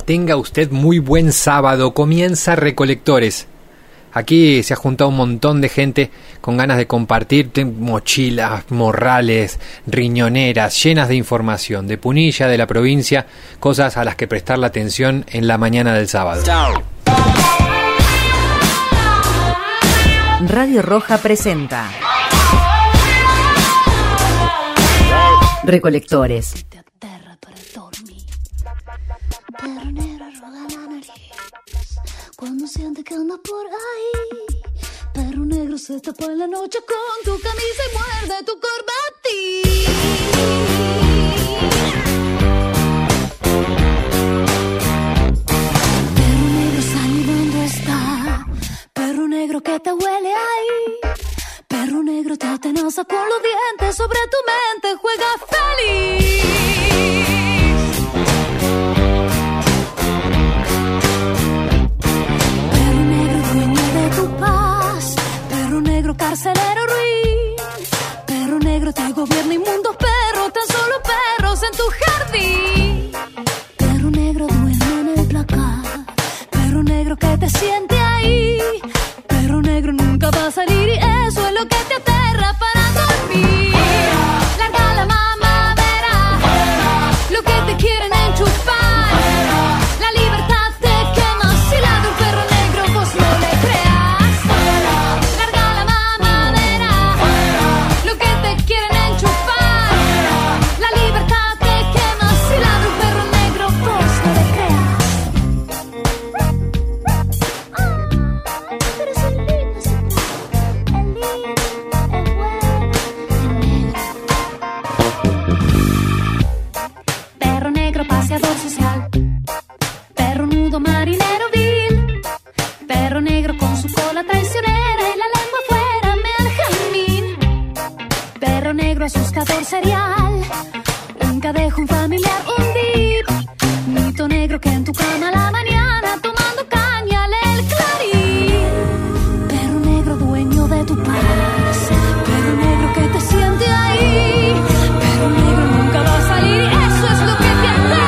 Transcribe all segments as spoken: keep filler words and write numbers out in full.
Tenga usted muy buen sábado. Comienza Recolectores. Aquí se ha juntado un montón de gente con ganas de compartir mochilas, morrales, riñoneras, llenas de información, de Punilla, de la provincia, cosas a las que prestarle atención en la mañana del sábado. Radio Roja presenta Recolectores. Cuando siente que anda por ahí, perro negro se tapa en la noche con tu camisa y muerde tu corbatín. Perro negro sabe dónde está, perro negro que te huele ahí, perro negro te atenaza con los dientes, sobre tu mente juega feliz. Carcelero ruin, perro negro te gobierna inmundo, perro, tan solo perros en tu jardín. Perro negro duerme en el placar, perro negro que te siente ahí, perro negro nunca va a salir y eso es lo que te aterra para dormir. Larga la mamadera, lo que te quieren enchufar, la libertad te quema, si ladra un perro negro vos no le creas. Social, perro nudo marinero vil, perro negro con su cola traicionera y la lengua fuera me al jazmín, perro negro asuscador serial, un cadejo, un familiar, un dip, mito negro que en tu cama a la mañana tomando caña lee el clarín, perro negro dueño de tu paz, perro negro que te siente ahí, perro negro nunca va a salir, eso es lo que te aterra.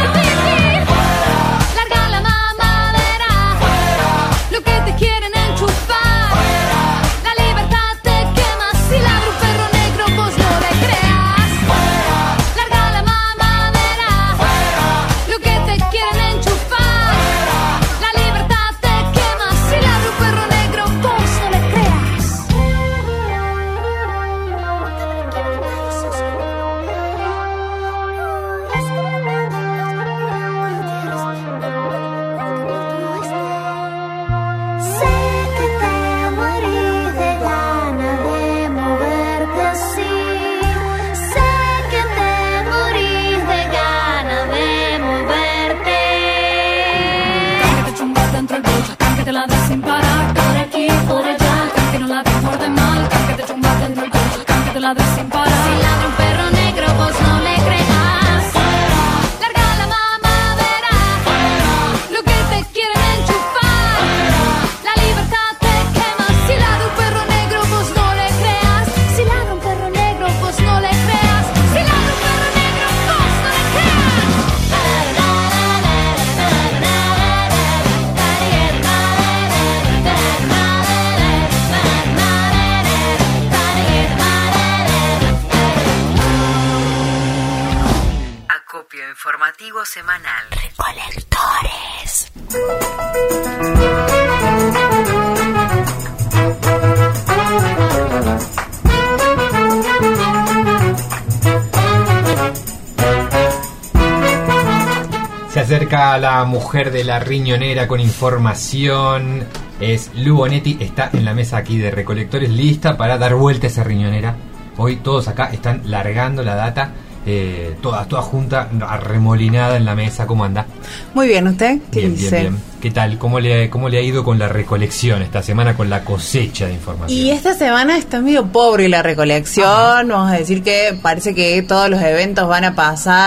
Informativo semanal. Recolectores. Se acerca la mujer de la riñonera con información. Es Lu Bonetti, está en la mesa aquí de Recolectores, lista para dar vuelta a esa riñonera. Hoy todos acá están largando la data. Eh, toda, toda junta, arremolinada en la mesa. ¿Cómo anda? Muy bien, ¿usted? ¿Qué bien, dice? Bien, bien. ¿Qué tal? ¿Cómo le, ¿Cómo le ha ido con la recolección esta semana, con la cosecha de información? Y esta semana está medio pobre la recolección. Ajá. Vamos a decir que parece que todos los eventos van a pasar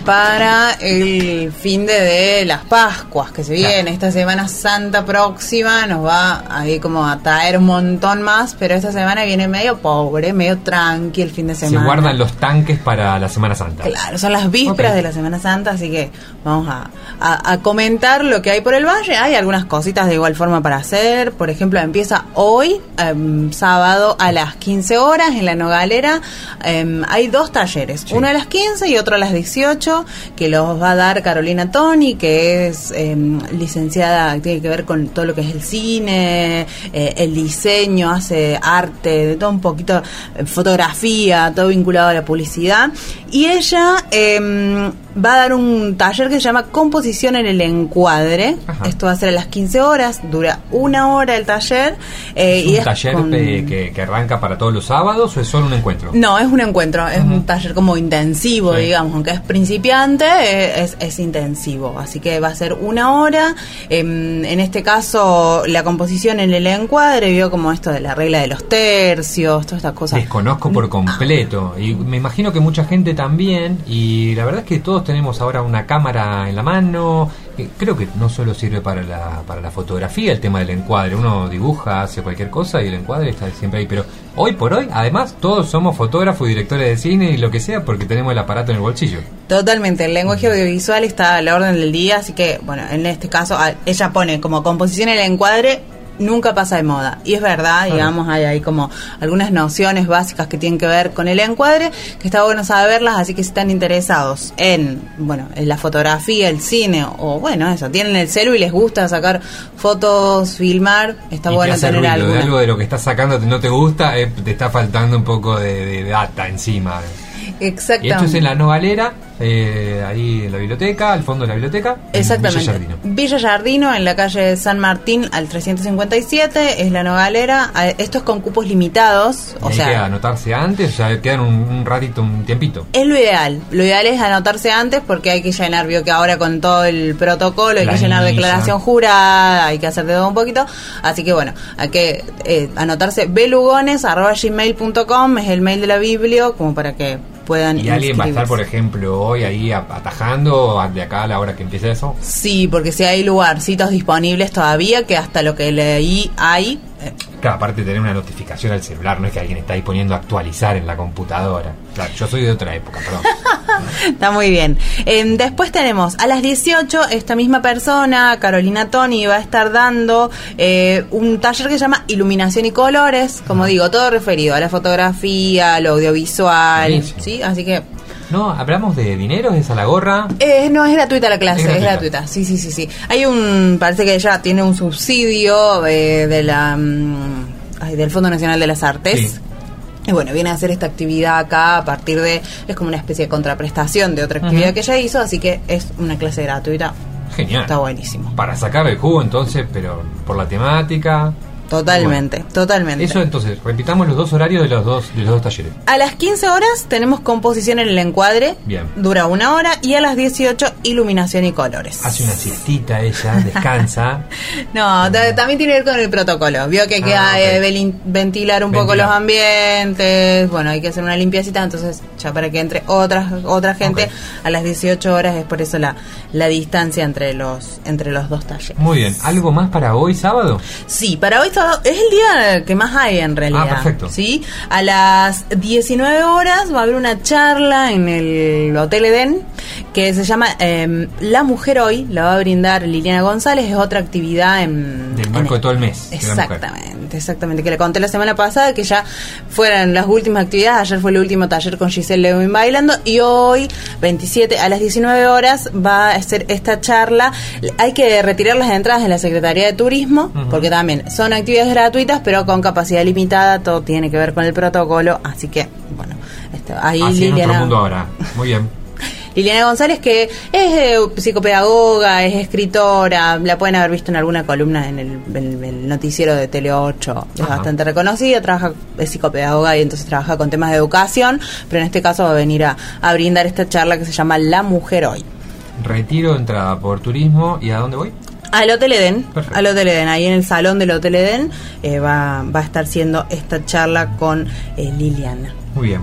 para el fin de, de las Pascuas que se viene. Claro. Esta Semana Santa próxima nos va ahí como a traer un montón más, pero esta semana viene medio pobre, medio tranqui el fin de semana. Se guardan los tanques para la Semana Santa. Claro, son las vísperas Okay. de la Semana Santa, así que vamos a, a, a comentar lo que hay por el valle. Hay algunas cositas de igual forma para hacer. Por ejemplo, empieza hoy, eh, sábado a las quince horas en la Nogalera. Eh, hay dos talleres, Sí. uno a las quince y otro a las dieciocho, que los va a dar Carolina Toni, que es eh, licenciada, tiene que ver con todo lo que es el cine, eh, el diseño, hace arte, de todo un poquito, eh, fotografía, todo vinculado a la publicidad. Y ella eh, va a dar un taller que se llama Composición en el Encuadre. Ajá. Esto va a ser a las quince horas, dura una hora el taller. eh, ¿Es y un es taller con- eh, que, que arranca para todos los sábados o es solo un encuentro? No, es un encuentro, es un taller como intensivo, Sí. digamos, aunque es principiante, eh, es, es intensivo, así que va a ser una hora. En, en este caso, la composición en el encuadre, vio como esto de la regla de los tercios, todas estas cosas. Desconozco por completo y me imagino que mucha gente también, y la verdad es que todos tenemos ahora una cámara en la mano, que creo que no solo sirve para la, para la fotografía el tema del encuadre, uno dibuja, hace cualquier cosa y el encuadre está siempre ahí, pero hoy por hoy además todos somos fotógrafos y directores de cine y lo que sea porque tenemos el aparato en el bolsillo. Totalmente, el lenguaje audiovisual está a la orden del día, así que, bueno, en este caso, a- ella pone como composición en el encuadre, nunca pasa de moda. Y es verdad, Claro. digamos, hay ahí como algunas nociones básicas que tienen que ver con el encuadre, que está bueno saberlas, así que si están interesados en, bueno, en la fotografía, el cine, o bueno, eso, tienen el celu y les gusta sacar fotos, filmar, está y te bueno hace tener ruido, de alguna. algo de lo que estás sacando no te gusta, eh, te está faltando un poco de, de data encima. Y Exactamente. esto es en la Nogalera, eh, ahí en la biblioteca, al fondo de la biblioteca. en Exactamente. Villa Giardino. Villa Giardino, en la calle San Martín, al trescientos cincuenta y siete, es la Nogalera. A- Esto es con cupos limitados, o ¿Hay sea, que anotarse antes? O sea, quedan un, un ratito, un tiempito. es lo ideal. Lo ideal es anotarse antes porque hay que llenar, vio que ahora con todo el protocolo hay que llenar Planilla. declaración jurada, hay que hacer de todo un poquito. Así que bueno, hay que eh, anotarse belugones arroba gmail punto com, es el mail de la biblio, como para que puedan ¿Y alguien va a estar, por inscribirse. ejemplo, hoy ahí a- atajando de acá a la hora que empiece eso? Sí, porque si hay lugarcitos disponibles todavía, que hasta lo que leí hay... eh, Claro, aparte de tener una notificación al celular, no es que alguien está ahí poniendo a actualizar en la computadora. Claro, yo soy de otra época, perdón. Está muy bien. Eh, después tenemos a las dieciocho, esta misma persona, Carolina Toni, va a estar dando eh, un taller que se llama Iluminación y Colores, como digo, todo referido a la fotografía, a lo audiovisual, Buenísimo. ¿sí? Así que No, hablamos de dinero, es a la gorra. eh, no, es gratuita la clase, Es es gratuita. gratuita. Sí, sí, sí, sí. Hay un, parece que ella tiene un subsidio eh, de la mm, ay, del Fondo Nacional de las Artes. Sí. Y bueno, viene a hacer esta actividad acá a partir de, es como una especie de contraprestación de otra actividad Ujú. que ella hizo, así que es una clase gratuita. Genial. Está buenísimo. Para sacar el jugo entonces, pero por la temática. Totalmente, Bueno. totalmente. Eso entonces, repitamos los dos horarios de los dos, de los dos talleres. A las quince horas tenemos composición en el encuadre. Bien. Dura una hora. Y a las dieciocho, iluminación y colores. Hace una siestita ella, descansa. No, ta- también tiene que ver con el protocolo. Vio que hay que Ah, ok. eh, velin- ventilar un poco Ventilar. los ambientes. Bueno, hay que hacer una limpiecita. Entonces, ya para que entre otra, otra gente, Ok. a las dieciocho horas es por eso la, la distancia entre los, entre los dos talleres. Muy bien, ¿algo más para hoy sábado? Sí, para hoy sábado es el día que más hay en realidad. Ah, perfecto. ¿Sí? A las diecinueve horas va a haber una charla en el Hotel Edén que se llama eh, La Mujer Hoy, la va a brindar Liliana González, es otra actividad en... Del en marco el- de todo el mes de la mujer. Exactamente, exactamente, que le conté la semana pasada que ya fueron las últimas actividades, ayer fue el último taller con Giselle Lewin bailando y hoy, veintisiete a las diecinueve horas, va a ser esta charla. Hay que retirar las entradas de la Secretaría de Turismo, Ujú. porque también son actividades gratuitas, pero con capacidad limitada, todo tiene que ver con el protocolo, así que, bueno, esto, ahí Así en Liliana... nuestro mundo ahora. Muy bien. Liliana González, que es eh, psicopedagoga, es escritora, la pueden haber visto en alguna columna en el, en el noticiero de Tele ocho, es Ajá. bastante reconocida, trabaja, es psicopedagoga y entonces trabaja con temas de educación, pero en este caso va a venir a, a brindar esta charla que se llama La Mujer Hoy. Retiro, entrada por turismo. ¿Y a dónde voy? Al Hotel Edén, Perfecto. al Hotel Edén, ahí en el salón del Hotel Edén eh, va, va a estar siendo esta charla con eh, Liliana. Muy bien.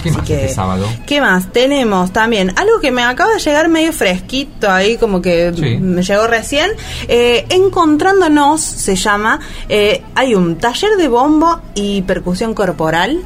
¿Qué Así más que, este sábado? ¿qué más? Tenemos también algo que me acaba de llegar medio fresquito ahí, como que Sí. me llegó recién. Eh, Encontrándonos se llama. Eh, hay un taller de bombo y percusión corporal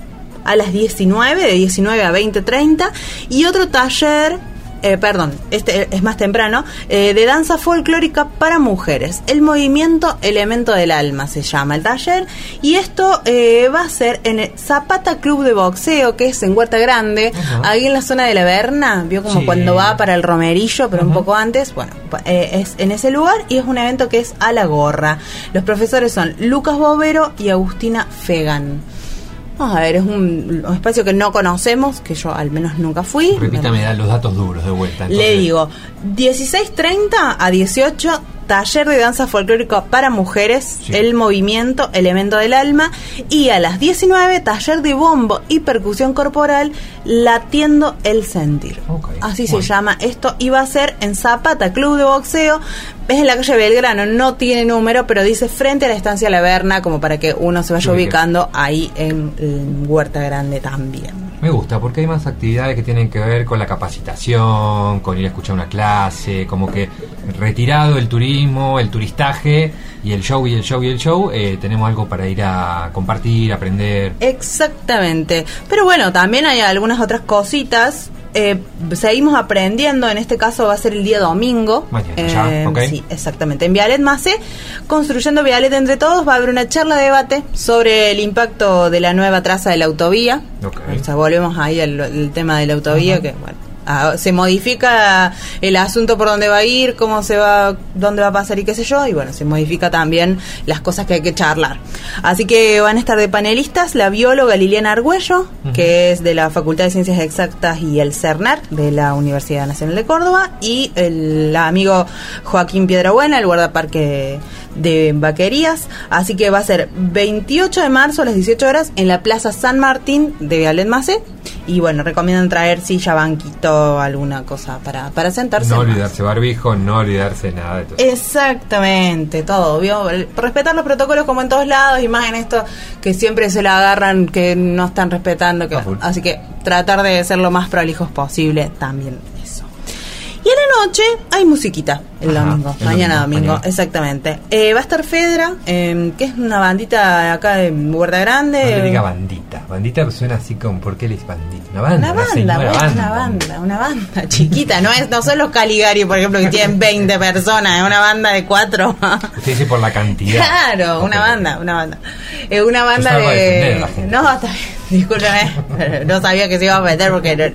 a las diecinueve, de diecinueve a veinte treinta, y otro taller, eh, perdón, este es más temprano, eh, de danza folclórica para mujeres. El movimiento Elemento del Alma se llama el taller, y esto eh, va a ser en el Zapata Club de Boxeo, que es en Huerta Grande, Ajá. ahí en la zona de la Verna, vio como Sí. cuando va para el Romerillo, pero un Ajá. poco antes. Bueno, eh, es en ese lugar, y es un evento que es a la gorra. Los profesores son Lucas Bovero y Agustina Fegan. Vamos a ver, es un, un espacio que no conocemos, que yo al menos nunca fui. Repítame da los datos duros de vuelta. Le entonces. digo, dieciséis treinta a dieciocho, taller de danza folclórica para mujeres, Sí. el movimiento Elemento del Alma, y a las diecinueve, taller de bombo y percusión corporal, latiendo el sentir. Ok, Así se bueno. llama esto, y va a ser en Zapata Club de Boxeo. Es en la calle Belgrano, no tiene número, pero dice frente a la estancia La Verna, como para que uno se vaya Sí, ubicando ahí en, en Huerta Grande también. Me gusta porque hay más actividades que tienen que ver con la capacitación, con ir a escuchar una clase, como que retirado el turismo, el turistaje y el show y el show y el show, eh, tenemos algo para ir a compartir, aprender. Exactamente. Pero bueno, también hay algunas otras cositas. Eh, seguimos aprendiendo, en este caso va a ser el día domingo. Mañana, Eh, ya, ok. Sí, exactamente. En Vialet Macé, Construyendo Vialet entre todos, va a haber una charla de debate sobre el impacto de la nueva traza de la autovía. Ok. O sea, volvemos ahí al, al tema de la autovía, Ajá. que bueno, ah, se modifica el asunto por dónde va a ir, cómo se va, dónde va a pasar y qué sé yo, y bueno, se modifica también las cosas que hay que charlar. Así que van a estar de panelistas la bióloga Liliana Argüello, Ujú. que es de la Facultad de Ciencias Exactas y el CERNAR de la Universidad Nacional de Córdoba, y el amigo Joaquín Piedrabuena, el guardaparque de Vaquerías. Así que va a ser veintiocho de marzo a las dieciocho horas en la Plaza San Martín de Vialet Macé. Y bueno, recomiendan traer silla, banquito, alguna cosa para, para sentarse. No más. olvidarse barbijo, no olvidarse nada de todo. Exactamente, todo, ¿vio? El- respetar los protocolos como en todos lados, y más en esto que siempre se la agarran, que no están respetando, que, A full. así que tratar de ser lo más prolijos posible también eso. Y en la noche hay musiquita el Ajá, domingo, el mañana domingo, domingo, mañana. exactamente. Eh, va a estar Fedra, eh, que es una bandita acá de Huerta Grande. No le diga bandita. Bandita suena así como, ¿por qué le dice bandita? Una banda, Una banda, señora bueno, una banda, una banda chiquita, no es, no son los Caligari, por ejemplo, que tienen veinte personas, es una banda de cuatro. Usted dice por la cantidad. Claro, Ok. una banda, una banda. Es una banda salgo a defender a de... la gente. No, está bien, discúlpeme, pero no sabía que se iba a meter porque... no-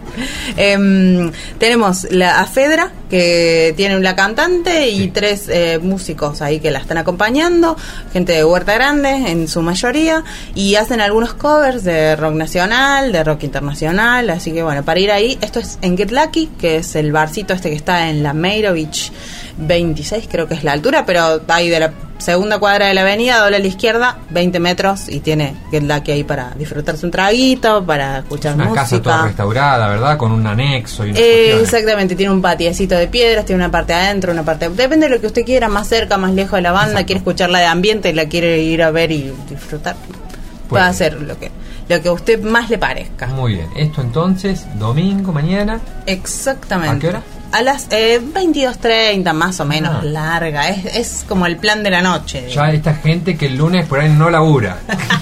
Em, tenemos la, a Fedra, que tiene la cantante y Sí. tres eh, músicos ahí que la están acompañando, gente de Huerta Grande en su mayoría, y hacen algunos covers de rock nacional, de rock internacional, así que bueno, para ir ahí, esto es en Get Lucky, que es el barcito este que está en la Meirovich veintiséis, creo que es la altura, pero ahí de la segunda cuadra de la avenida, doble a la izquierda, veinte metros, y tiene Get Lucky ahí para disfrutarse un traguito, para escuchar Una casa toda música. restaurada, ¿verdad? Con un anexo y unas Eh, cuestiones. exactamente, tiene un patiecito de piedras, tiene una parte adentro, una parte... Depende de lo que usted quiera, más cerca, más lejos de la banda, Exacto. quiere escucharla de ambiente, la quiere ir a ver y disfrutar. Puede Puede. hacer lo que lo que a usted más le parezca. Muy bien. Esto entonces, domingo, mañana. Exactamente. ¿A qué hora? A las eh, veintidós treinta, más o menos, Ah. larga. Es, es como el plan de la noche. Ya esta gente que el lunes por ahí no labura.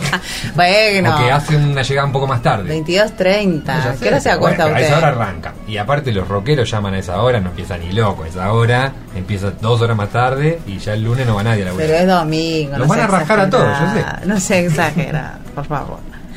Bueno, O que hace una llegada un poco más tarde. veintidós treinta. Ya sé, ¿Qué hora se pero acuesta bueno, pero usted? A esa hora arranca. Y aparte los rockeros llaman a esa hora, no empieza ni loco. A esa hora empieza dos horas más tarde y ya el lunes no va nadie a laburar. Pero es domingo. Los no van sea a rajar a todos, yo exagerada, No se exagera, por favor.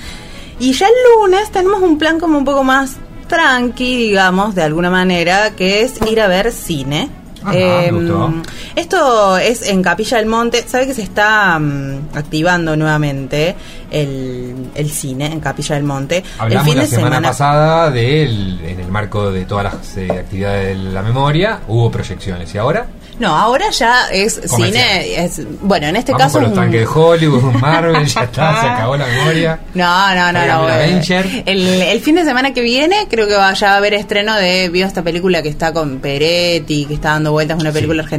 Y ya el lunes tenemos un plan como un poco más tranqui, digamos, de alguna manera, que es ir a ver cine. Ajá, me gustó. Esto es en Capilla del Monte. Sabe que se está um, activando nuevamente el, el cine en Capilla del Monte. Hablamos el fin la de semana, semana pasada de él, en el marco de todas las eh, actividades de la memoria, hubo proyecciones. ¿Y ahora? No, ahora ya es Comercial. cine. Es, bueno, en este Vamos caso. con los un- tanques de Hollywood, Marvel, ya está, se acabó la memoria. No, no, no, Tráigame no. la eh, Avenger. El, el fin de semana que viene creo que vaya a haber estreno de... ¿Vio esta película que está con Peretti, que está dando vueltas? Una película Sí. argentina que estrenó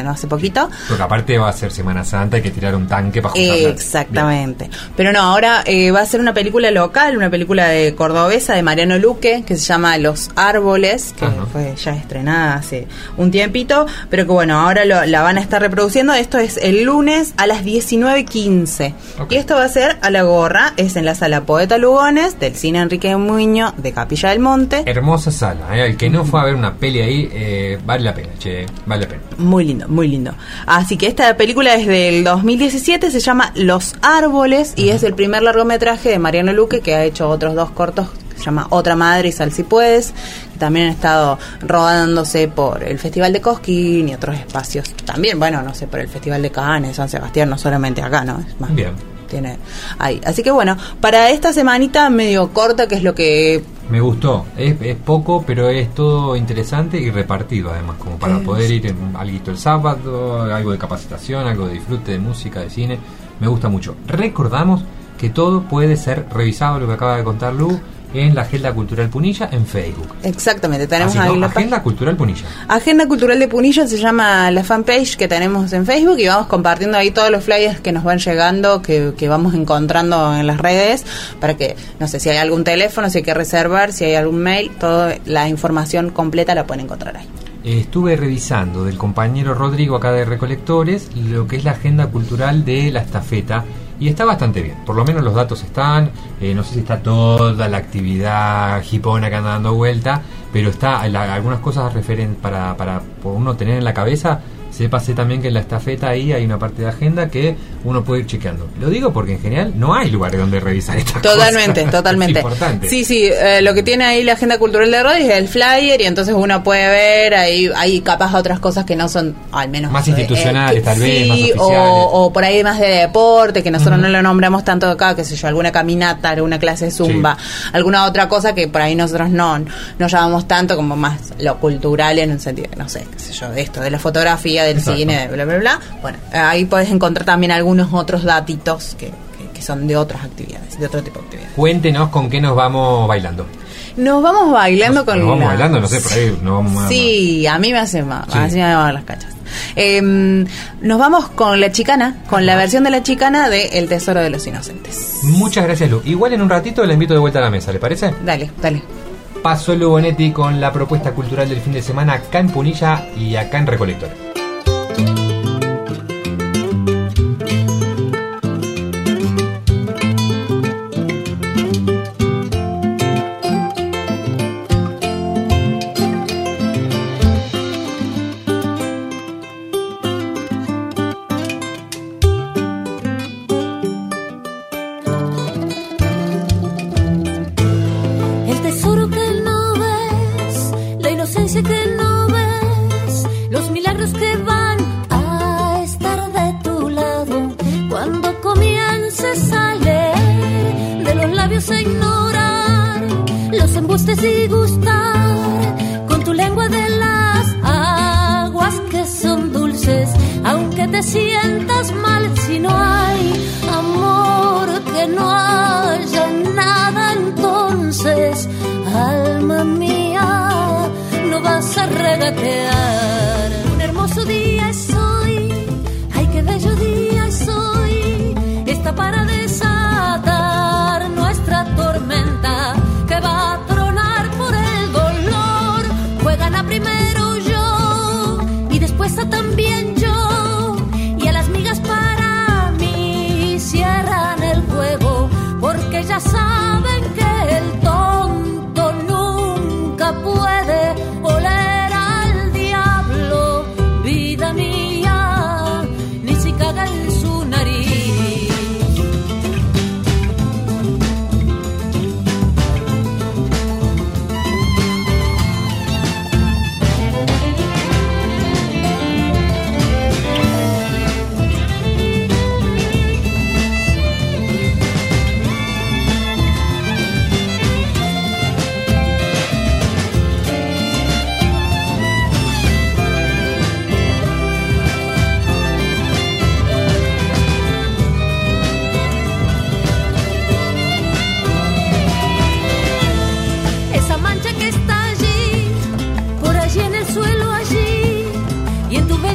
ganó hace poquito. Porque aparte va a ser Semana Santa, hay que tirar un tanque para juntar plata. Exactamente. Bien. Pero no, ahora eh, va a ser una película local, una película de cordobesa de Mariano Luque, que se llama Los Árboles, que Ajá. fue ya estrenada hace un tiempito, pero que bueno, ahora lo, la van a estar reproduciendo. Esto es el lunes a las diecinueve quince. Okay. Y esto va a ser a la gorra, es en la sala Poeta Lugones, del Cine Enrique Muñoz, de Capilla del Monte. Hermosa sala, ¿eh? El que no fue a ver una peli ahí, eh, vale la pena, che, vale la pena. Muy lindo, muy lindo. Así que esta película es del dos mil diecisiete, se llama Los Árboles, y uh-huh. es el primer largometraje de Mariano Luque, que ha hecho otros dos cortos, que se llama Otra Madre y Sal si puedes, que también han estado rodándose por el Festival de Cosquín y otros espacios. También, bueno, no sé, por el Festival de Cannes, San Sebastián, no solamente acá, ¿no? Es más bien. Tiene ahí. Así que bueno, para esta semanita medio corta, que es lo que... Me gustó, es, es poco, pero es todo interesante y repartido además, como para es... poder ir en alguito el sábado, algo de capacitación, algo de disfrute de música, de cine. Me gusta mucho. Recordamos que todo puede ser revisado, lo que acaba de contar Lu, en la Agenda Cultural Punilla en Facebook. Exactamente, tenemos Así, ahí ¿no? la Agenda Cultural Punilla. Agenda Cultural de Punilla se llama la fanpage que tenemos en Facebook, y vamos compartiendo ahí todos los flyers que nos van llegando, que, que vamos encontrando en las redes, para que, no sé, si hay algún teléfono, si hay que reservar, si hay algún mail, toda la información completa la pueden encontrar ahí. Estuve revisando del compañero Rodrigo acá de Recolectores lo que es la agenda cultural de la estafeta, y está bastante bien, por lo menos los datos están, eh, no sé si está toda la actividad hipona que anda dando vuelta, pero está la, algunas cosas referen para, para por uno tener en la cabeza. Sépase también que en la estafeta ahí hay una parte de agenda que uno puede ir chequeando. Lo digo porque en general no hay lugares donde revisar estas totalmente, cosas. Totalmente, totalmente. Sí, sí, eh, lo que tiene ahí la Agenda Cultural de Radio es el flyer, y entonces uno puede ver, ahí hay capaz otras cosas que no son, al menos... Más institucionales, eh, tal vez, sí, más oficiales. O, o por ahí más de deporte, que nosotros uh-huh. no lo nombramos tanto acá, qué sé yo, alguna caminata, alguna clase de zumba, sí. alguna otra cosa que por ahí nosotros no, no llamamos tanto, como más lo cultural en un sentido, no sé, qué sé yo, de esto, de la fotografía, del Exacto. cine, de bla, bla, bla. Bueno, ahí podés encontrar también algunos otros datitos que, que, que son de otras actividades, de otro tipo de actividades. Cuéntenos con qué nos vamos bailando. Nos vamos bailando nos, con... Nos vamos la... bailando, no sé, por ahí nos vamos a... Sí, a mí me hace más, sí. así me van las cachas. Eh, nos vamos con La Chicana, con la versión de La Chicana de El Tesoro de los Inocentes. Muchas gracias, Lu. Igual en un ratito la invito de vuelta a la mesa, ¿le parece? Dale, dale. Pasó Lu Bonetti con la propuesta cultural del fin de semana acá en Punilla y acá en Recolector.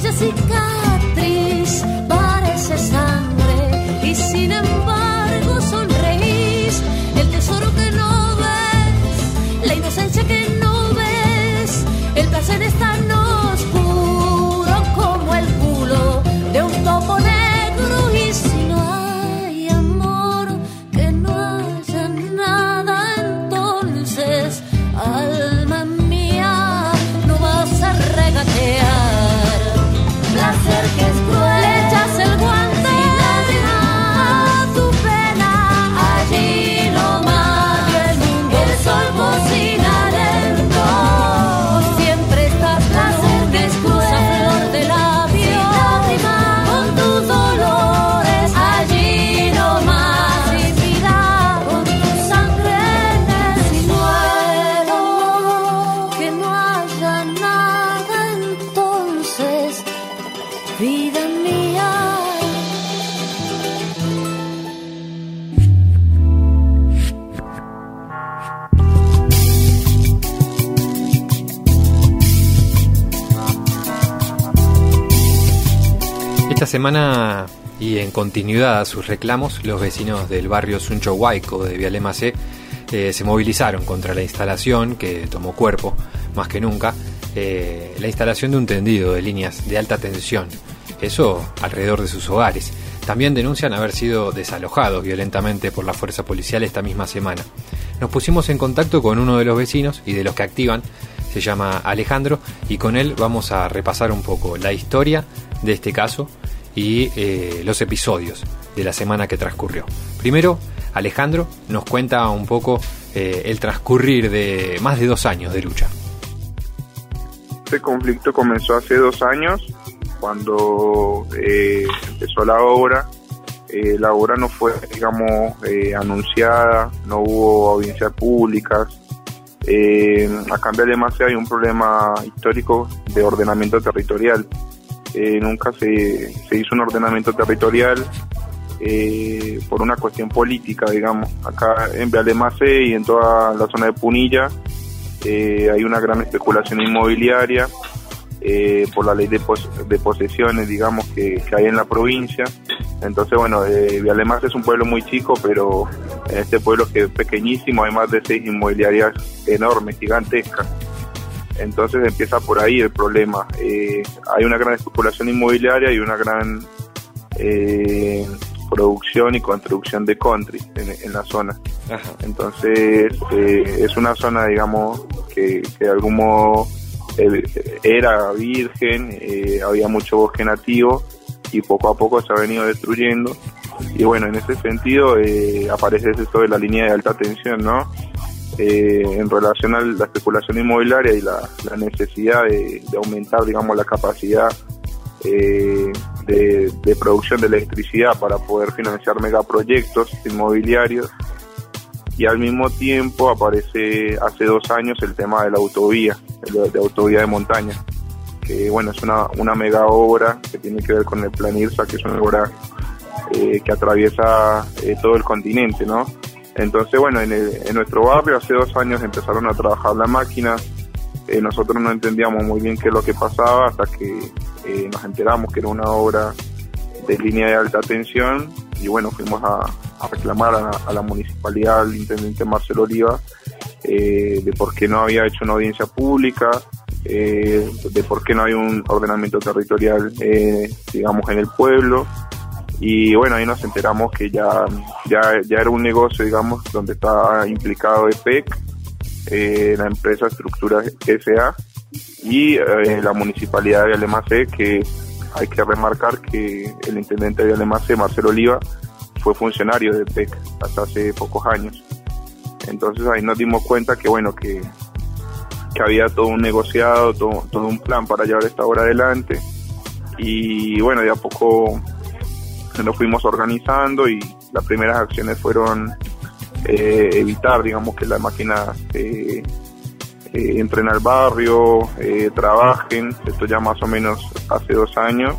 Aquella cicatriz parece sangre y sin embargo sonreís. El tesoro que no ves, la inocencia que no ves, el placer es tan oscuro como el culo de un topo negro. Y si no hay amor, que no haya nada, entonces, alma mía, no vas a regatear. Placer que es cruel, le echas el guante a tu pena, allí nomás, el sol cocina lento, siempre estás placer que es cruel, flor de labio, con tus dolores, allí nomás, sin vida, con tu sangre en el suelo, que no haya nada, entonces, vida mía. Esta semana, y en continuidad a sus reclamos, los vecinos del barrio Suncho Huayco de Vialemacé eh, se movilizaron contra la instalación que tomó cuerpo, más que nunca, eh, la instalación de un tendido de líneas de alta tensión, eso alrededor de sus hogares. También denuncian haber sido desalojados violentamente por la fuerza policial esta misma semana. Nos pusimos en contacto con uno de los vecinos y de los que activan, se llama Alejandro, y con él vamos a repasar un poco la historia de este caso y eh, los episodios de la semana que transcurrió. Primero, Alejandro nos cuenta un poco eh, el transcurrir de más de dos años de lucha. Este conflicto comenzó hace dos años, cuando eh, empezó la obra. Eh, la obra no fue, digamos, eh, anunciada, no hubo audiencias públicas. Eh, acá en Vialemacé hay un problema histórico de ordenamiento territorial. Eh, nunca se, se hizo un ordenamiento territorial eh, por una cuestión política, digamos. Acá en Vialemacé y en toda la zona de Punilla eh, hay una gran especulación inmobiliaria eh, por la ley de, pos- de posesiones, digamos, que, que hay en la provincia. Entonces, bueno, eh, Vialemacé es un pueblo muy chico, pero en este pueblo que es pequeñísimo hay más de seis inmobiliarias enormes, gigantescas. Entonces empieza por ahí el problema. Eh, hay una gran especulación inmobiliaria y una gran eh, producción y construcción de country en, en la zona. Ajá. Entonces eh, es una zona, digamos, que, que de algún modo eh, era virgen, eh, había mucho bosque nativo y poco a poco se ha venido destruyendo. Y bueno, en ese sentido eh, aparece esto de la línea de alta tensión, ¿no? Eh, en relación a la especulación inmobiliaria y la, la necesidad de, de aumentar, digamos, la capacidad eh, de, de producción de electricidad para poder financiar megaproyectos inmobiliarios. Y al mismo tiempo aparece hace dos años el tema de la autovía, de, de autovía de montaña, que bueno, es una, una mega obra que tiene que ver con el Plan IRSA, que es una obra eh, que atraviesa eh, todo el continente, ¿no? Entonces, bueno, en, el, en nuestro barrio hace dos años empezaron a trabajar la máquina. Eh, nosotros no entendíamos muy bien qué es lo que pasaba hasta que eh, nos enteramos que era una obra de línea de alta tensión. Y bueno, fuimos a, a reclamar a, a la municipalidad, al intendente Marcelo Oliva, eh, de por qué no había hecho una audiencia pública, eh, de por qué no hay un ordenamiento territorial, eh, digamos, en el pueblo. Y bueno, ahí nos enteramos que ya, ya, ya era un negocio, digamos, donde estaba implicado E P E C, eh, la empresa Estructura S A y eh, la municipalidad de Vialemacé, que hay que remarcar que el intendente de Vialemacé, Marcelo Oliva, fue funcionario de E P E C hasta hace pocos años. Entonces ahí nos dimos cuenta que bueno, que, que había todo un negociado, todo, todo un plan para llevar esta obra adelante. Y bueno, de a poco nos fuimos organizando y las primeras acciones fueron eh, evitar, digamos, que las máquinas eh, eh, entren al barrio, eh, trabajen. Esto ya más o menos hace dos años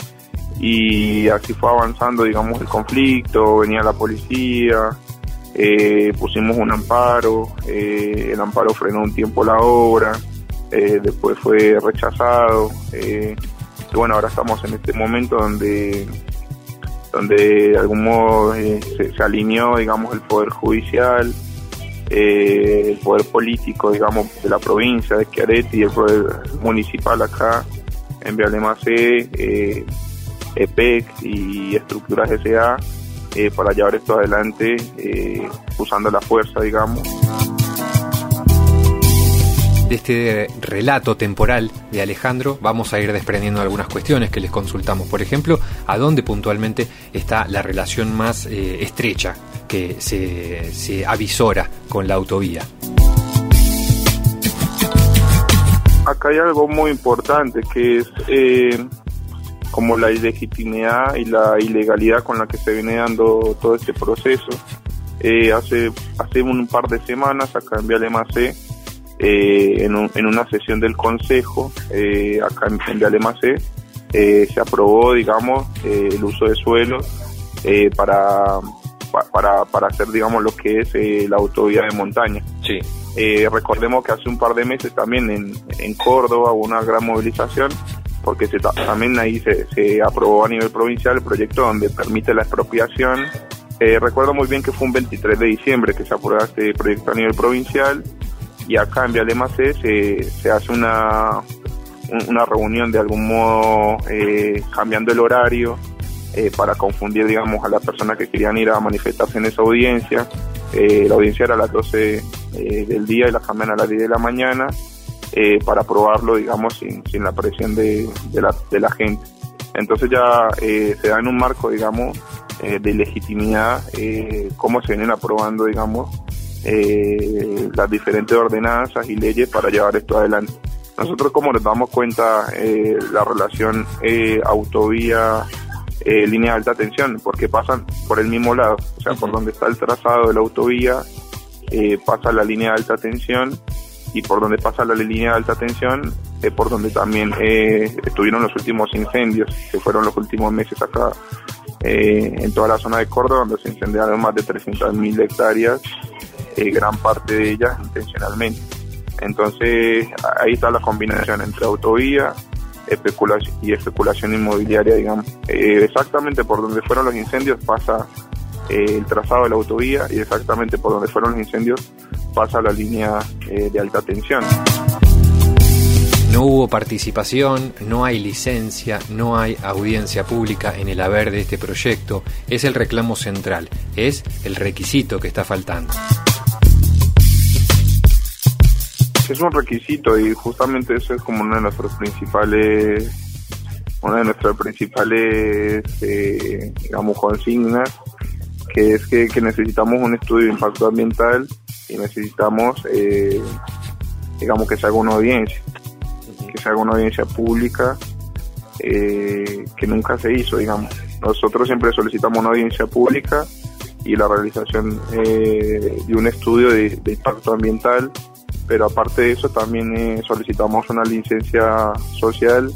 y así fue avanzando, digamos, el conflicto. Venía la policía, eh, pusimos un amparo, eh, el amparo frenó un tiempo la obra, eh, después fue rechazado. eh, y bueno, ahora estamos en este momento donde donde de algún modo eh, se, se alineó, digamos, el poder judicial, eh, el poder político, digamos, de la provincia de Schiaretti y el poder municipal acá en Viale Macé, eh, E P E C y Estructuras S A, eh, para llevar esto adelante eh, usando la fuerza, digamos. De este relato temporal de Alejandro vamos a ir desprendiendo algunas cuestiones que les consultamos. Por ejemplo, ¿a dónde puntualmente está la relación más eh, estrecha que se, se avisora con la autovía? Acá hay algo muy importante que es eh, como la ilegitimidad y la ilegalidad con la que se viene dando todo este proceso. Eh, hace, hace un par de semanas acá en Viale Macé, Eh, en, un, en una sesión del Consejo, eh, acá en, en Viale Macé, eh, se aprobó, digamos, eh, el uso de suelo eh, para, pa, para para hacer, digamos, lo que es eh, la autovía de montaña. Sí. Eh, recordemos que hace un par de meses también en, en Córdoba hubo una gran movilización, porque se, también ahí se, se aprobó a nivel provincial el proyecto donde permite la expropiación. Eh, recuerdo muy bien que fue un veintitrés de diciembre que se aprobó este proyecto a nivel provincial. Y acá en Viale Macé se, se hace una, una reunión de algún modo eh, cambiando el horario eh, para confundir, digamos, a las personas que querían ir a manifestarse en esa audiencia. Eh, la audiencia era a las doce eh, del día y la cambian a las diez de la mañana eh, para aprobarlo, digamos, sin, sin la presión de, de, la, de la gente. Entonces ya eh, se da en un marco, digamos, eh, de legitimidad eh, cómo se vienen aprobando, digamos, Eh, las diferentes ordenanzas y leyes para llevar esto adelante. Nosotros, como nos damos cuenta, eh, la relación eh, autovía, eh, línea de alta tensión, porque pasan por el mismo lado, o sea, por donde está el trazado de la autovía, eh, pasa la línea de alta tensión, y por donde pasa la línea de alta tensión, eh, por donde también eh, estuvieron los últimos incendios, que fueron los últimos meses acá eh, en toda la zona de Córdoba, donde se incendiaron más de trescientas mil hectáreas, Eh, gran parte de ellas intencionalmente. Entonces ahí está la combinación entre autovía especulación y especulación inmobiliaria, digamos. Eh, exactamente por donde fueron los incendios pasa eh, el trazado de la autovía, y exactamente por donde fueron los incendios pasa la línea eh, de alta tensión. No hubo participación, no hay licencia, no hay audiencia pública en el haber de este proyecto. Es el reclamo central, es el requisito que está faltando. Es un requisito, y justamente eso es como una de nuestras principales, una de nuestras principales, eh, digamos, consignas, que es que, que necesitamos un estudio de impacto ambiental y necesitamos, eh, digamos, que se haga una audiencia, que se haga una audiencia pública, eh, que nunca se hizo, digamos. Nosotros siempre solicitamos una audiencia pública y la realización eh, de un estudio de, de impacto ambiental, pero aparte de eso también eh, solicitamos una licencia social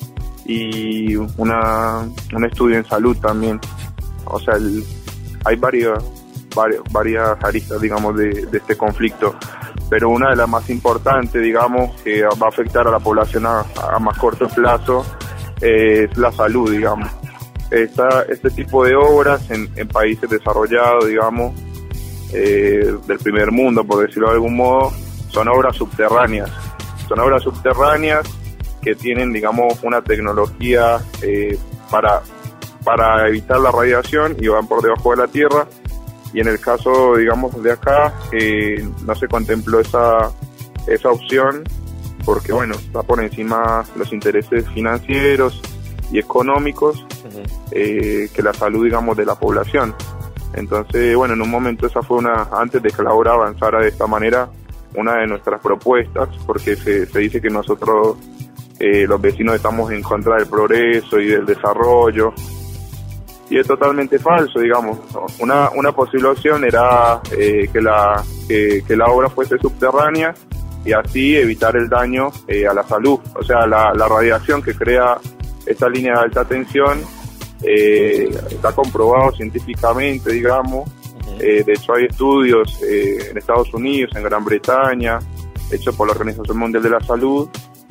y una un estudio en salud también. O sea, el, hay varias, varias varias aristas, digamos, de, de este conflicto, pero una de las más importantes, digamos, que va a afectar a la población a, a más corto plazo, eh, es la salud, digamos. Esta, este tipo de obras en, en países desarrollados, digamos, eh, del primer mundo, por decirlo de algún modo, son obras subterráneas, son obras subterráneas que tienen, digamos, una tecnología eh, para, para evitar la radiación y van por debajo de la tierra, y en el caso, digamos, de acá eh, no se contempló esa, esa opción porque, bueno, está por encima los intereses financieros y económicos eh, que la salud, digamos, de la población. Entonces, bueno, en un momento esa fue una, antes de que la obra avanzara de esta manera, una de nuestras propuestas, porque se, se dice que nosotros, eh, los vecinos, estamos en contra del progreso y del desarrollo, y es totalmente falso, digamos. Una, una posible opción era eh, que, la, que, que la obra fuese subterránea y así evitar el daño eh, a la salud, o sea, la, la radiación que crea esta línea de alta tensión. Eh, está comprobado científicamente, digamos. Eh, de hecho hay estudios eh, en Estados Unidos, en Gran Bretaña, hechos por la Organización Mundial de la Salud,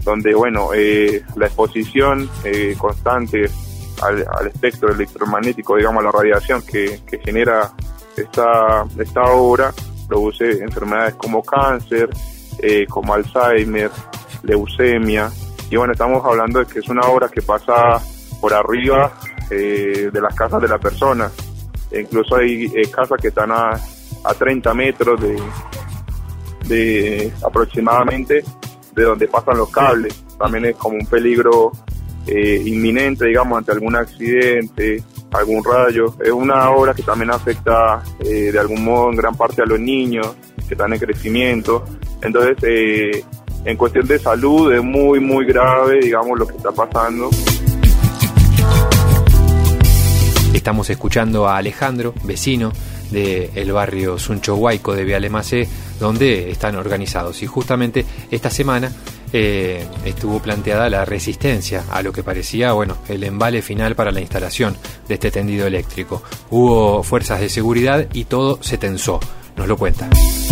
donde, bueno, eh, la exposición eh, constante al, al espectro electromagnético, digamos, a la radiación que, que genera esta, esta obra, produce enfermedades como cáncer, eh, como Alzheimer, leucemia, y bueno, estamos hablando de que es una obra que pasa por arriba eh, de las casas de las personas. E incluso hay eh, casas que están a, a treinta metros de, de aproximadamente de donde pasan los cables. También es como un peligro eh, inminente, digamos, ante algún accidente, algún rayo. Es una obra que también afecta eh, de algún modo en gran parte a los niños que están en crecimiento. Entonces, eh, en cuestión de salud es muy, muy grave, digamos, lo que está pasando. Estamos escuchando a Alejandro, vecino del barrio Sunchohuayco de Vialemacé, donde están organizados. Y justamente esta semana eh, estuvo planteada la resistencia a lo que parecía, bueno, el embale final para la instalación de este tendido eléctrico. Hubo fuerzas de seguridad y todo se tensó. Nos lo cuenta.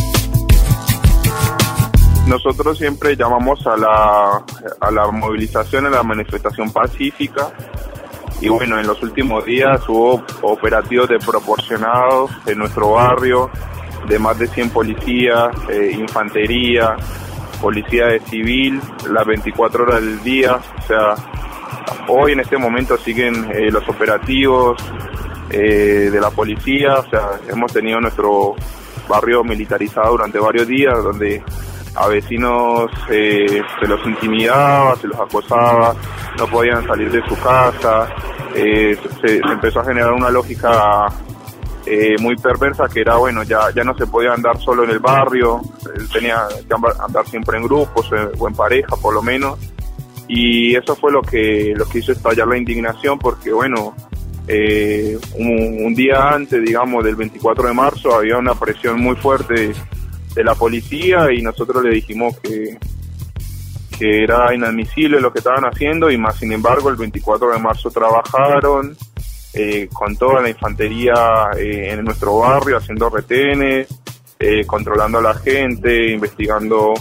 Nosotros siempre llamamos a la, a la movilización, a la manifestación pacífica, y bueno, en los últimos días hubo operativos desproporcionados en nuestro barrio, de más de cien policías, eh, infantería, policía de civil, las veinticuatro horas del día. O sea, hoy en este momento siguen eh, los operativos eh, de la policía. O sea, hemos tenido nuestro barrio militarizado durante varios días, donde a vecinos eh, se los intimidaba, se los acosaba, no podían salir de su casa. Eh, se, se empezó a generar una lógica eh, muy perversa, que era, bueno, ya ya no se podía andar solo en el barrio, él tenía que andar siempre en grupos o en pareja por lo menos, y eso fue lo que lo que hizo estallar la indignación, porque bueno, eh, un, un día antes, digamos, del veinticuatro de marzo había una presión muy fuerte de, de la policía, y nosotros le dijimos que que era inadmisible lo que estaban haciendo, y más sin embargo el veinticuatro de marzo trabajaron eh, con toda la infantería eh, en nuestro barrio, haciendo retenes, eh, controlando a la gente, investigando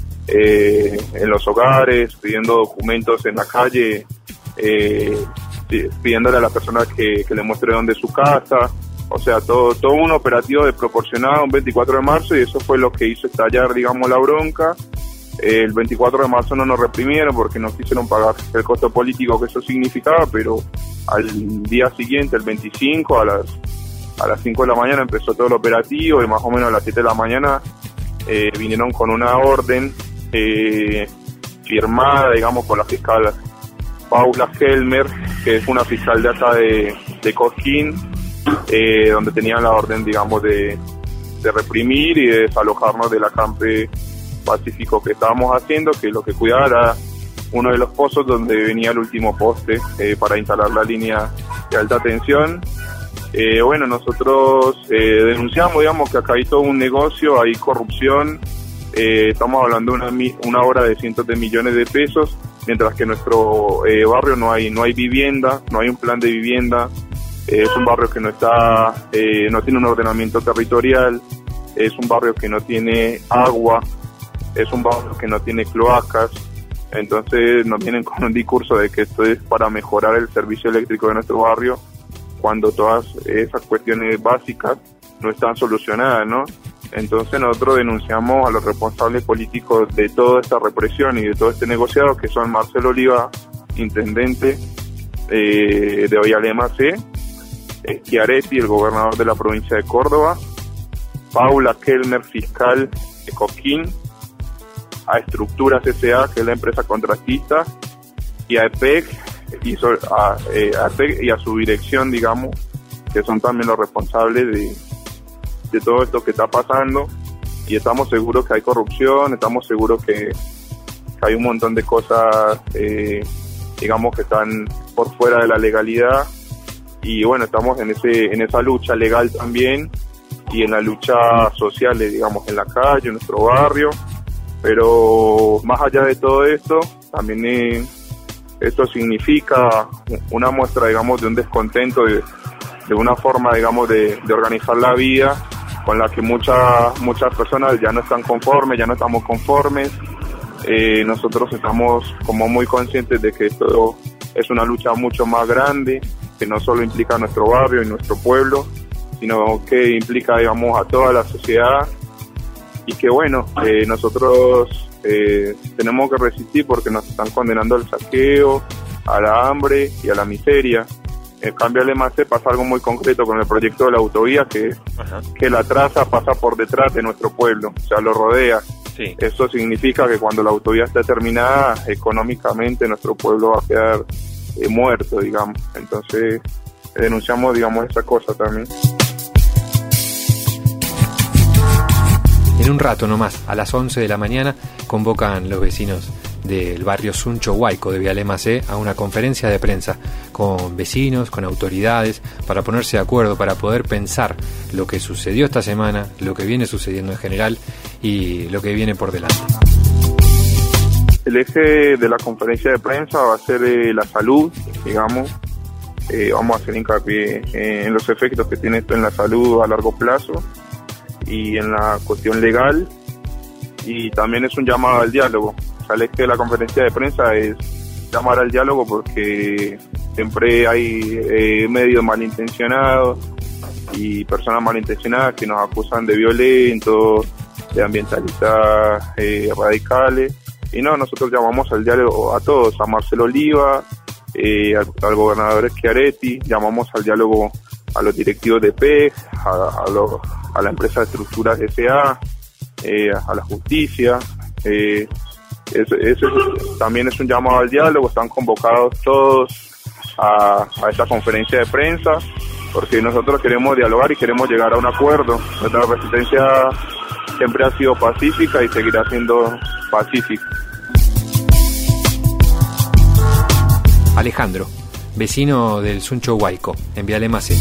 eh, en los hogares, pidiendo documentos en la calle, eh, pidiéndole a la persona que, que le muestre dónde es su casa. O sea, todo todo un operativo desproporcionado un veinticuatro de marzo, y eso fue lo que hizo estallar, digamos, la bronca. El veinticuatro de marzo no nos reprimieron porque no quisieron pagar el costo político que eso significaba, pero al día siguiente, el veinticinco, a las a las cinco de la mañana empezó todo el operativo, y más o menos a las siete de la mañana eh, vinieron con una orden eh, firmada, digamos, por la fiscal Paula Helmer, que es una fiscal de acá de, de Cosquín, eh, donde tenían la orden, digamos, de, de reprimir y de desalojarnos del acampe pacífico que estábamos haciendo, que lo que cuidaba era uno de los pozos donde venía el último poste eh, para instalar la línea de alta tensión. Eh, bueno, nosotros eh, denunciamos, digamos, que acá hay todo un negocio, hay corrupción, eh, estamos hablando de una, una obra de cientos de millones de pesos, mientras que en nuestro eh, barrio no hay no hay vivienda, no hay un plan de vivienda, eh, es un barrio que no está eh, no tiene un ordenamiento territorial, es un barrio que no tiene agua, es un barrio que no tiene cloacas. Entonces nos vienen con un discurso de que esto es para mejorar el servicio eléctrico de nuestro barrio, cuando todas esas cuestiones básicas no están solucionadas, ¿no? Entonces nosotros denunciamos a los responsables políticos de toda esta represión y de todo este negociado, que son Marcelo Oliva, intendente eh, de Vialemacé, Schiaretti, el gobernador de la provincia de Córdoba, Paula Helmer, fiscal de Cosquín, a Estructuras S A, que es la empresa contratista, y a E P E C, y, so, a, eh, a E P E C y a su dirección, digamos, que son también los responsables de, de todo esto que está pasando. Y estamos seguros que hay corrupción, estamos seguros que, que hay un montón de cosas, eh, digamos, que están por fuera de la legalidad, y bueno, estamos en ese en esa lucha legal también, y en la lucha social, digamos, en la calle, en nuestro barrio. Pero más allá de todo esto, también eh, esto significa una muestra, digamos, de un descontento, de, de una forma, digamos, de, de organizar la vida, con la que muchas muchas personas ya no están conformes, ya no estamos conformes. eh, nosotros estamos como muy conscientes de que esto es una lucha mucho más grande, que no solo implica a nuestro barrio y nuestro pueblo, sino que implica, digamos, a toda la sociedad, y que bueno, eh, nosotros eh, tenemos que resistir porque nos están condenando al saqueo, a la hambre y a la miseria. En cambio, al M A C pasa algo muy concreto con el proyecto de la autovía, que, que la traza pasa por detrás de nuestro pueblo, o sea, lo rodea. Sí. Eso significa que cuando la autovía esté terminada, económicamente nuestro pueblo va a quedar eh, muerto, digamos. Entonces, denunciamos, digamos, esa cosa también. En un rato nomás, a las once de la mañana, convocan los vecinos del barrio Suncho Huayco de Viale Macé a una conferencia de prensa con vecinos, con autoridades, para ponerse de acuerdo, para poder pensar lo que sucedió esta semana, lo que viene sucediendo en general y lo que viene por delante. El eje de la conferencia de prensa va a ser eh, la salud, digamos. Eh, vamos a hacer hincapié eh, en los efectos que tiene esto en la salud a largo plazo y en la cuestión legal, y también es un llamado al diálogo. O sea, el eje de la conferencia de prensa es llamar al diálogo porque siempre hay eh, medios malintencionados y personas malintencionadas que nos acusan de violentos, de ambientalistas eh, radicales, y no, nosotros llamamos al diálogo a todos, a Marcelo Oliva, eh, al, al gobernador Schiaretti, llamamos al diálogo a los directivos de P E G, a, a, lo, a la empresa de estructuras S A, eh, a la justicia. eh, Eso, eso también es un llamado al diálogo. Están convocados todos a, a esta conferencia de prensa porque nosotros queremos dialogar y queremos llegar a un acuerdo. Nuestra resistencia siempre ha sido pacífica y seguirá siendo pacífica. Alejandro, vecino del Suncho Huayco, en Viale Macé.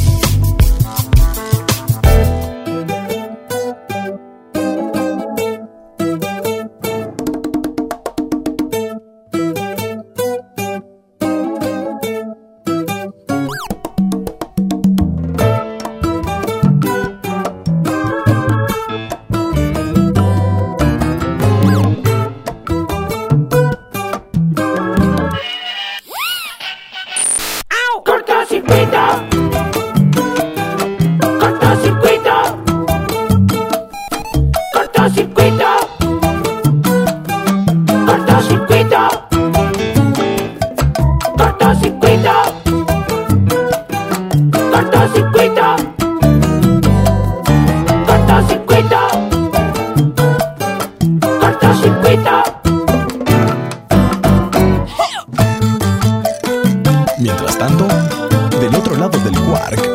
Mientras tanto, del otro lado del Quark.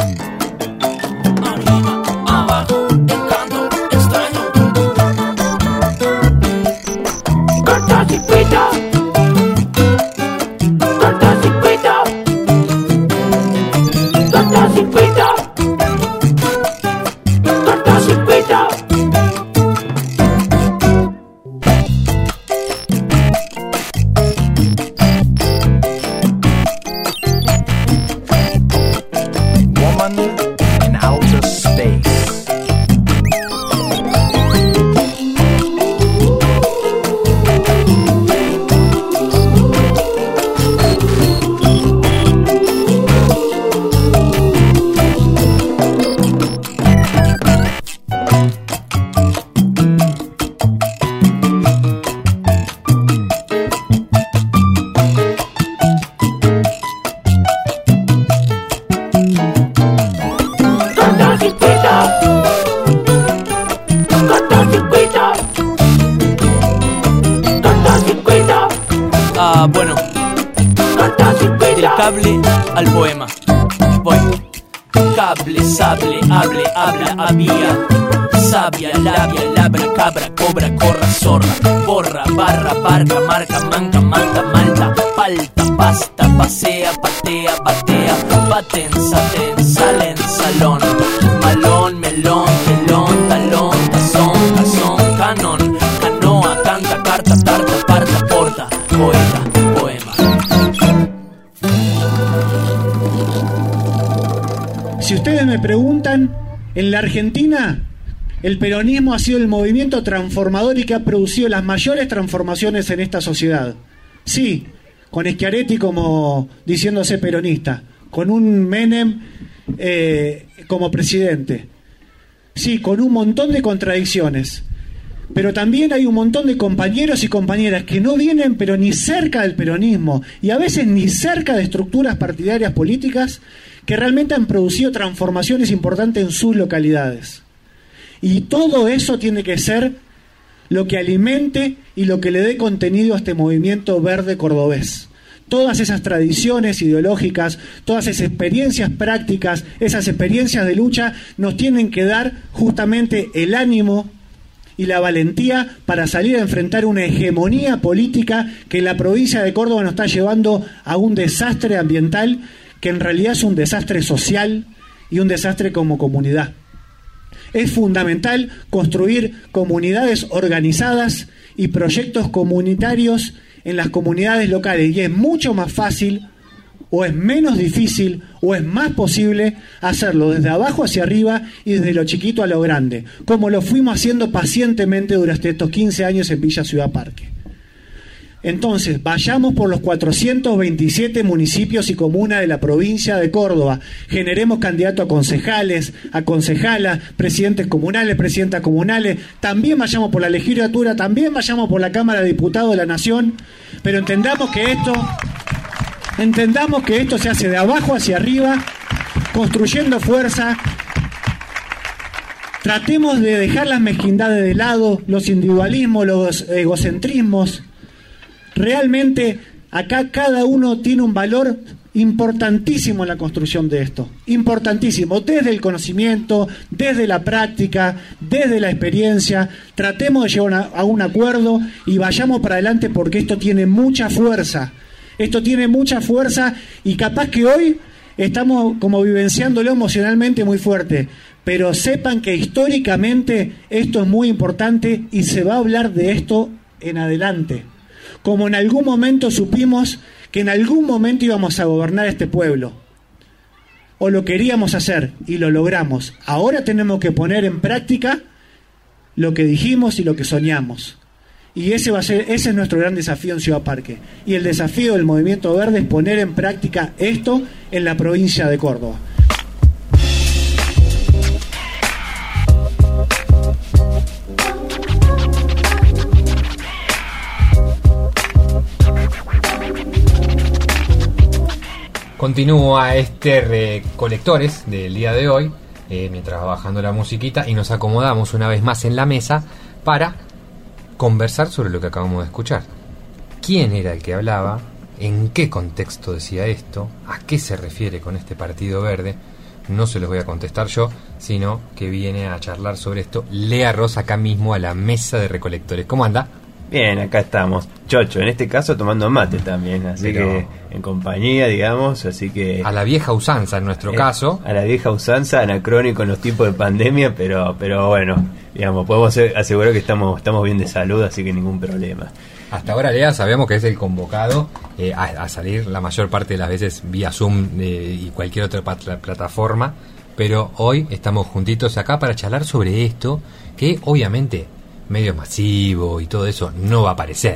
Ah, bueno, del cable al poema. Voy. Cable, sable, hable, habla, había. Sabia, labia, labra, cabra, cobra, corra, zorra. Borra, barra, barca, marca, manca, manta, malta. Palta, pasta, pasea, patea, batea. Baten, saten, salen, salón. Malón, melón, melón, talón, tazón, tazón, canon. Canoa, canta, carta, tarta, parta, porta. Poeta, poema. Si ustedes me preguntan, en la Argentina el peronismo ha sido el movimiento transformador y que ha producido las mayores transformaciones en esta sociedad. Sí, con Schiaretti como diciéndose peronista, con un Menem eh, como presidente. Sí, con un montón de contradicciones. Pero también hay un montón de compañeros y compañeras que no vienen pero ni cerca del peronismo y a veces ni cerca de estructuras partidarias políticas que realmente han producido transformaciones importantes en sus localidades. Y todo eso tiene que ser lo que alimente y lo que le dé contenido a este movimiento verde cordobés. Todas esas tradiciones ideológicas, todas esas experiencias prácticas, esas experiencias de lucha nos tienen que dar justamente el ánimo y la valentía para salir a enfrentar una hegemonía política que en la provincia de Córdoba nos está llevando a un desastre ambiental que en realidad es un desastre social y un desastre como comunidad. Es fundamental construir comunidades organizadas y proyectos comunitarios en las comunidades locales y es mucho más fácil o es menos difícil o es más posible hacerlo desde abajo hacia arriba y desde lo chiquito a lo grande, como lo fuimos haciendo pacientemente durante estos quince años en Villa Ciudad Parque. Entonces, vayamos por los cuatrocientos veintisiete municipios y comunas de la provincia de Córdoba, generemos candidatos a concejales, a concejalas, presidentes comunales, presidentas comunales, también vayamos por la legislatura, también vayamos por la Cámara de Diputados de la Nación, pero entendamos que esto, entendamos que esto se hace de abajo hacia arriba, construyendo fuerza. Tratemos de dejar las mezquindades de lado, los individualismos, los egocentrismos. Realmente acá cada uno tiene un valor importantísimo en la construcción de esto, importantísimo, desde el conocimiento, desde la práctica, desde la experiencia. Tratemos de llegar a, a un acuerdo y vayamos para adelante porque esto tiene mucha fuerza, esto tiene mucha fuerza y capaz que hoy estamos como vivenciándolo emocionalmente muy fuerte, pero sepan que históricamente esto es muy importante y se va a hablar de esto en adelante. Como en algún momento supimos que en algún momento íbamos a gobernar este pueblo. O lo queríamos hacer y lo logramos. Ahora tenemos que poner en práctica lo que dijimos y lo que soñamos. Y ese va a ser, ese es nuestro gran desafío en Ciudad Parque. Y el desafío del Movimiento Verde es poner en práctica esto en la provincia de Córdoba. Continúa este Recolectores del día de hoy, eh, mientras va bajando la musiquita y nos acomodamos una vez más en la mesa para conversar sobre lo que acabamos de escuchar. ¿Quién era el que hablaba? ¿En qué contexto decía esto? ¿A qué se refiere con este Partido Verde? No se los voy a contestar yo, sino que viene a charlar sobre esto Lea Rosa acá mismo a la mesa de Recolectores. ¿Cómo anda? Bien, acá estamos. Chocho, en este caso tomando mate también, así Pero, que en compañía, digamos, así que... A la vieja usanza en nuestro eh, caso. A la vieja usanza, anacrónico en los tiempos de pandemia, pero pero bueno, digamos, podemos asegurar que estamos estamos bien de salud, así que ningún problema. Hasta ahora, Lea, sabemos que es el convocado eh, a, a salir la mayor parte de las veces vía Zoom eh, y cualquier otra pat- plataforma, pero hoy estamos juntitos acá para charlar sobre esto, que obviamente... medio masivo y todo eso no va a aparecer.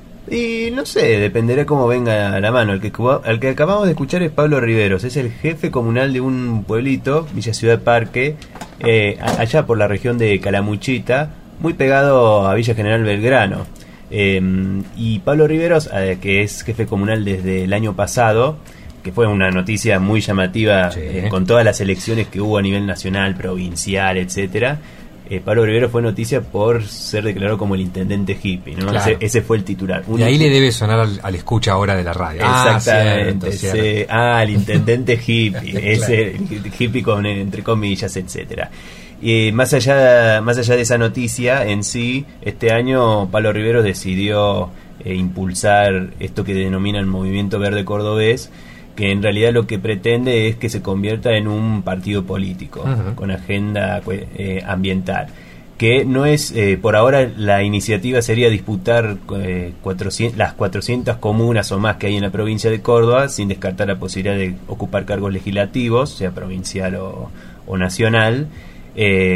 Y no sé, dependerá cómo venga a la mano. El que, el que acabamos de escuchar es Pablo Riveros, es el jefe comunal de un pueblito, Villa Ciudad Parque, eh, allá por la región de Calamuchita, muy pegado a Villa General Belgrano. Eh, y Pablo Riveros, eh, que es jefe comunal desde el año pasado, que fue una noticia muy llamativa, sí. eh, con todas las elecciones que hubo a nivel nacional, provincial, etcétera. Eh, Pablo Rivero fue noticia por ser declarado como el intendente hippie, ¿no? Claro. Ese, ese fue el titular. Un y ahí le debe sonar al, al escucha ahora de la radio. Exactamente. Ah, cierto, ese, cierto. ah el intendente hippie, claro. ese hippie con entre comillas, etcétera. Y más allá, más allá de esa noticia en sí, este año Pablo Rivero decidió eh, impulsar esto que denomina el Movimiento Verde Cordobés, que en realidad lo que pretende es que se convierta en un partido político, uh-huh. con agenda eh, ambiental, que no es, eh, por ahora la iniciativa sería disputar eh, cuatrocientas, las cuatrocientas comunas o más que hay en la provincia de Córdoba, sin descartar la posibilidad de ocupar cargos legislativos, sea provincial o, o nacional, eh,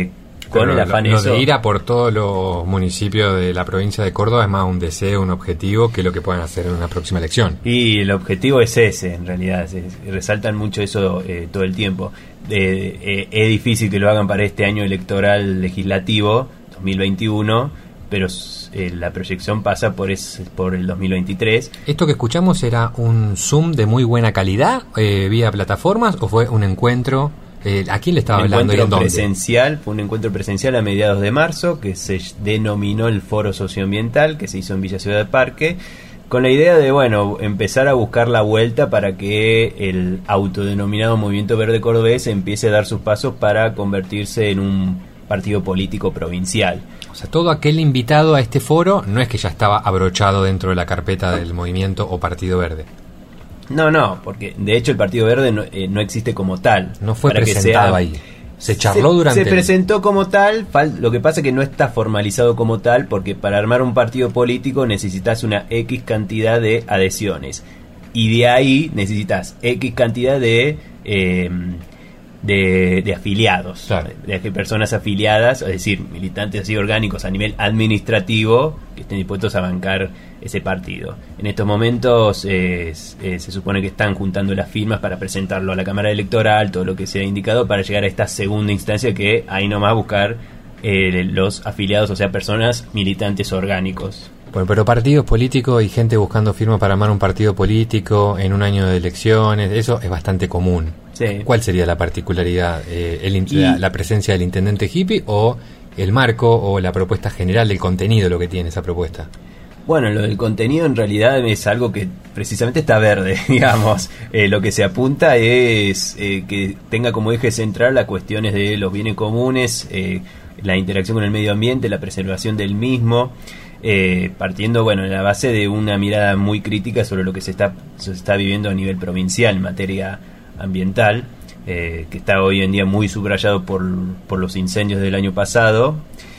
con Pero el afán lo, lo eso. de ir a por todos los municipios de la provincia de Córdoba es más un deseo, un objetivo que lo que puedan hacer en una próxima elección. Y el objetivo es ese, en realidad. Se, resaltan mucho eso eh, todo el tiempo. Eh, eh, es difícil que lo hagan para este año electoral legislativo, dos mil veintiuno, pero eh, la proyección pasa por, es, por el dos mil veintitrés. ¿Esto que escuchamos era un Zoom de muy buena calidad eh, vía plataformas o fue un encuentro? Eh, ¿A quién le estaba Un hablando y en encuentro dónde? presencial, fue un encuentro presencial a mediados de marzo que se denominó el Foro Socioambiental, que se hizo en Villa Ciudad del Parque, con la idea de, bueno, empezar a buscar la vuelta para que el autodenominado Movimiento Verde Cordobés empiece a dar sus pasos para convertirse en un partido político provincial. O sea, todo aquel invitado a este foro no es que ya estaba abrochado dentro de la carpeta del movimiento o Partido Verde. No, no, porque de hecho el Partido Verde no, eh, no existe como tal. No fue Para que presentado sea- ahí. Se charló se, durante Se el- presentó como tal, fal- lo que pasa es que no está formalizado como tal, porque para armar un partido político necesitas una X cantidad de adhesiones. Y de ahí necesitas X cantidad de... eh, de, de afiliados, Claro. de, de personas afiliadas, es decir, militantes así orgánicos a nivel administrativo que estén dispuestos a bancar ese partido. En estos momentos eh, s- eh, se supone que están juntando las firmas para presentarlo a la Cámara Electoral, todo lo que se ha indicado para llegar a esta segunda instancia, que ahí nomás buscar eh, los afiliados, o sea, personas militantes orgánicos. Bueno, pero partidos políticos y gente buscando firmas para armar un partido político en un año de elecciones, eso es bastante común. Sí. ¿Cuál sería la particularidad? Eh, el in- Y- la, la presencia del intendente hippie o el marco o la propuesta general del contenido, lo que tiene esa propuesta? Bueno, lo del contenido en realidad es algo que precisamente está verde, digamos. Eh, lo que se apunta es eh, que tenga como eje central las cuestiones de los bienes comunes, eh, la interacción con el medio ambiente, la preservación del mismo, eh, partiendo, bueno, en la base de una mirada muy crítica sobre lo que se está, se está viviendo a nivel provincial en materia ambiental, eh, que está hoy en día muy subrayado por, por los incendios del año pasado.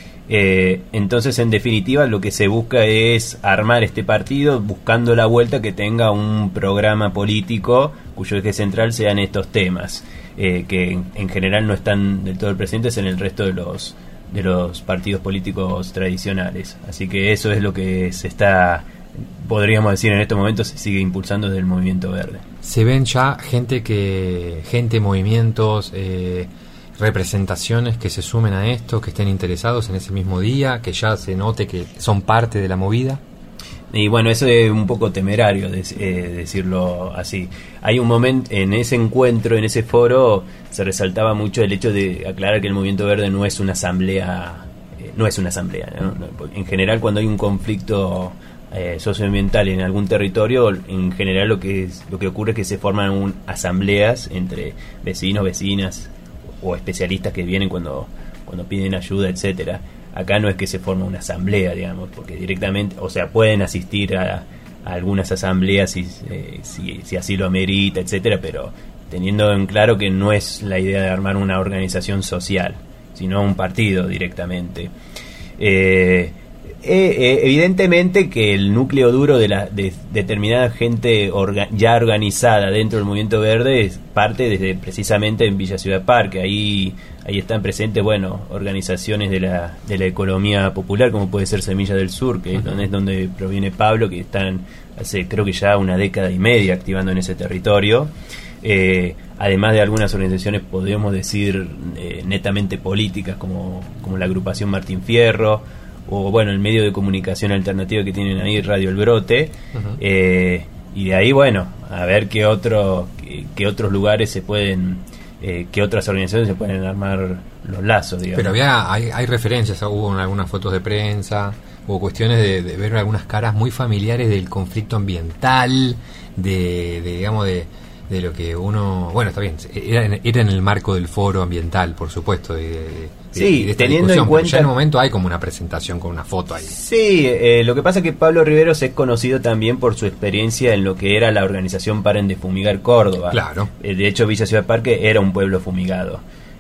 Eh, entonces, en definitiva, lo que se busca es armar este partido buscando la vuelta que tenga un programa político cuyo eje central sean estos temas, eh, que en, en general no están del todo presentes en el resto de los de los partidos políticos tradicionales. Así que eso es lo que se está, podríamos decir en estos momentos, se sigue impulsando desde el Movimiento Verde. Se ven ya gente que gente, movimientos, eh, representaciones que se sumen a esto, que estén interesados en ese mismo día, que ya se note que son parte de la movida. Y bueno, eso es un poco temerario de- eh, decirlo así. Hay un momento, en ese encuentro, en ese foro, se resaltaba mucho el hecho de aclarar que el Movimiento Verde no es una asamblea, eh, no es una asamblea, ¿no? No, en general, cuando hay un conflicto eh, socioambiental en algún territorio, en general lo que es, lo que ocurre es que se forman un, asambleas entre vecinos, vecinas o especialistas que vienen cuando, cuando piden ayuda, etcétera. Acá no es que se forma una asamblea, digamos, porque directamente, o sea, pueden asistir a, a algunas asambleas si, eh, si, si así lo amerita, etcétera, pero teniendo en claro que no es la idea de armar una organización social, sino un partido directamente. Eh, eh, eh, evidentemente que el núcleo duro de, la, de determinada gente orga, ya organizada dentro del Movimiento Verde es parte desde precisamente en Villa Ciudad Parque. Ahí ahí están presentes, bueno, organizaciones de la de la economía popular, como puede ser Semilla del Sur, que es donde, es donde proviene Pablo, que están hace creo que ya una década y media activando en ese territorio. Eh, además de algunas organizaciones, podríamos decir, eh, netamente políticas, como, como la agrupación Martín Fierro, o bueno, el medio de comunicación alternativa que tienen ahí, Radio El Brote. Uh-huh. eh, y de ahí, bueno, a ver qué otro qué, qué otros lugares se pueden, eh, qué otras organizaciones se pueden armar los lazos, digamos. Pero había hay, hay referencias, hubo algunas fotos de prensa, hubo cuestiones de, de ver algunas caras muy familiares del conflicto ambiental, de, de digamos de de lo que uno, bueno, está bien, era en, era en el marco del foro ambiental, por supuesto, de, de, sí, de esta teniendo en cuenta, ya en el momento hay como una presentación con una foto ahí. Sí, eh, lo que pasa es que Pablo Riveros es conocido también por su experiencia en lo que era la organización Paren de Fumigar Córdoba. Claro. Eh, de hecho, Villa Ciudad Parque era un pueblo fumigado.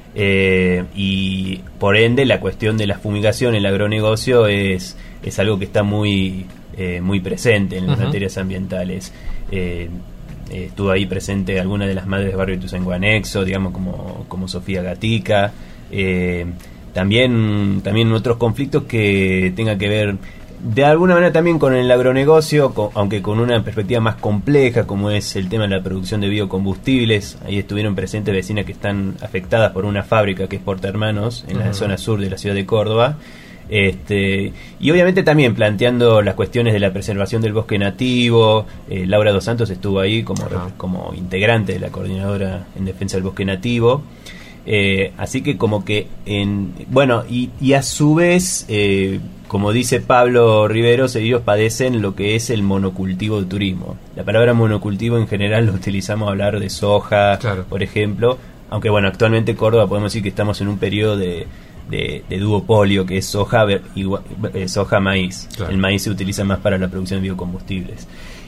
Eh, y por ende la cuestión de la fumigación, el agronegocio es, es algo que está muy, eh, muy presente en las uh-huh. materias ambientales. Eh, Eh, estuvo ahí presente alguna de las madres de barrio de Ituzaingó Anexo, digamos, como, como Sofía Gatica. Eh, también, también otros conflictos que tengan que ver de alguna manera también con el agronegocio, con, aunque con una perspectiva más compleja, como es el tema de la producción de biocombustibles. Ahí estuvieron presentes vecinas que están afectadas por una fábrica que es Porta Hermanos, en uh-huh. la zona sur de la ciudad de Córdoba. Este, y obviamente también planteando las cuestiones de la preservación del bosque nativo. eh, Laura Dos Santos estuvo ahí como, uh-huh. como integrante de la coordinadora en defensa del bosque nativo. Eh, así que como que en bueno y, y a su vez eh, como dice Pablo Riveros, ellos padecen lo que es el monocultivo de turismo. La palabra monocultivo en general lo utilizamos a hablar de soja, claro. por ejemplo, aunque bueno, actualmente Córdoba podemos decir que estamos en un periodo de, de, de duopolio, que es soja y eh, soja maíz. Claro. El maíz se utiliza más para la producción de biocombustibles.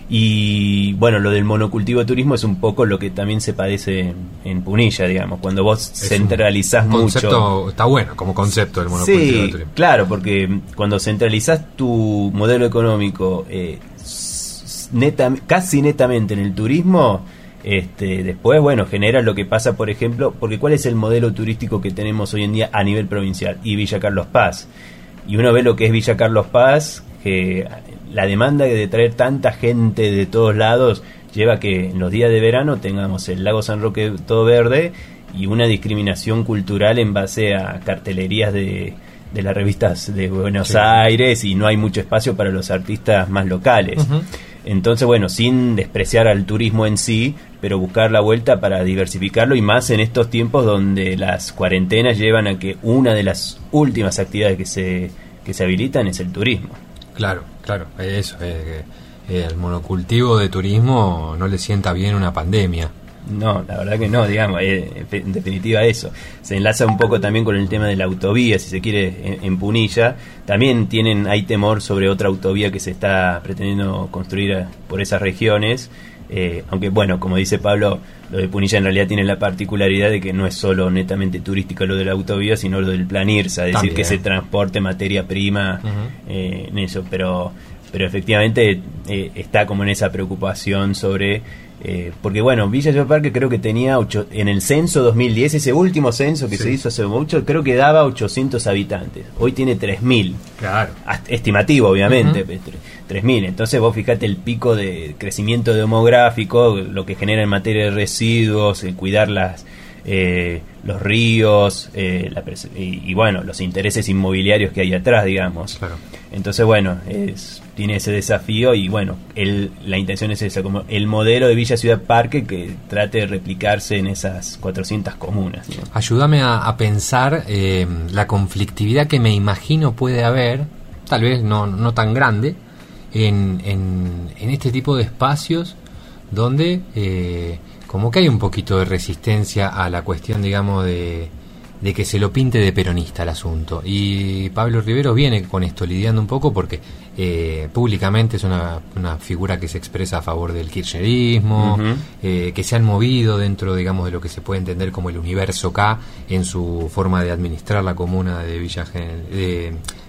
Y bueno, lo del monocultivo de turismo es un poco lo que también se padece en, en Punilla, digamos, cuando vos es centralizás concepto, mucho. Está bueno como concepto el monocultivo sí, de turismo. Claro, porque cuando centralizás tu modelo económico eh, neta, casi netamente en el turismo, este, después, bueno, genera lo que pasa, por ejemplo, porque ¿cuál es el modelo turístico que tenemos hoy en día a nivel provincial? Y Villa Carlos Paz. Y uno ve lo que es Villa Carlos Paz, que la demanda de traer tanta gente de todos lados lleva a que en los días de verano tengamos el lago San Roque todo verde y una discriminación cultural en base a cartelerías de, de las revistas de Buenos sí. Aires, y no hay mucho espacio para los artistas más locales. Uh-huh. Entonces, bueno, sin despreciar al turismo en sí, pero buscar la vuelta para diversificarlo, y más en estos tiempos donde las cuarentenas llevan a que una de las últimas actividades que se, que se habilitan es el turismo. Claro, claro, eso, eh, eh, el monocultivo de turismo no le sienta bien una pandemia. No, la verdad que no, digamos, eh, en definitiva eso. Se enlaza un poco también con el tema de la autovía, si se quiere, en, en Punilla. También tienen, hay temor sobre otra autovía que se está pretendiendo construir por esas regiones. Eh, aunque bueno, como dice Pablo, lo de Punilla en realidad tiene la particularidad de que no es solo netamente turístico lo de la autovía, sino lo del plan IRSA, es decir, que se transporte materia prima uh-huh. eh, en eso, pero pero efectivamente eh, está como en esa preocupación sobre eh, porque bueno, Villa Ciudad Parque creo que tenía ocho, en el censo dos mil diez, ese último censo que sí. se hizo hace mucho, creo que daba ochocientos habitantes, hoy tiene tres mil, claro, estimativo obviamente, uh-huh. tres mil, entonces vos fijate el pico de crecimiento demográfico, lo que genera en materia de residuos, el cuidar las eh, los ríos, eh, la pres- y, y bueno, los intereses inmobiliarios que hay atrás, digamos. Claro. Entonces bueno, es, tiene ese desafío, y bueno, el, la intención es esa, como el modelo de Villa Ciudad Parque que trate de replicarse en esas cuatrocientas comunas, ¿no? Ayúdame a, a pensar eh, la conflictividad que me imagino puede haber, tal vez no, no tan grande, en, en, en este tipo de espacios donde eh, como que hay un poquito de resistencia a la cuestión, digamos, de, de que se lo pinte de peronista el asunto. Y Pablo Riveros viene con esto lidiando un poco porque eh, públicamente es una, una figura que se expresa a favor del kirchnerismo, uh-huh. eh, que se han movido dentro, digamos, de lo que se puede entender como el universo K en su forma de administrar la comuna de Villa Gen- de,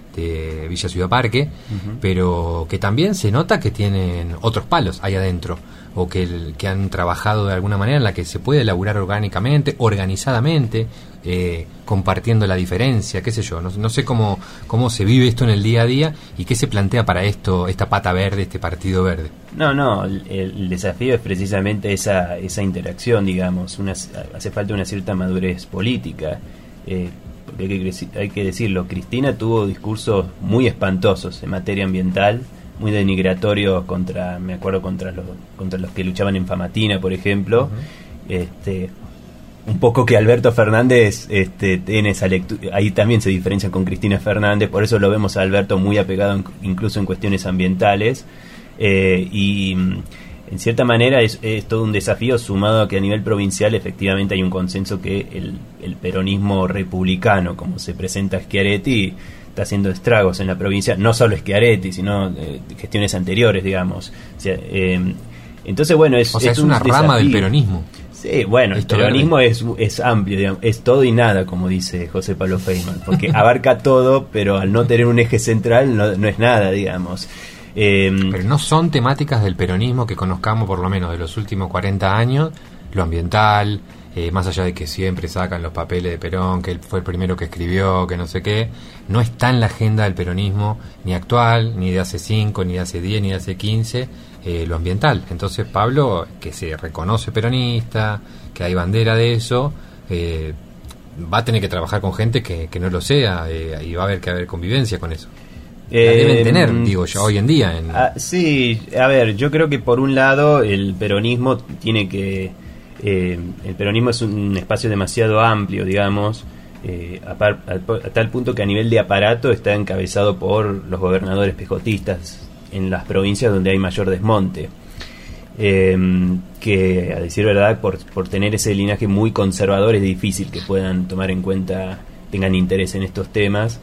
de Villa Ciudad Parque, uh-huh. pero que también se nota que tienen otros palos ahí adentro, o que, el, que han trabajado de alguna manera en la que se puede elaborar orgánicamente, organizadamente, eh, compartiendo la diferencia, qué sé yo, no, no sé cómo, cómo se vive esto en el día a día y qué se plantea para esto, esta pata verde, este partido verde. No, no, el, el desafío es precisamente esa, esa interacción, digamos, una, hace falta una cierta madurez política, eh, porque hay que, hay que decirlo, Cristina tuvo discursos muy espantosos en materia ambiental, muy denigratorios contra, me acuerdo, contra los contra los que luchaban en Famatina, por ejemplo. Uh-huh. Este, un poco que Alberto Fernández este, tiene esa lectura, ahí también se diferencia con Cristina Fernández, por eso lo vemos a Alberto muy apegado en, incluso en cuestiones ambientales, eh, y en cierta manera es, es todo un desafío, sumado a que a nivel provincial efectivamente hay un consenso que el, el peronismo republicano, como se presenta Schiaretti, está haciendo estragos en la provincia, no solo Schiaretti, sino eh, gestiones anteriores, digamos. O sea, eh, entonces, bueno, es, o sea, es, es un una desafío. Rama del peronismo. Sí, bueno, Esto el peronismo es, es amplio, digamos, es todo y nada, como dice José Pablo Feynman, porque abarca todo, pero al no tener un eje central no, no es nada, digamos. Eh, pero no son temáticas del peronismo que conozcamos por lo menos de los últimos cuarenta años, lo ambiental, eh, más allá de que siempre sacan los papeles de Perón, que él fue el primero que escribió, que no sé qué, no está en la agenda del peronismo ni actual, ni de hace cinco, ni de hace diez, ni de hace quince, eh, lo ambiental. Entonces Pablo, que se reconoce peronista, que hay bandera de eso, eh, va a tener que trabajar con gente que, que no lo sea, eh, y va a haber que haber convivencia con eso. La Eh, deben tener, digo yo, hoy en día. En... Ah, sí, a ver, yo creo que por un lado el peronismo tiene que... Eh, el peronismo es un espacio demasiado amplio, digamos, eh, a, par, a, a tal punto que a nivel de aparato está encabezado por los gobernadores pejotistas en las provincias donde hay mayor desmonte. Eh, que a decir verdad, por, por tener ese linaje muy conservador es difícil que puedan tomar en cuenta, tengan interés en estos temas.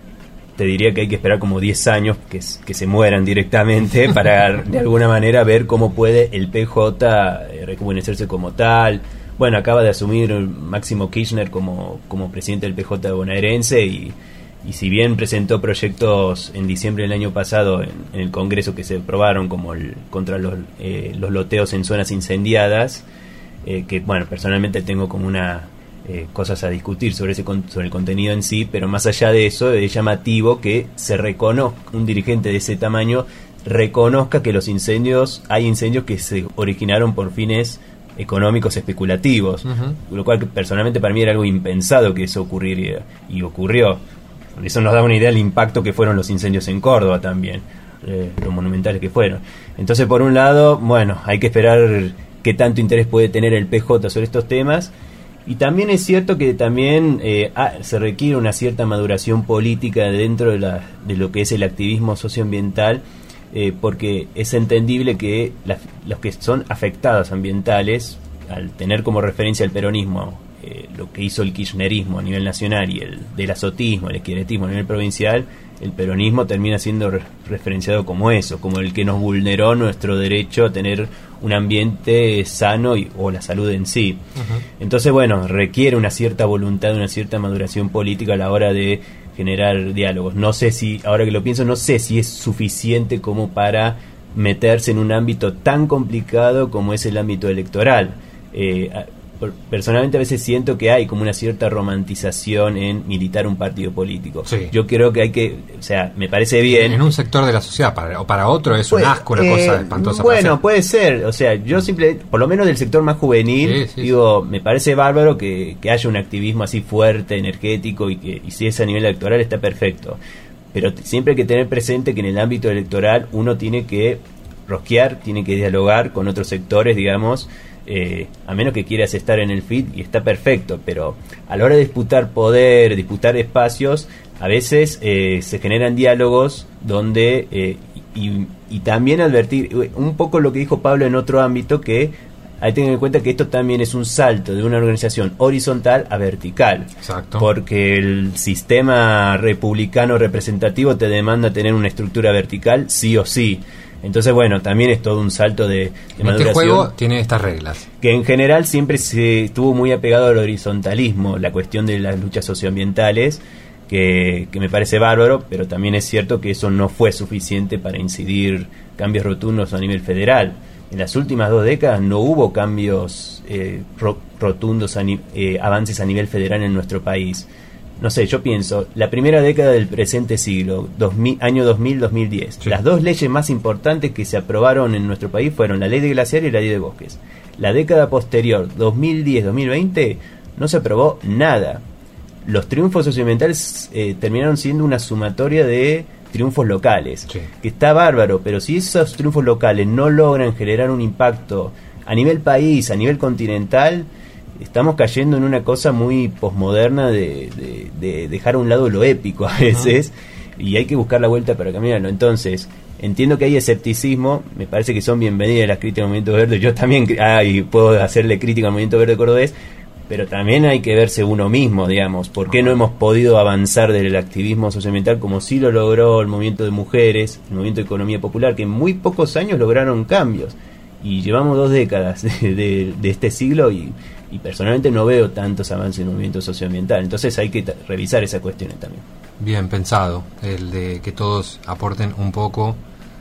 Te diría que hay que esperar como diez años que, que se mueran directamente para de alguna manera ver cómo puede el P J eh, rejuvenecerse como tal. Bueno, acaba de asumir Máximo Kirchner como, como presidente del P J bonaerense y, y si bien presentó proyectos en diciembre del año pasado en, en el Congreso que se aprobaron como el, contra los, eh, los loteos en zonas incendiadas, eh, que bueno, personalmente tengo como una... Eh, cosas a discutir sobre ese con, sobre el contenido en sí, pero más allá de eso es llamativo que se reconozca, un dirigente de ese tamaño reconozca que los incendios, hay incendios que se originaron por fines económicos especulativos, uh-huh. Lo cual personalmente para mí era algo impensado que eso ocurriría, y ocurrió. Eso nos da una idea del impacto que fueron los incendios en Córdoba también, eh, lo monumentales que fueron. Entonces, por un lado, bueno, hay que esperar qué tanto interés puede tener el P J sobre estos temas. Y también es cierto que también eh, ah, se requiere una cierta maduración política dentro de, la, de lo que es el activismo socioambiental, eh, porque es entendible que la, los que son afectados ambientales, al tener como referencia el peronismo, eh, lo que hizo el kirchnerismo a nivel nacional y el del azotismo, el esqueletismo a nivel provincial, el peronismo termina siendo re- referenciado como eso, como el que nos vulneró nuestro derecho a tener un ambiente sano y, o la salud en sí. Uh-huh. Entonces, bueno, requiere una cierta voluntad, una cierta maduración política a la hora de generar diálogos. No sé si, ahora que lo pienso, no sé si es suficiente como para meterse en un ámbito tan complicado como es el ámbito electoral. Eh, personalmente a veces siento que hay como una cierta romantización en militar un partido político. Sí. Yo creo que hay que, o sea, me parece bien. En un sector de la sociedad, para, o para otro es pues, un asco, una eh, cosa espantosa. Bueno, puede ser, o sea, yo simplemente, por lo menos del sector más juvenil, sí, sí, digo, sí. Me parece bárbaro que, que haya un activismo así fuerte, energético, y que y si es a nivel electoral está perfecto. Pero t- siempre hay que tener presente que en el ámbito electoral uno tiene que rosquear, tiene que dialogar con otros sectores, digamos, Eh, a menos que quieras estar en el F I D, y está perfecto, pero a la hora de disputar poder, disputar espacios, a veces eh, se generan diálogos donde eh, y, y también advertir un poco lo que dijo Pablo en otro ámbito, que hay que tener en cuenta que esto también es un salto de una organización horizontal a vertical. Exacto. Porque el sistema republicano representativo te demanda tener una estructura vertical sí o sí. Entonces, bueno, también es todo un salto de, de en maduración. Este juego tiene estas reglas. Que en general siempre se estuvo muy apegado al horizontalismo, la cuestión de las luchas socioambientales, que, que me parece bárbaro, pero también es cierto que eso no fue suficiente para incidir cambios rotundos a nivel federal. En las últimas dos décadas no hubo cambios eh, ro- rotundos, a ni- eh, avances a nivel federal en nuestro país. No sé, yo pienso, la primera década del presente siglo, dos mil, año dos mil a dos mil diez, sí. Las dos leyes más importantes que se aprobaron en nuestro país fueron la ley de glaciares y la ley de bosques. La década posterior, dos mil diez a dos mil veinte, no se aprobó nada. Los triunfos socioambientales eh, terminaron siendo una sumatoria de triunfos locales, sí. Que está bárbaro, pero si esos triunfos locales no logran generar un impacto a nivel país, a nivel continental, estamos cayendo en una cosa muy posmoderna de, de, de dejar a un lado lo épico a veces, uh-huh. Y hay que buscar la vuelta para caminarlo. Entonces, entiendo que hay escepticismo, me parece que son bienvenidas las críticas al Movimiento Verde, yo también ay, puedo hacerle crítica al Movimiento Verde Cordobés, pero también hay que verse uno mismo, digamos, ¿por qué no hemos podido avanzar del activismo socioambiental como sí lo logró el movimiento de mujeres, el movimiento de economía popular, que en muy pocos años lograron cambios? Y llevamos dos décadas de, de, de este siglo y y personalmente no veo tantos avances en el movimiento socioambiental. Entonces hay que t- revisar esas cuestiones también. Bien pensado, el de que todos aporten un poco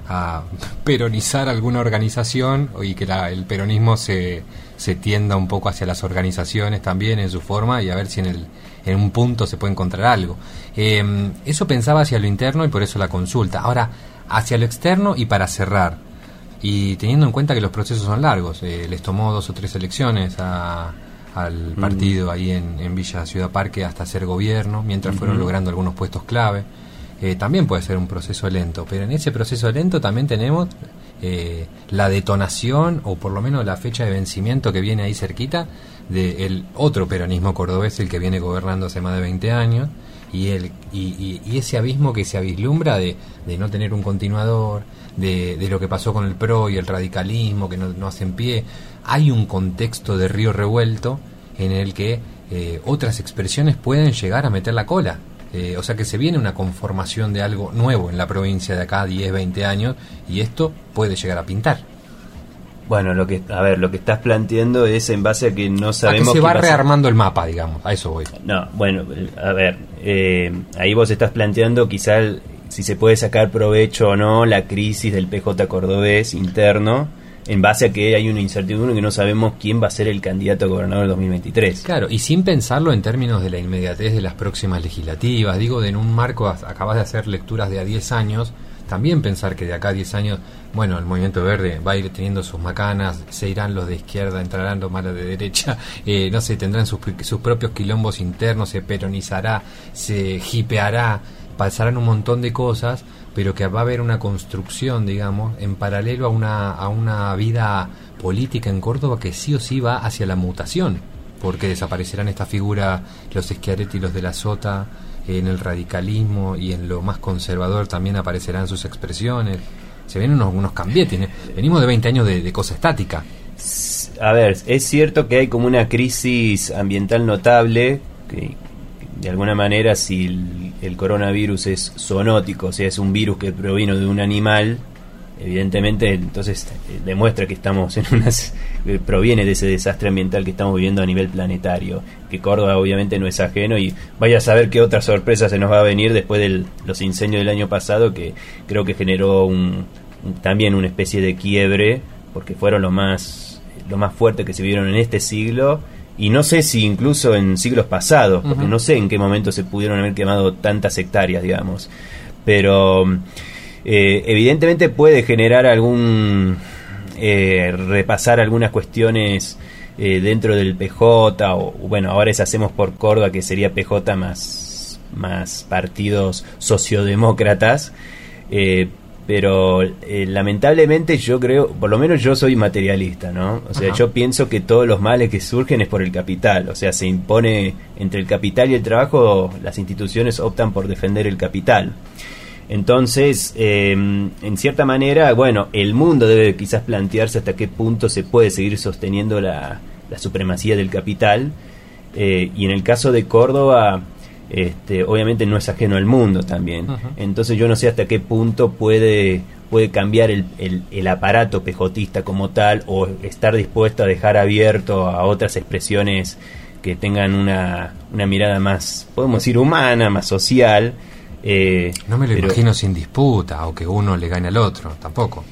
a peronizar alguna organización y que la, el peronismo se, se tienda un poco hacia las organizaciones también en su forma y a ver si en, el, en un punto se puede encontrar algo. Eh, eso pensaba hacia lo interno y por eso la consulta. Ahora, hacia lo externo y para cerrar, y teniendo en cuenta que los procesos son largos, eh, les tomó dos o tres elecciones a, al partido mm. ahí en, en Villa Ciudad Parque hasta ser gobierno, mientras mm-hmm. fueron logrando algunos puestos clave. Eh, también puede ser un proceso lento, pero en ese proceso lento también tenemos eh, la detonación, o por lo menos la fecha de vencimiento que viene ahí cerquita, del otro peronismo cordobés, el que viene gobernando hace más de veinte años, y el y, y, y ese abismo que se vislumbra de, de no tener un continuador, de, de lo que pasó con el P R O y el radicalismo, que no, no hacen pie. Hay un contexto de río revuelto en el que eh, otras expresiones pueden llegar a meter la cola. Eh, o sea que se viene una conformación de algo nuevo en la provincia de acá diez, veinte años, y esto puede llegar a pintar. Bueno, lo que a ver, lo que estás planteando es en base a que no sabemos... A que se va pasa. rearmando el mapa, digamos, a eso voy. No, bueno, a ver, eh, ahí vos estás planteando quizá el, si se puede sacar provecho o no la crisis del P J cordobés interno, en base a que hay una incertidumbre que no sabemos quién va a ser el candidato a gobernador del dos mil veintitrés. Claro, y sin pensarlo en términos de la inmediatez de las próximas legislativas, digo, de en un marco, acabas de hacer lecturas de a diez años, también pensar que de acá a diez años, bueno, el Movimiento Verde va a ir teniendo sus macanas, se irán los de izquierda, entrarán los malos de derecha, eh, no sé, tendrán sus, sus propios quilombos internos, se peronizará, se hipeará, pasarán un montón de cosas, pero que va a haber una construcción, digamos, en paralelo a una a una vida política en Córdoba que sí o sí va hacia la mutación, porque desaparecerán esta figura, los Schiaretti y los de la Sota, en el radicalismo y en lo más conservador también aparecerán sus expresiones. Se ven unos, unos cambietes, ¿eh? Venimos de veinte años de, de cosa estática. A ver, es cierto que hay como una crisis ambiental notable, que de alguna manera si el, el coronavirus es zoonótico, o sea, es un virus que provino de un animal, evidentemente entonces eh, demuestra que estamos en unas eh, proviene de ese desastre ambiental que estamos viviendo a nivel planetario, que Córdoba obviamente no es ajeno, y vaya a saber qué otra sorpresa se nos va a venir después de los incendios del año pasado, que creo que generó un, un, también una especie de quiebre, porque fueron lo más lo más fuerte que se vieron en este siglo, y no sé si incluso en siglos pasados, porque uh-huh. no sé en qué momento se pudieron haber quemado tantas hectáreas, digamos, pero eh, evidentemente puede generar algún eh, repasar algunas cuestiones eh, dentro del P J, o bueno, ahora es Hacemos por Córdoba, que sería P J más más partidos sociodemócratas, eh, pero eh, lamentablemente yo creo, por lo menos yo soy materialista, ¿no? O sea, Ajá. yo pienso que todos los males que surgen es por el capital, o sea, se impone entre el capital y el trabajo, las instituciones optan por defender el capital. Entonces, eh, en cierta manera, bueno, el mundo debe quizás plantearse hasta qué punto se puede seguir sosteniendo la, la supremacía del capital, eh, y en el caso de Córdoba, Este, obviamente no es ajeno al mundo también. Uh-huh. Entonces yo no sé hasta qué punto puede puede cambiar el, el, el aparato pejotista como tal, o estar dispuesto a dejar abierto a otras expresiones que tengan una, una mirada más, podemos decir, humana, más social. Eh, no me lo pero, imagino sin disputa, o que uno le gane al otro, tampoco.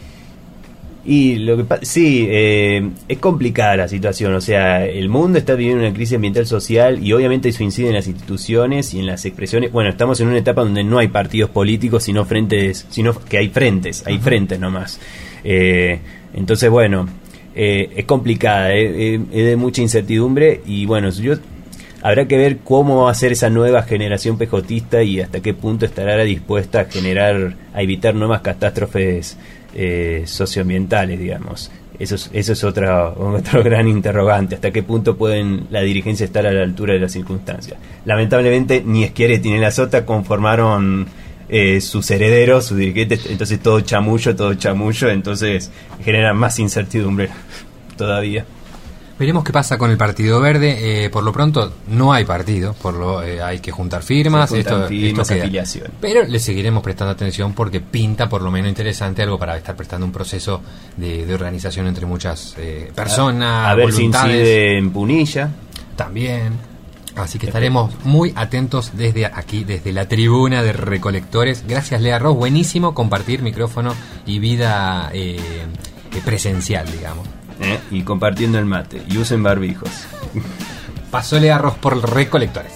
Y lo que pasa, sí, eh, es complicada la situación, o sea, el mundo está viviendo una crisis ambiental social, y obviamente eso incide en las instituciones y en las expresiones. Bueno, estamos en una etapa donde no hay partidos políticos, sino frentes, sino que hay frentes, hay uh-huh. frentes nomás. Eh, entonces, bueno, eh, es complicada, eh, eh, es de mucha incertidumbre, y bueno, yo habrá que ver cómo va a ser esa nueva generación pejotista y hasta qué punto estará dispuesta a generar, a evitar nuevas catástrofes Eh, socioambientales, digamos. Eso es, eso es otra, otro gran interrogante, hasta qué punto pueden la dirigencia estar a la altura de las circunstancias. Lamentablemente ni Schiaretti ni la Sota conformaron eh, sus herederos, sus dirigentes, entonces todo chamullo, todo chamullo, entonces genera más incertidumbre todavía. Veremos qué pasa con el Partido Verde. Eh, por lo pronto no hay partido, por lo eh, hay que juntar firmas, Se juntan esto, firmas, esto afiliación. Pero le seguiremos prestando atención porque pinta por lo menos interesante algo para estar prestando un proceso de, de organización entre muchas eh, personas. A, a ver voluntades. si incide en Punilla. También. Así que estaremos muy atentos desde aquí, desde la tribuna de Recolectores. Gracias, Lea Ross. Buenísimo compartir micrófono y vida eh, presencial, digamos. ¿Eh? Y compartiendo el mate. Y usen barbijos. Pasó Lea Ross por Recolectores.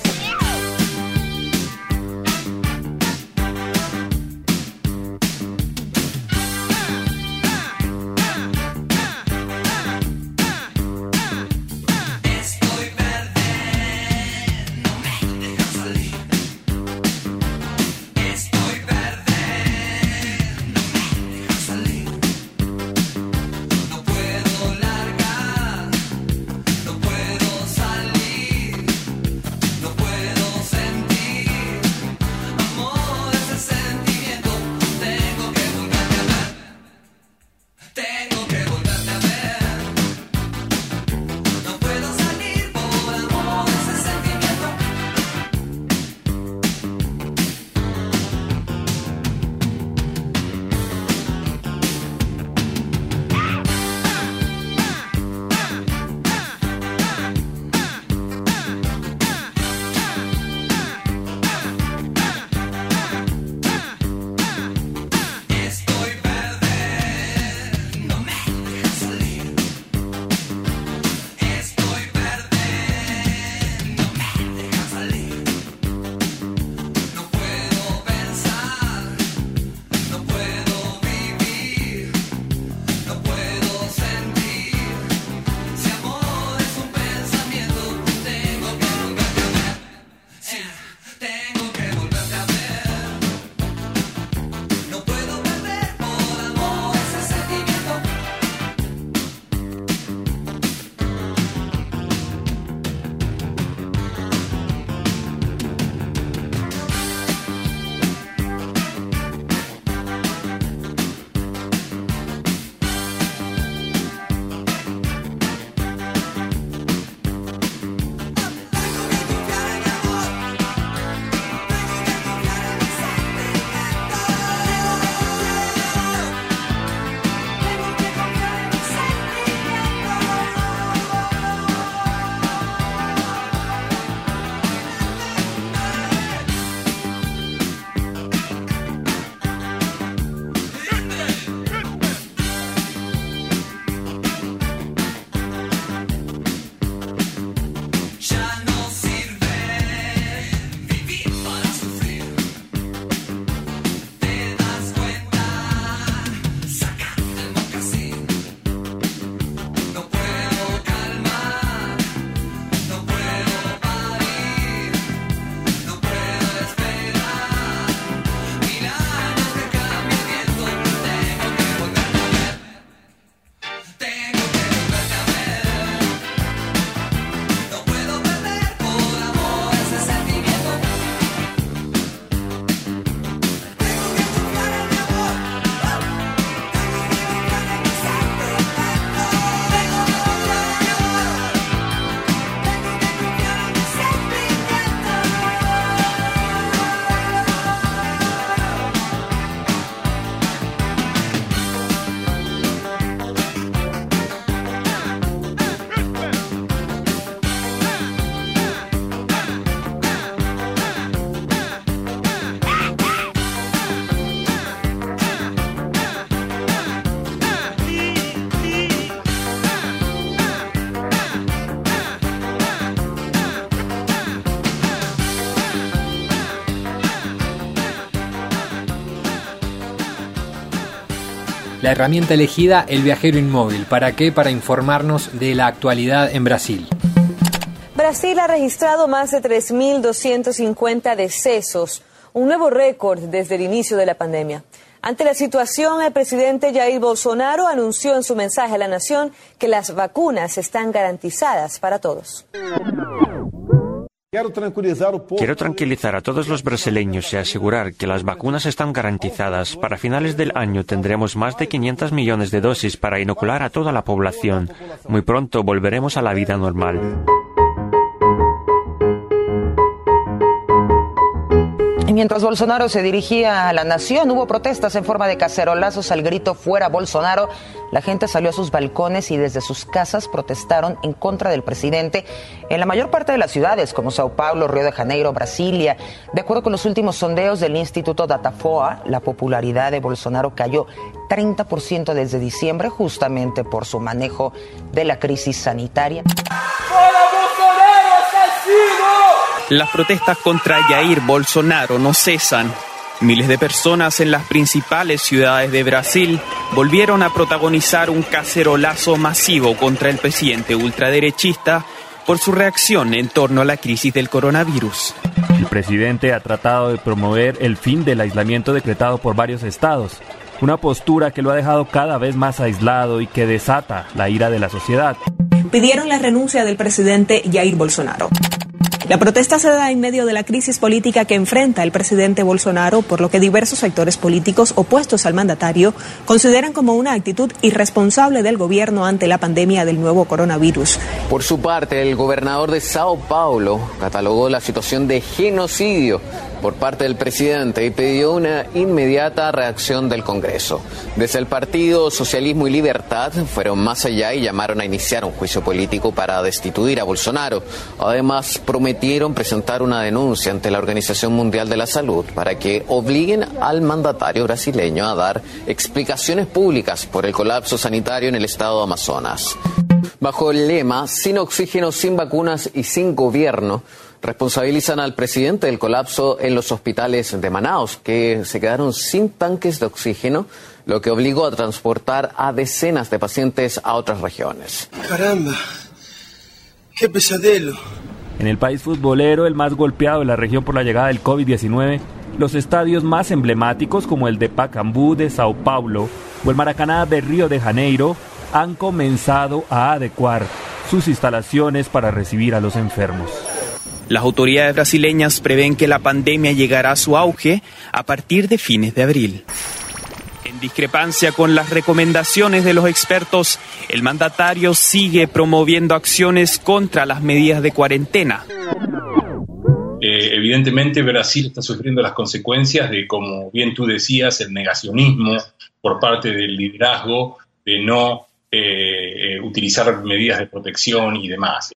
La herramienta elegida, el viajero inmóvil. ¿Para qué? Para informarnos de la actualidad en Brasil. Brasil ha registrado más de tres mil doscientos cincuenta decesos, un nuevo récord desde el inicio de la pandemia. Ante la situación, el presidente Jair Bolsonaro anunció en su mensaje a la nación que las vacunas están garantizadas para todos. Quiero tranquilizar a todos los brasileños y asegurar que las vacunas están garantizadas. Para finales del año tendremos más de quinientos millones de dosis para inocular a toda la población. Muy pronto volveremos a la vida normal. Mientras Bolsonaro se dirigía a la nación, hubo protestas en forma de cacerolazos al grito "Fuera Bolsonaro". La gente salió a sus balcones y desde sus casas protestaron en contra del presidente en la mayor parte de las ciudades, como Sao Paulo, Río de Janeiro, Brasilia. De acuerdo con los últimos sondeos del Instituto Datafolha, la popularidad de Bolsonaro cayó treinta por ciento desde diciembre, justamente por su manejo de la crisis sanitaria. Las protestas contra Jair Bolsonaro no cesan. Miles de personas en las principales ciudades de Brasil volvieron a protagonizar un cacerolazo masivo contra el presidente ultraderechista por su reacción en torno a la crisis del coronavirus. El presidente ha tratado de promover el fin del aislamiento decretado por varios estados, una postura que lo ha dejado cada vez más aislado y que desata la ira de la sociedad. Pidieron la renuncia del presidente Jair Bolsonaro. La protesta se da en medio de la crisis política que enfrenta el presidente Bolsonaro, por lo que diversos sectores políticos opuestos al mandatario consideran como una actitud irresponsable del gobierno ante la pandemia del nuevo coronavirus. Por su parte, el gobernador de Sao Paulo catalogó la situación de genocidio por parte del presidente y pidió una inmediata reacción del Congreso. Desde el Partido Socialismo y Libertad fueron más allá y llamaron a iniciar un juicio político para destituir a Bolsonaro. Además, prometieron presentar una denuncia ante la Organización Mundial de la Salud para que obliguen al mandatario brasileño a dar explicaciones públicas por el colapso sanitario en el estado de Amazonas. Bajo el lema "Sin oxígeno, sin vacunas y sin gobierno", responsabilizan al presidente del colapso en los hospitales de Manaus, que se quedaron sin tanques de oxígeno, lo que obligó a transportar a decenas de pacientes a otras regiones. Caramba, qué pesadelo. En el país futbolero, el más golpeado de la región por la llegada del COVID diecinueve, los estadios más emblemáticos como el de Pacaembu de Sao Paulo o el Maracaná de Río de Janeiro han comenzado a adecuar sus instalaciones para recibir a los enfermos. Las autoridades brasileñas prevén que la pandemia llegará a su auge a partir de fines de abril. En discrepancia con las recomendaciones de los expertos, el mandatario sigue promoviendo acciones contra las medidas de cuarentena. Eh, evidentemente Brasil está sufriendo las consecuencias de, como bien tú decías, el negacionismo por parte del liderazgo de no eh, eh, utilizar medidas de protección y demás.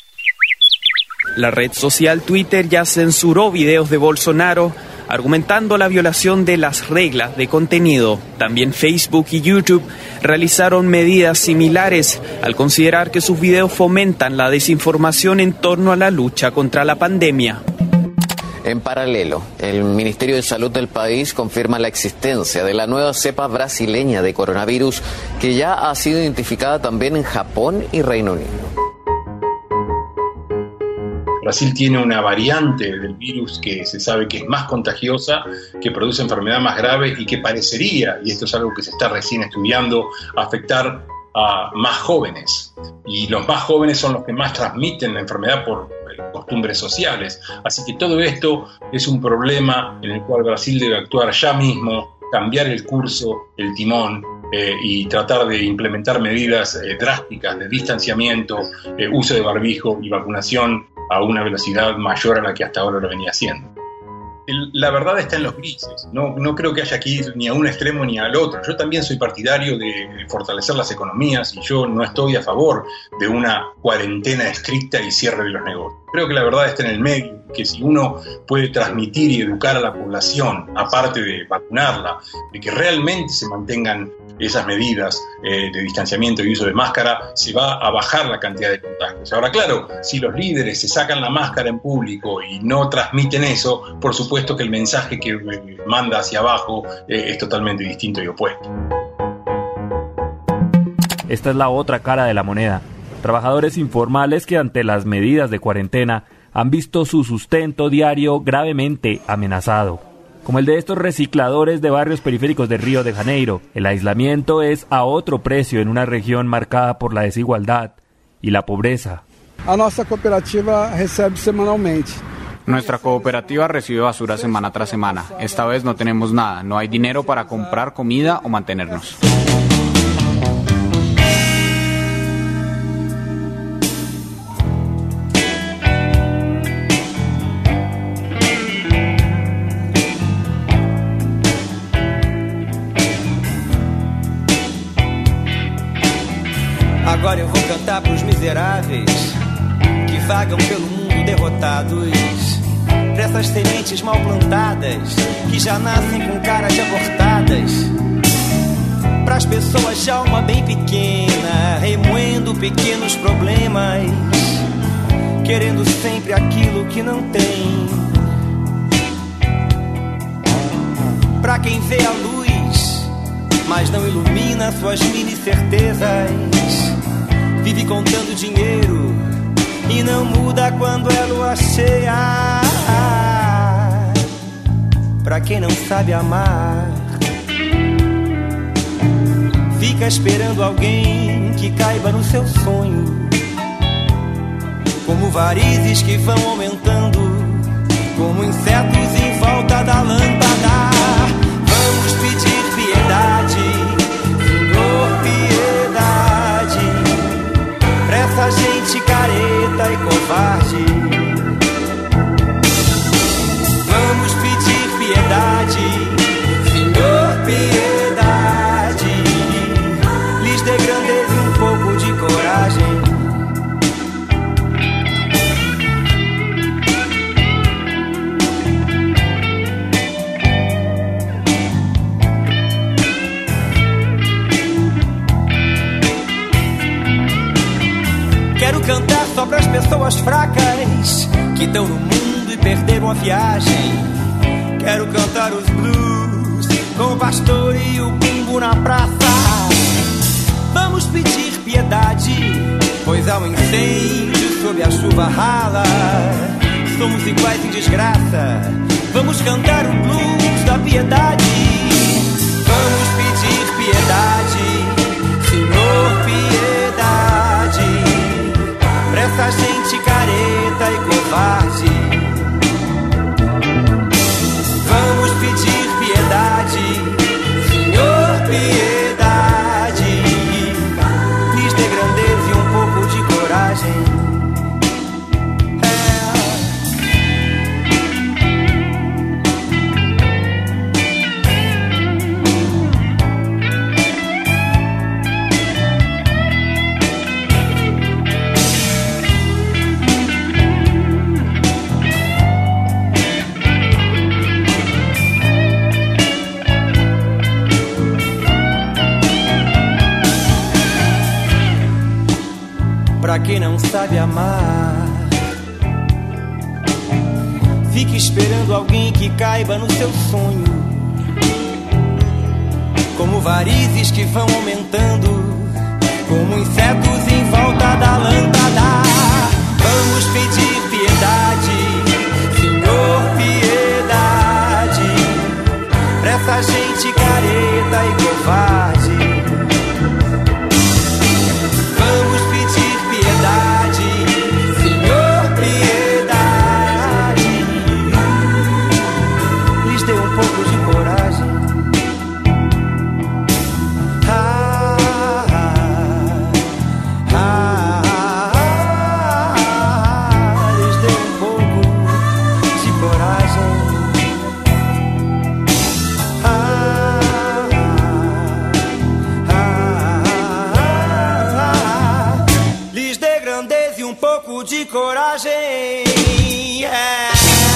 La red social Twitter ya censuró videos de Bolsonaro, argumentando la violación de las reglas de contenido. También Facebook y YouTube realizaron medidas similares al considerar que sus videos fomentan la desinformación en torno a la lucha contra la pandemia. En paralelo, el Ministerio de Salud del país confirma la existencia de la nueva cepa brasileña de coronavirus, que ya ha sido identificada también en Japón y Reino Unido. Brasil tiene una variante del virus que se sabe que es más contagiosa, que produce enfermedad más grave y que parecería, y esto es algo que se está recién estudiando, afectar a más jóvenes. Y los más jóvenes son los que más transmiten la enfermedad por costumbres sociales. Así que todo esto es un problema en el cual Brasil debe actuar ya mismo, cambiar el curso, el timón, Eh, y tratar de implementar medidas eh, drásticas de distanciamiento, eh, uso de barbijo y vacunación a una velocidad mayor a la que hasta ahora lo venía haciendo. El, la verdad está en los grises, no, no creo que haya que ir ni a un extremo ni al otro. Yo también soy partidario de fortalecer las economías y yo no estoy a favor de una cuarentena estricta y cierre de los negocios. Creo que la verdad está en el medio, que si uno puede transmitir y educar a la población, aparte de vacunarla, de que realmente se mantengan esas medidas eh, de distanciamiento y uso de máscara, se va a bajar la cantidad de contagios. Ahora, claro, si los líderes se sacan la máscara en público y no transmiten eso, por supuesto que el mensaje que eh, manda hacia abajo eh, es totalmente distinto y opuesto. Esta es la otra cara de la moneda. Trabajadores informales que ante las medidas de cuarentena han visto su sustento diario gravemente amenazado. Como el de estos recicladores de barrios periféricos de Río de Janeiro, el aislamiento es a otro precio en una región marcada por la desigualdad y la pobreza. A nuestra cooperativa recibe semanalmente. Nuestra cooperativa recibe basura semana tras semana. Esta vez no tenemos nada, no hay dinero para comprar comida o mantenernos. dá pros miseráveis que vagam pelo mundo derrotados, pra essas sementes mal plantadas que já nascem com caras abortadas, pras pessoas de alma bem pequena, remoendo pequenos problemas, querendo sempre aquilo que não tem. Pra quem vê a luz, mas não ilumina suas mini certezas, vive contando dinheiro e não muda quando é lua cheia. Pra quem não sabe amar, fica esperando alguém que caiba no seu sonho, como varizes que vão aumentando, como insetos em volta da lâmpada. Vamos pedir piedade, Senhor, piedade, pra essa gente careta e covarde. Vamos pedir piedade, Senhor, piedade, lhes dê grandeza e um pouco de coragem. Quero cantar só pras pessoas fracas que estão no mundo e perderam a viagem. Quero cantar os blues com o pastor e o bumbo na praça. Vamos pedir piedade, pois há um incêndio sob a chuva rala. Somos iguais em desgraça. Vamos cantar o blues da piedade. Vamos pedir piedade, Senhor, piedade, pra essa gente careta e covarde. Vamos pedir piedade, Senhor, piedade, lhes dê grandeza e um pouco de coragem. Pra quem não sabe amar, fique esperando alguém que caiba no seu sonho, como varizes que vão aumentando, como insetos em volta da lâmpada. Vamos pedir piedade, Senhor, piedade, pra essa gente careta e covarde. Vamos pedir piedade, Senhor, piedade, lhes dê um pouco de coragem. Ah, ah, ah, ah, lhes dê um pouco de coragem. Ah, um pouco de coragem. Yeah.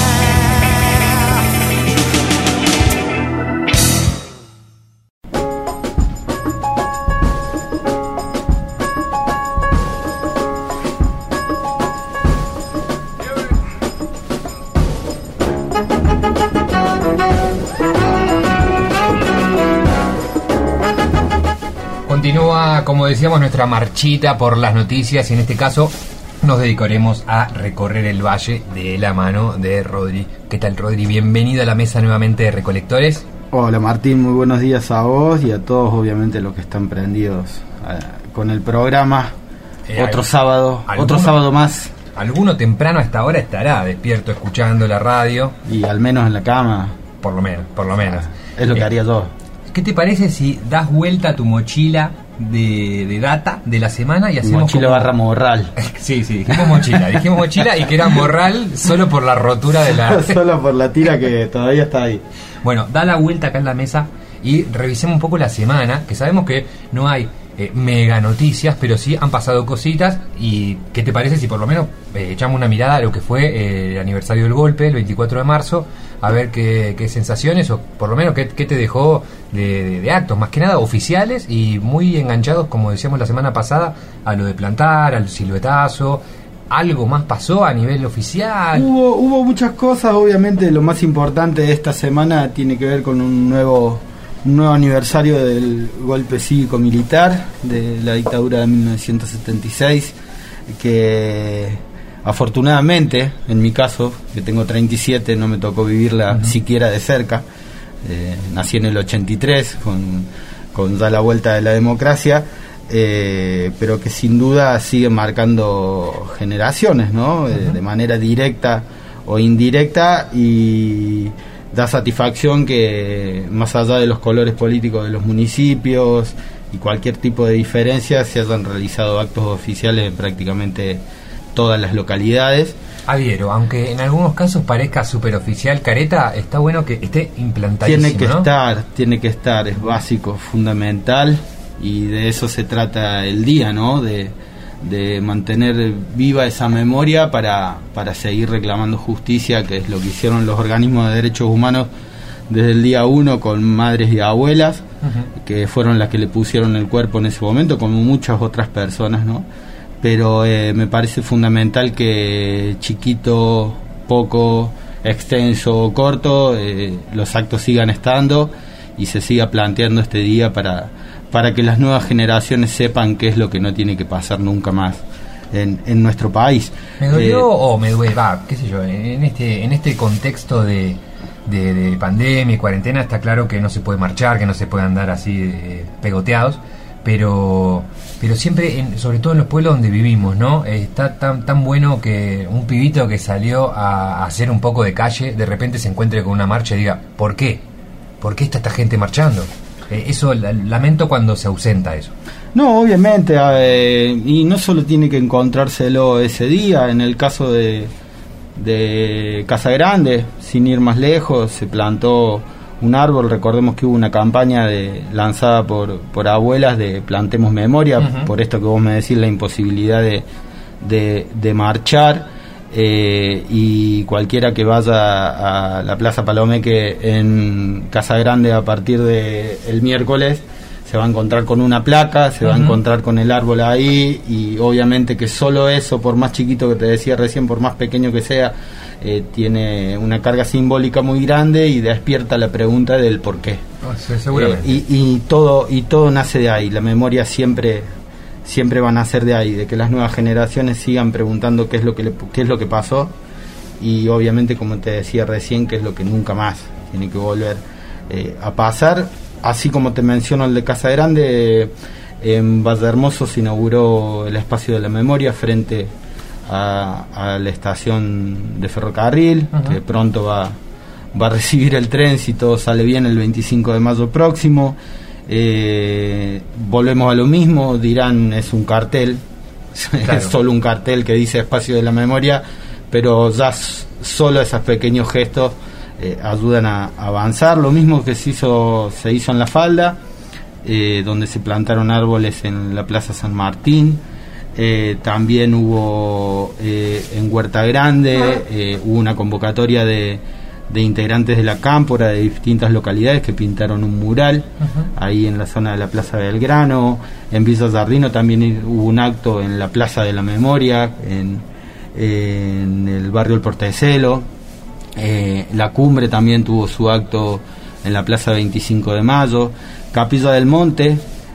Continúa, como decíamos, nuestra marchita por las noticias y en este caso nos dedicaremos a recorrer el valle de la mano de Rodri. ¿Qué tal, Rodri? Bienvenido a la mesa nuevamente de Recolectores. Hola, Martín, muy buenos días a vos y a todos, obviamente, los que están prendidos eh, con el programa. Eh, otro sábado, ¿alguno, otro sábado más. Alguno temprano a esta hora estará despierto escuchando la radio. Y al menos en la cama. Por lo menos, por lo menos. Es lo que eh, haría yo. ¿Qué te parece si das vuelta a tu mochila de, de data de la semana y hacemos mochila como... barra morral? Sí, sí, dijimos mochila, dijimos mochila y que era morral solo por la rotura de la... Solo por la tira que todavía está ahí. Bueno, da la vuelta acá en la mesa y revisemos un poco la semana, que sabemos que no hay eh, mega noticias, pero sí han pasado cositas. ¿Y qué te parece si por lo menos eh, echamos una mirada a lo que fue eh, el aniversario del golpe, el veinticuatro de marzo, a ver qué, qué sensaciones, o por lo menos qué, qué te dejó de, de, de actos, más que nada oficiales y muy enganchados, como decíamos la semana pasada, a lo de plantar, al siluetazo? ¿Algo más pasó a nivel oficial? Hubo, hubo muchas cosas. Obviamente lo más importante de esta semana tiene que ver con un nuevo, un nuevo aniversario del golpe cívico-militar de la dictadura de mil novecientos setenta y seis, que afortunadamente, en mi caso, que tengo treinta y siete, no me tocó vivirla uh-huh. siquiera de cerca. Eh, nací en el ochenta y tres, con, con ya la vuelta de la democracia. Eh, pero que sin duda sigue marcando generaciones, ¿no? Eh, de manera directa o indirecta, y da satisfacción que más allá de los colores políticos de los municipios y cualquier tipo de diferencia se hayan realizado actos oficiales en prácticamente todas las localidades. Adhiero, aunque en algunos casos parezca superoficial, careta, está bueno que esté implantadísimo, tiene que ¿no? estar, tiene que estar, es básico, fundamental. Y de eso se trata el día, ¿no? De, de mantener viva esa memoria para, para seguir reclamando justicia, que es lo que hicieron los organismos de derechos humanos desde el día uno con madres y abuelas, uh-huh. que fueron las que le pusieron el cuerpo en ese momento, como muchas otras personas, ¿no? Pero eh, me parece fundamental que chiquito, poco, extenso o corto, eh, los actos sigan estando y se siga planteando este día para... para que las nuevas generaciones sepan qué es lo que no tiene que pasar nunca más en, en nuestro país. ¿Me dolió eh, o me duele? Va, qué sé yo, en este en este contexto de, de, de pandemia y cuarentena está claro que no se puede marchar, que no se puede andar así eh, pegoteados, pero pero siempre, en, sobre todo en los pueblos donde vivimos, ¿no? Eh, está tan tan bueno que un pibito que salió a, a hacer un poco de calle, de repente se encuentre con una marcha y diga, ¿por qué? ¿Por qué está esta gente marchando? Eso, lamento cuando se ausenta eso. No, obviamente, eh, y no solo tiene que encontrárselo ese día. En el caso de, de Casa Grande, sin ir más lejos, se plantó un árbol. Recordemos que hubo una campaña de, lanzada por, por abuelas de Plantemos Memoria, uh-huh. por esto que vos me decís, la imposibilidad de, de, de marchar. Eh, y cualquiera que vaya a la Plaza Palomeque en Casa Grande a partir de el miércoles se va a encontrar con una placa, se uh-huh. va a encontrar con el árbol ahí, y obviamente que solo eso, por más chiquito que te decía recién, por más pequeño que sea, eh, tiene una carga simbólica muy grande y despierta la pregunta del por qué. Oh, sí, seguramente. Eh, y, y todo y todo nace de ahí. La memoria siempre siempre van a ser de ahí, de que las nuevas generaciones sigan preguntando qué es lo que le, qué es lo que pasó, y obviamente, como te decía recién, qué es lo que nunca más tiene que volver eh, a pasar. Así como te menciono el de Casa Grande, eh, en Valle Hermoso se inauguró el espacio de la memoria frente a, a la estación de ferrocarril, uh-huh. que pronto va, va a recibir el tren, si todo sale bien, el veinticinco de mayo próximo. Eh, volvemos a lo mismo, dirán es un cartel, claro. es solo un cartel que dice espacio de la memoria, pero ya s- solo esos pequeños gestos eh, ayudan a, a avanzar. Lo mismo que se hizo se hizo en La Falda, eh, donde se plantaron árboles en la Plaza San Martín. Eh, también hubo eh, en Huerta Grande, eh, hubo una convocatoria de de integrantes de la Cámpora de distintas localidades que pintaron un mural uh-huh. ahí en la zona de la Plaza Belgrano. En Villa Giardino también hubo un acto en la Plaza de la Memoria, en, en el barrio El Portecelo. Eh, la Cumbre también tuvo su acto en la Plaza veinticinco de mayo. Capilla del Monte,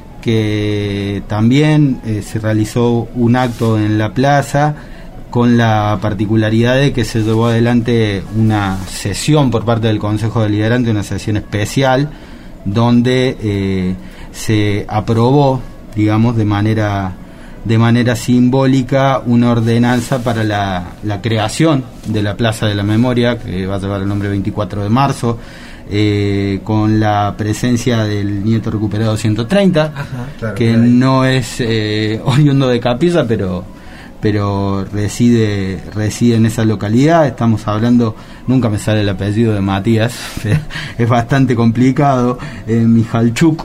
que también eh, se realizó un acto en la plaza, con la particularidad de que se llevó adelante una sesión por parte del Consejo Deliberante, una sesión especial, donde eh, se aprobó, digamos, de manera de manera simbólica una ordenanza para la, la creación de la Plaza de la Memoria, que va a llevar el nombre veinticuatro de marzo, eh, con la presencia del nieto recuperado ciento treinta, Ajá, claro, que claro. no es eh, oriundo de Capilla, pero pero reside reside en esa localidad. Estamos hablando, nunca me sale el apellido de Matías, es bastante complicado, eh, Mijalchuk,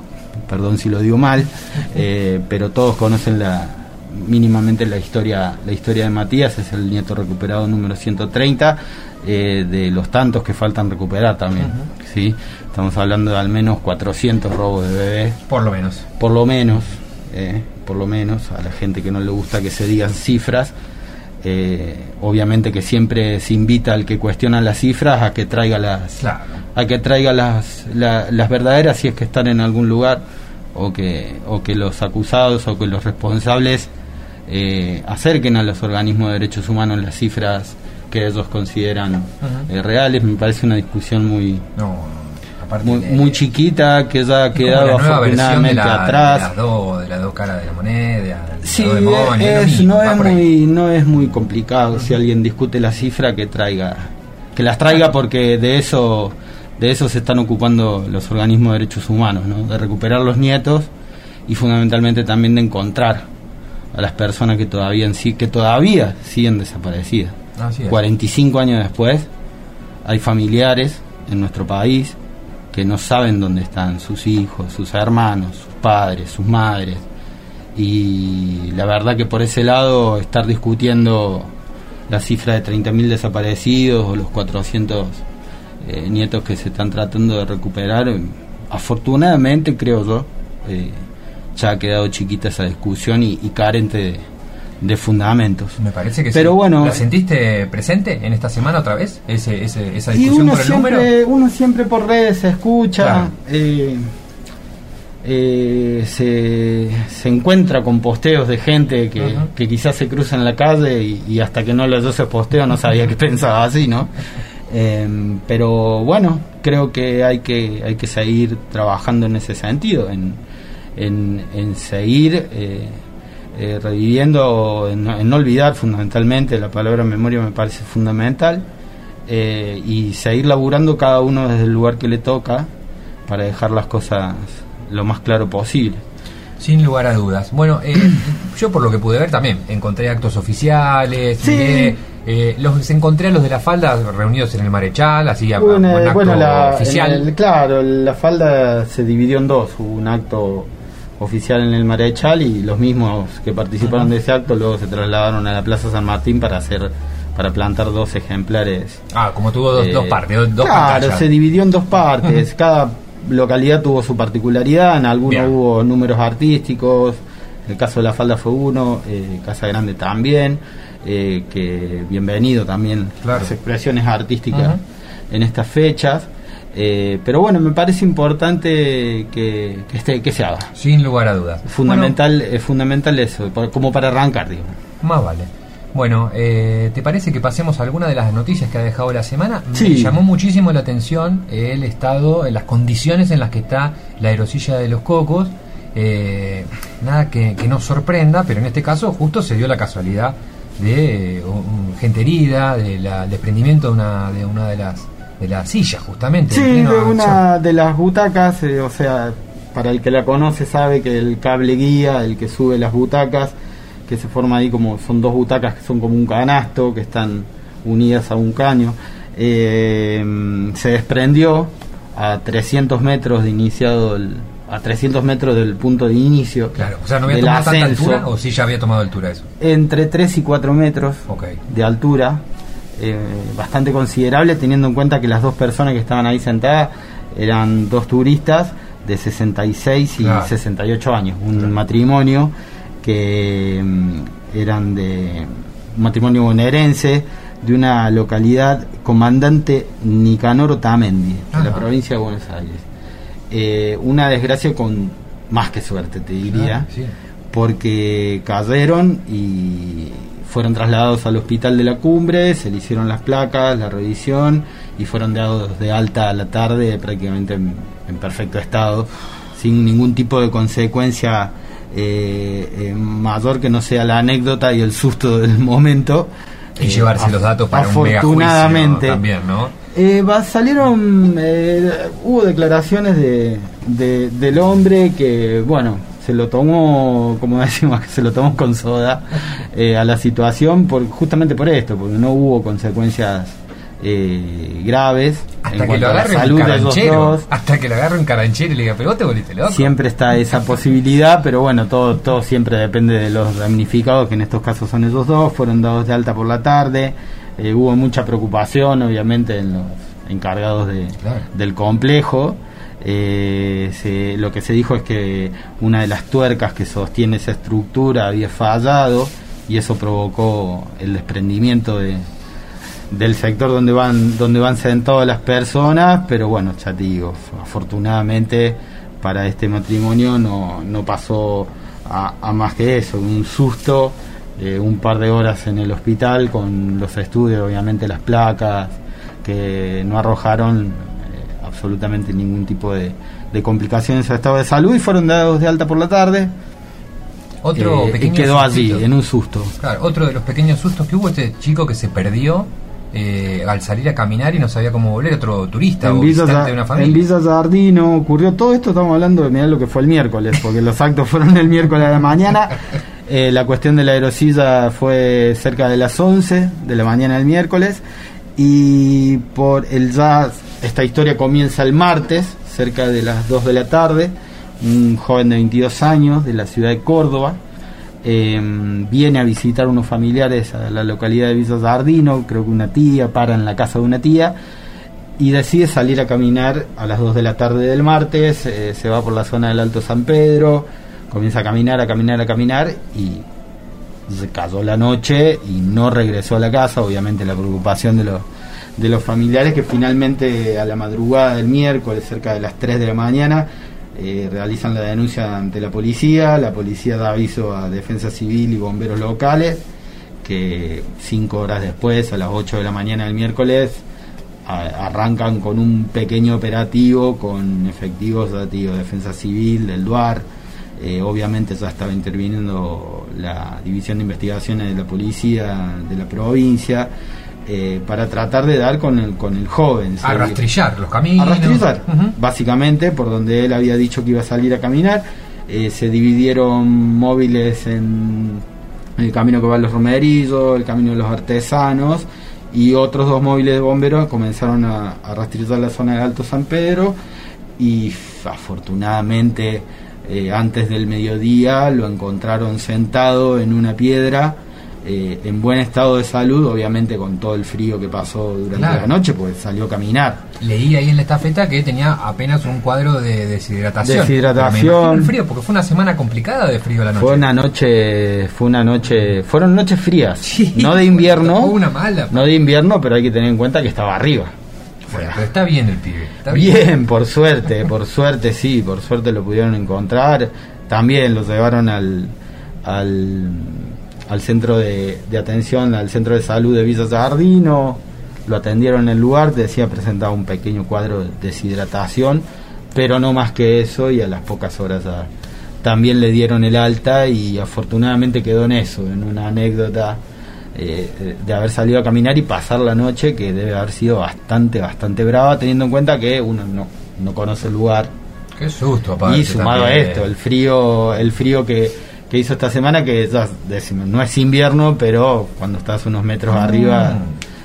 perdón si lo digo mal, eh, pero todos conocen la mínimamente la historia la historia de Matías. Es el nieto recuperado número ciento treinta, eh, de los tantos que faltan recuperar también. Uh-huh. ¿Sí? Estamos hablando de al menos cuatrocientos robos de bebés. Por lo menos. Por lo menos, eh, por lo menos, a la gente que no le gusta que se digan cifras. Eh, obviamente que siempre se invita al que cuestiona las cifras a que traiga las claro. a que traiga las, la, las verdaderas, si es que están en algún lugar, o que o que los acusados o que los responsables eh, acerquen a los organismos de derechos humanos las cifras que ellos consideran uh-huh. eh, reales. Me parece una discusión muy no. Muy, de, muy chiquita, que ya ha quedado afortunadamente de la, atrás. De las dos de las dos caras de la moneda. Sí, de demonio, es, mismo, no, es muy, no es muy complicado. Uh-huh. Si alguien discute la cifra, que traiga, que las traiga, porque de eso de eso se están ocupando los organismos de derechos humanos, ¿no? De recuperar los nietos y fundamentalmente también de encontrar a las personas que todavía en sí, que todavía siguen desaparecidas. Así es. cuarenta y cinco años después, hay familiares en nuestro país que no saben dónde están sus hijos, sus hermanos, sus padres, sus madres, y la verdad que por ese lado estar discutiendo la cifra de treinta mil desaparecidos o los cuatrocientos eh, nietos que se están tratando de recuperar, eh, afortunadamente creo yo, eh, ya ha quedado chiquita esa discusión y, y carente de, de fundamentos. Me parece que pero sí. Bueno, ¿la sentiste presente en esta semana otra vez? Ese, ese, esa y discusión uno por el siempre, número. uno siempre por redes se escucha, claro. eh, eh, se, se encuentra con posteos de gente que, uh-huh. que quizás se cruza en la calle y, y hasta que no leyó ese posteo no sabía que pensaba así, ¿no? Eh, pero bueno, creo que hay que hay que seguir trabajando en ese sentido, en, en, en seguir eh, Eh, reviviendo, en, en no olvidar fundamentalmente. La palabra memoria me parece fundamental, eh, y seguir laburando cada uno desde el lugar que le toca para dejar las cosas lo más claro posible. Sin lugar a dudas. Bueno, eh, yo por lo que pude ver también encontré actos oficiales, sí. miré, eh, los encontré a los de la falda reunidos en el Marechal, así a bueno, un acto bueno, la, oficial. El, claro, la falda se dividió en dos, hubo un acto oficial en el Marechal y los mismos que participaron uh-huh. de ese acto luego se trasladaron a la Plaza San Martín para hacer para plantar dos ejemplares. Ah, como tuvo dos, eh, dos partes, dos, dos claro, pantallas. Se dividió en dos partes. Uh-huh. Cada localidad tuvo su particularidad, en algunos Bien. Hubo números artísticos, el caso de la falda fue uno, eh, Casa Grande también, eh, que bienvenido también claro. las expresiones artísticas uh-huh. en estas fechas. Eh, pero bueno, me parece importante que, que, esté, que se haga. Sin lugar a dudas. Fundamental, bueno, es fundamental eso, como para arrancar, digo. Más vale. Bueno, eh, ¿te parece que pasemos a alguna de las noticias que ha dejado la semana? Sí. Me llamó muchísimo la atención el estado, las condiciones en las que está la aerosilla de los Cocos. Eh, nada que, que nos sorprenda, pero en este caso justo se dio la casualidad de eh, un, gente herida, del de desprendimiento de una de una de las de la silla, justamente. Sí, de una de las butacas, eh, o sea, para el que la conoce sabe que el cable guía, el que sube las butacas, que se forma ahí como, son dos butacas que son como un canasto, que están unidas a un caño, eh, se desprendió a trescientos metros de iniciado, el, a trescientos metros del punto de inicio. Claro, o sea, ¿no había tomado tanta altura o sí ya había tomado altura eso? Entre tres y cuatro metros okay. de altura. Eh, bastante considerable, teniendo en cuenta que las dos personas que estaban ahí sentadas eran dos turistas de sesenta y seis y claro. sesenta y ocho años, un claro. matrimonio que um, eran de un matrimonio bonaerense de una localidad, Comandante Nicanor Otamendi, de la provincia de Buenos Aires. Eh, una desgracia con más que suerte, te diría, ah, sí. porque cayeron y fueron trasladados al hospital de la Cumbre, se le hicieron las placas, la revisión y fueron dados de alta a la tarde prácticamente en, en perfecto estado, sin ningún tipo de consecuencia eh, eh, mayor que no sea la anécdota y el susto del momento. Y eh, llevarse af- los datos para afortunadamente, un megajuicio también, ¿no? Eh, va, salieron, eh, hubo declaraciones de, de, del hombre que, bueno, se lo tomó, como decimos, que se lo tomó con soda eh, a la situación, por, justamente por esto, porque no hubo consecuencias eh, graves. Hasta en que lo cuanto a la agarre un salud de los caranchero. dos. Hasta que lo agarre un caranchero y le diga, pero vos te volviste loco. Siempre está esa posibilidad, pero bueno, todo todo siempre depende de los damnificados, que en estos casos son esos dos. Fueron dados de alta por la tarde. Eh, hubo mucha preocupación, obviamente, en los encargados de, claro. del complejo. Eh, se, lo que se dijo es que una de las tuercas que sostiene esa estructura había fallado y eso provocó el desprendimiento de, del sector donde van donde van sentadas las personas, pero bueno, ya te digo, afortunadamente para este matrimonio no, no pasó a, a más que eso, un susto, eh, un par de horas en el hospital con los estudios, obviamente las placas que no arrojaron eh, absolutamente ningún tipo de, de complicaciones al estado de salud y fueron dados de alta por la tarde. Otro eh, pequeño y quedó sustito. allí en un susto. Claro, otro de los pequeños sustos que hubo, este chico que se perdió eh, al salir a caminar y no sabía cómo volver, otro turista en o Villa, visitante de una familia. En Villa Sardino ocurrió todo esto, estamos hablando de mirá lo que fue el miércoles, porque los actos fueron el miércoles a la mañana. Eh, la cuestión de la aerosilla fue cerca de las once de la mañana del miércoles y por el ya esta historia comienza el martes cerca de las dos de la tarde. Un joven de veintidós años de la ciudad de Córdoba eh, viene a visitar unos familiares a la localidad de Villa Sardino, creo que una tía, para en la casa de una tía y decide salir a caminar a las dos de la tarde del martes. Eh, se va por la zona del Alto San Pedro, comienza a caminar, a caminar, a caminar y se cayó la noche y no regresó a la casa. Obviamente la preocupación de los de los familiares, que finalmente a la madrugada del miércoles cerca de las tres de la mañana eh, realizan la denuncia ante la policía. La policía da aviso a Defensa Civil y bomberos locales, que cinco horas después, a las ocho de la mañana del miércoles, a, arrancan con un pequeño operativo con efectivos de Defensa Civil, del DUAR. Eh, obviamente ya estaba interviniendo la División de Investigaciones de la Policía de la provincia, eh, para tratar de dar con el, con el joven. A rastrillar los caminos. A rastrillar, uh-huh. básicamente, por donde él había dicho que iba a salir a caminar. Eh, se dividieron móviles en el camino que va a los Romerillos, el camino de los Artesanos, y otros dos móviles de bomberos comenzaron a, a rastrillar la zona del Alto San Pedro y afortunadamente eh, antes del mediodía lo encontraron sentado en una piedra, eh, en buen estado de salud, obviamente con todo el frío que pasó durante claro. la noche, pues salió a caminar. Leí ahí en la estafeta que tenía apenas un cuadro de deshidratación. Deshidratación. El frío, porque fue una semana complicada de frío la noche. Fue una noche, fue una noche, fueron noches frías, sí, no de invierno, una mala, no de invierno, pero hay que tener en cuenta que estaba arriba. Bueno, pero está bien el pibe. Está bien. bien, por suerte, por suerte sí, por suerte lo pudieron encontrar. También lo llevaron al al, al centro de, de atención, al centro de salud de Villa Sardino. Lo atendieron en el lugar, te decía, presentaba un pequeño cuadro de deshidratación, pero no más que eso, y a las pocas horas ya también le dieron el alta y afortunadamente quedó en eso, en una anécdota eh, de haber salido a caminar y pasar la noche, que debe haber sido bastante, bastante brava, teniendo en cuenta que uno no, no conoce el lugar. Qué susto, aparte. Y sumado también a esto, el frío, el frío que, que hizo esta semana, que ya decimos, no es invierno, pero cuando estás unos metros ah. arriba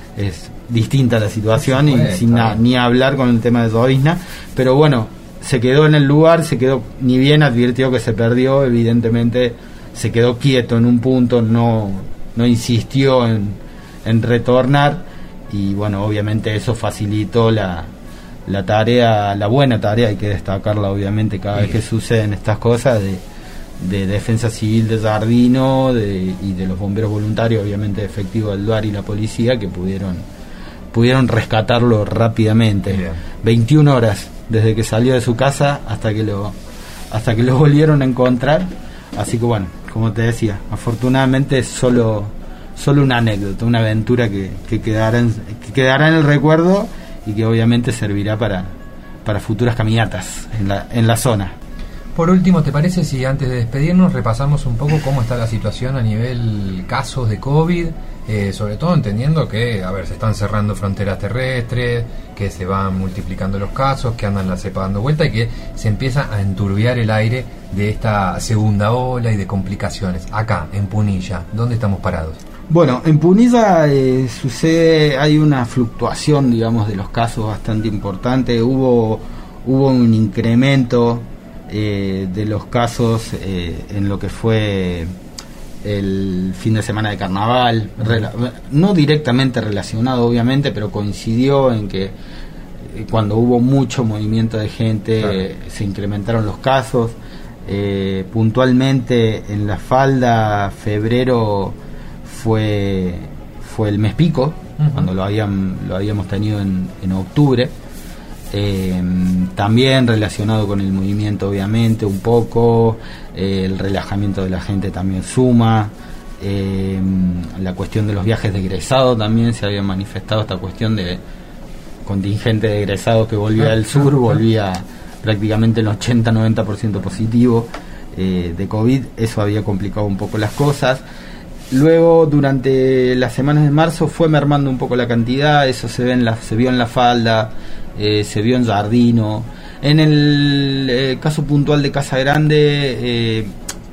es distinta la situación, y sin na, ni hablar con el tema de llovizna, pero bueno, se quedó en el lugar, se quedó, ni bien advirtió que se perdió, evidentemente se quedó quieto en un punto, no, no insistió en, en retornar, y bueno, obviamente eso facilitó la, la tarea, la buena tarea, hay que destacarla obviamente cada sí. vez que suceden estas cosas, de, de Defensa Civil de Sardino de, y de los bomberos voluntarios, obviamente efectivos del DUAR y la policía, que pudieron pudieron rescatarlo rápidamente. Bien. veintiuna horas desde que salió de su casa hasta que lo hasta que lo volvieron a encontrar, así que bueno, como te decía, afortunadamente solo solo una anécdota, una aventura que, que quedará en, que quedará en el recuerdo y que obviamente servirá para para futuras caminatas en la en la zona. Por último, ¿te parece si antes de despedirnos repasamos un poco cómo está la situación a nivel casos de COVID? Eh, sobre todo entendiendo que, a ver, se están cerrando fronteras terrestres, que se van multiplicando los casos, que andan la cepa dando vuelta y que se empieza a enturbiar el aire de esta segunda ola y de complicaciones. Acá, en Punilla, ¿dónde estamos parados? Bueno, en Punilla eh, sucede, hay una fluctuación, digamos, de los casos bastante importante. Hubo, hubo un incremento eh, de los casos eh, en lo que fue el fin de semana de carnaval, rela- no directamente relacionado obviamente, pero coincidió en que eh, cuando hubo mucho movimiento de gente, claro, eh, se incrementaron los casos. Eh, puntualmente en La Falda, febrero fue fue el mes pico, uh-huh, cuando lo habían lo habíamos tenido en, en octubre. Eh, también relacionado con el movimiento obviamente un poco, eh, el relajamiento de la gente también suma, eh, la cuestión de los viajes de egresados también se había manifestado, esta cuestión de contingente de egresados que volvía del sur, volvía prácticamente el ochenta noventa por ciento positivo eh, de COVID. Eso había complicado un poco las cosas. Luego, durante las semanas de marzo fue mermando un poco la cantidad, eso se ve en la, se vio en La Falda, eh, se vio en Jardino. En el eh, caso puntual de Casa Grande, eh,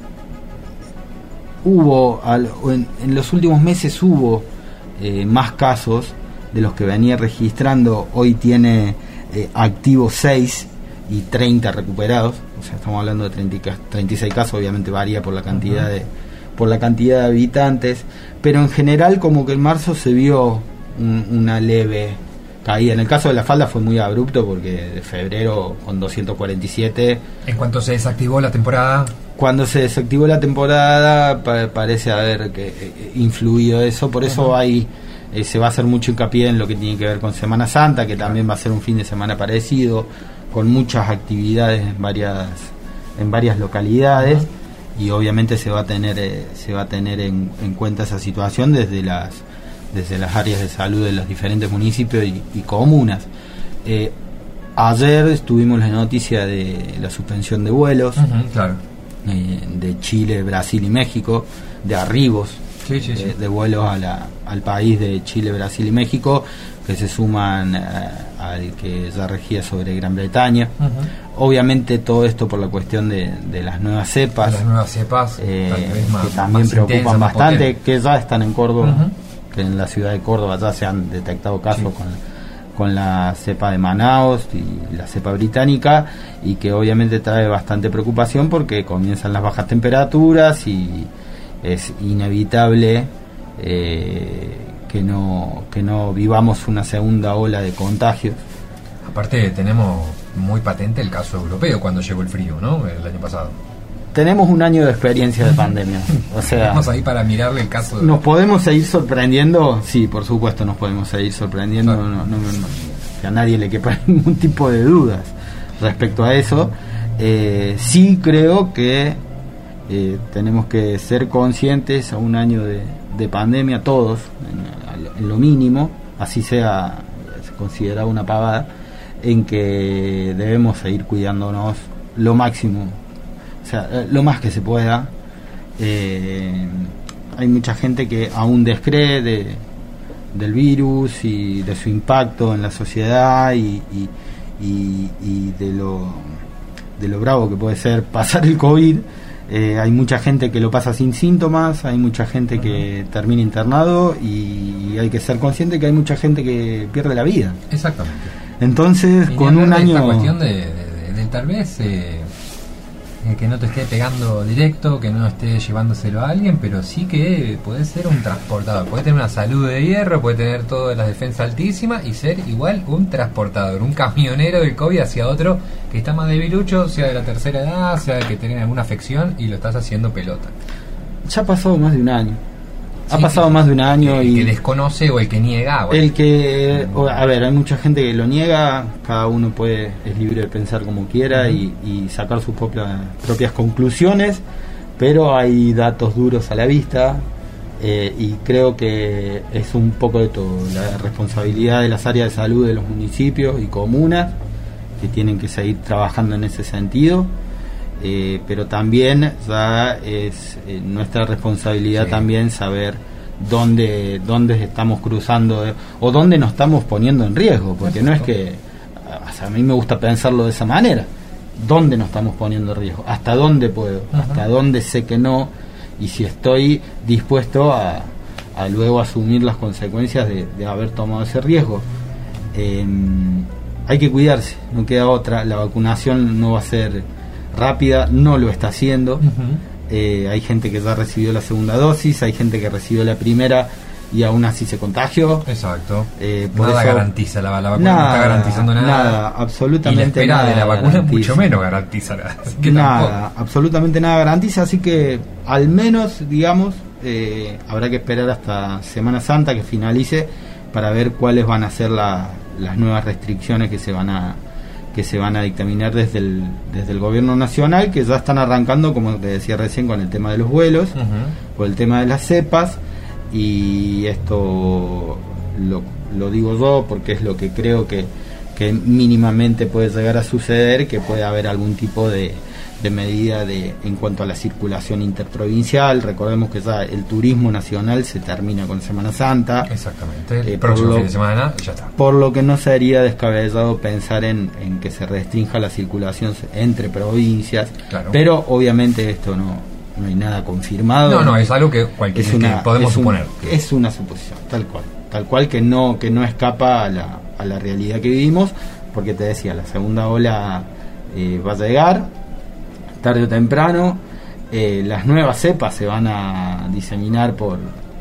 hubo, al, en, en los últimos meses hubo eh, más casos de los que venía registrando. Hoy tiene eh, activos seis y treinta recuperados, o sea, estamos hablando de treinta, treinta y seis casos, obviamente varía por la cantidad de por la cantidad de habitantes, pero en general como que en marzo se vio un, una leve caída. En el caso de La Falda fue muy abrupto porque de febrero con doscientos cuarenta y siete. En cuanto se desactivó la temporada. Cuando se desactivó la temporada pa- parece haber que, eh, influido eso, por eso uh-huh, hay eh, se va a hacer mucho hincapié en lo que tiene que ver con Semana Santa, que también va a ser un fin de semana parecido, con muchas actividades en varias en varias localidades. Uh-huh. Y obviamente se va a tener eh, se va a tener en, en cuenta esa situación desde las desde las áreas de salud de los diferentes municipios y, y comunas. Eh, ayer tuvimos la noticia de la suspensión de vuelos, uh-huh, claro, eh, de Chile, Brasil y México, de arribos, sí, sí, sí, de, de vuelos a la, al país de Chile, Brasil y México, que se suman eh, al que ya regía sobre Gran Bretaña. Uh-huh. Obviamente todo esto por la cuestión de, de las nuevas cepas, las nuevas cepas eh, más, que también preocupan intensa, bastante, que ya están en Córdoba, uh-huh, que en la ciudad de Córdoba ya se han detectado casos, sí, con, con la cepa de Manaus y la cepa británica, y que obviamente trae bastante preocupación porque comienzan las bajas temperaturas y es inevitable eh, que no que no vivamos una segunda ola de contagios. Aparte tenemos muy patente el caso europeo cuando llegó el frío, ¿no? El año pasado. Tenemos un año de experiencia de pandemia, o sea, vamos ahí para mirarle el caso. De... ¿Nos podemos seguir sorprendiendo? Sí, por supuesto nos podemos seguir sorprendiendo, claro, no, no, no, que a nadie le quepa ningún tipo de dudas respecto a eso. Eh, sí creo que eh, tenemos que ser conscientes a un año de, de pandemia todos, en, en lo mínimo, así sea, se considera una pavada, en que debemos seguir cuidándonos lo máximo, o sea, lo más que se pueda. Eh, hay mucha gente que aún descree de, del virus y de su impacto en la sociedad y, y, y, y de lo de lo bravo que puede ser pasar el COVID. Eh, hay mucha gente que lo pasa sin síntomas, hay mucha gente que termina internado y hay que ser consciente que hay mucha gente que pierde la vida. Exactamente. Entonces, y con un año... Esta cuestión de, de, de, de tal vez eh, que no te esté pegando directo, que no esté llevándoselo a alguien, pero sí que puede ser un transportador, puede tener una salud de hierro, puede tener todas las defensas altísimas y ser igual un transportador, un camionero del COVID hacia otro que está más debilucho, sea de la tercera edad, sea que tiene alguna afección y lo estás haciendo pelota. Ya ha pasado más de un año. Ha sí, pasado más de un año el y... El que desconoce o el que niega. Bueno. El que... A ver, hay mucha gente que lo niega, cada uno puede es libre de pensar como quiera, uh-huh, y, y sacar sus propias, propias conclusiones, pero hay datos duros a la vista, eh, y creo que es un poco de todo. La responsabilidad de las áreas de salud de los municipios y comunas, que tienen que seguir trabajando en ese sentido. Eh, pero también ya es eh, nuestra responsabilidad, sí, también saber dónde dónde estamos cruzando eh, o dónde nos estamos poniendo en riesgo, porque no es que, o sea, a mí me gusta pensarlo de esa manera, dónde nos estamos poniendo en riesgo, hasta dónde puedo, uh-huh, hasta dónde sé que no, y si estoy dispuesto a, a luego asumir las consecuencias de, de haber tomado ese riesgo. Eh, hay que cuidarse, no queda otra. La vacunación no va a ser rápida, no lo está haciendo. Uh-huh. Eh, hay gente que ya recibió la segunda dosis, hay gente que recibió la primera y aún así se contagió. Exacto. Eh, por nada eso, garantiza la, la vacuna, nada, no está garantizando nada. Nada, absolutamente y la espera nada de la vacuna garantiza. Mucho menos garantiza nada. Así que nada, tampoco. absolutamente nada garantiza, así que al menos, digamos, eh, habrá que esperar hasta Semana Santa que finalice para ver cuáles van a ser la, las nuevas restricciones que se van a que se van a dictaminar desde el desde el gobierno nacional, que ya están arrancando, como te decía recién, con el tema de los vuelos, uh-huh. con el tema de las cepas. Y esto lo, lo digo yo porque es lo que creo que, que mínimamente puede llegar a suceder, que puede haber algún tipo de, de medida de en cuanto a la circulación interprovincial. Recordemos que ya el turismo nacional se termina con Semana Santa. Exactamente, el eh, próximo lo, fin de semana ya está. Por lo que no sería descabellado pensar en, en que se restrinja la circulación entre provincias, claro. Pero obviamente esto no... no hay nada confirmado. No, no, es algo que cualquier es una, que podemos es un, suponer. Es una suposición, tal cual. Tal cual que no que no escapa a la, a la realidad que vivimos, porque te decía, la segunda ola eh, va a llegar, tarde o temprano. Eh, las nuevas cepas se van a diseminar por,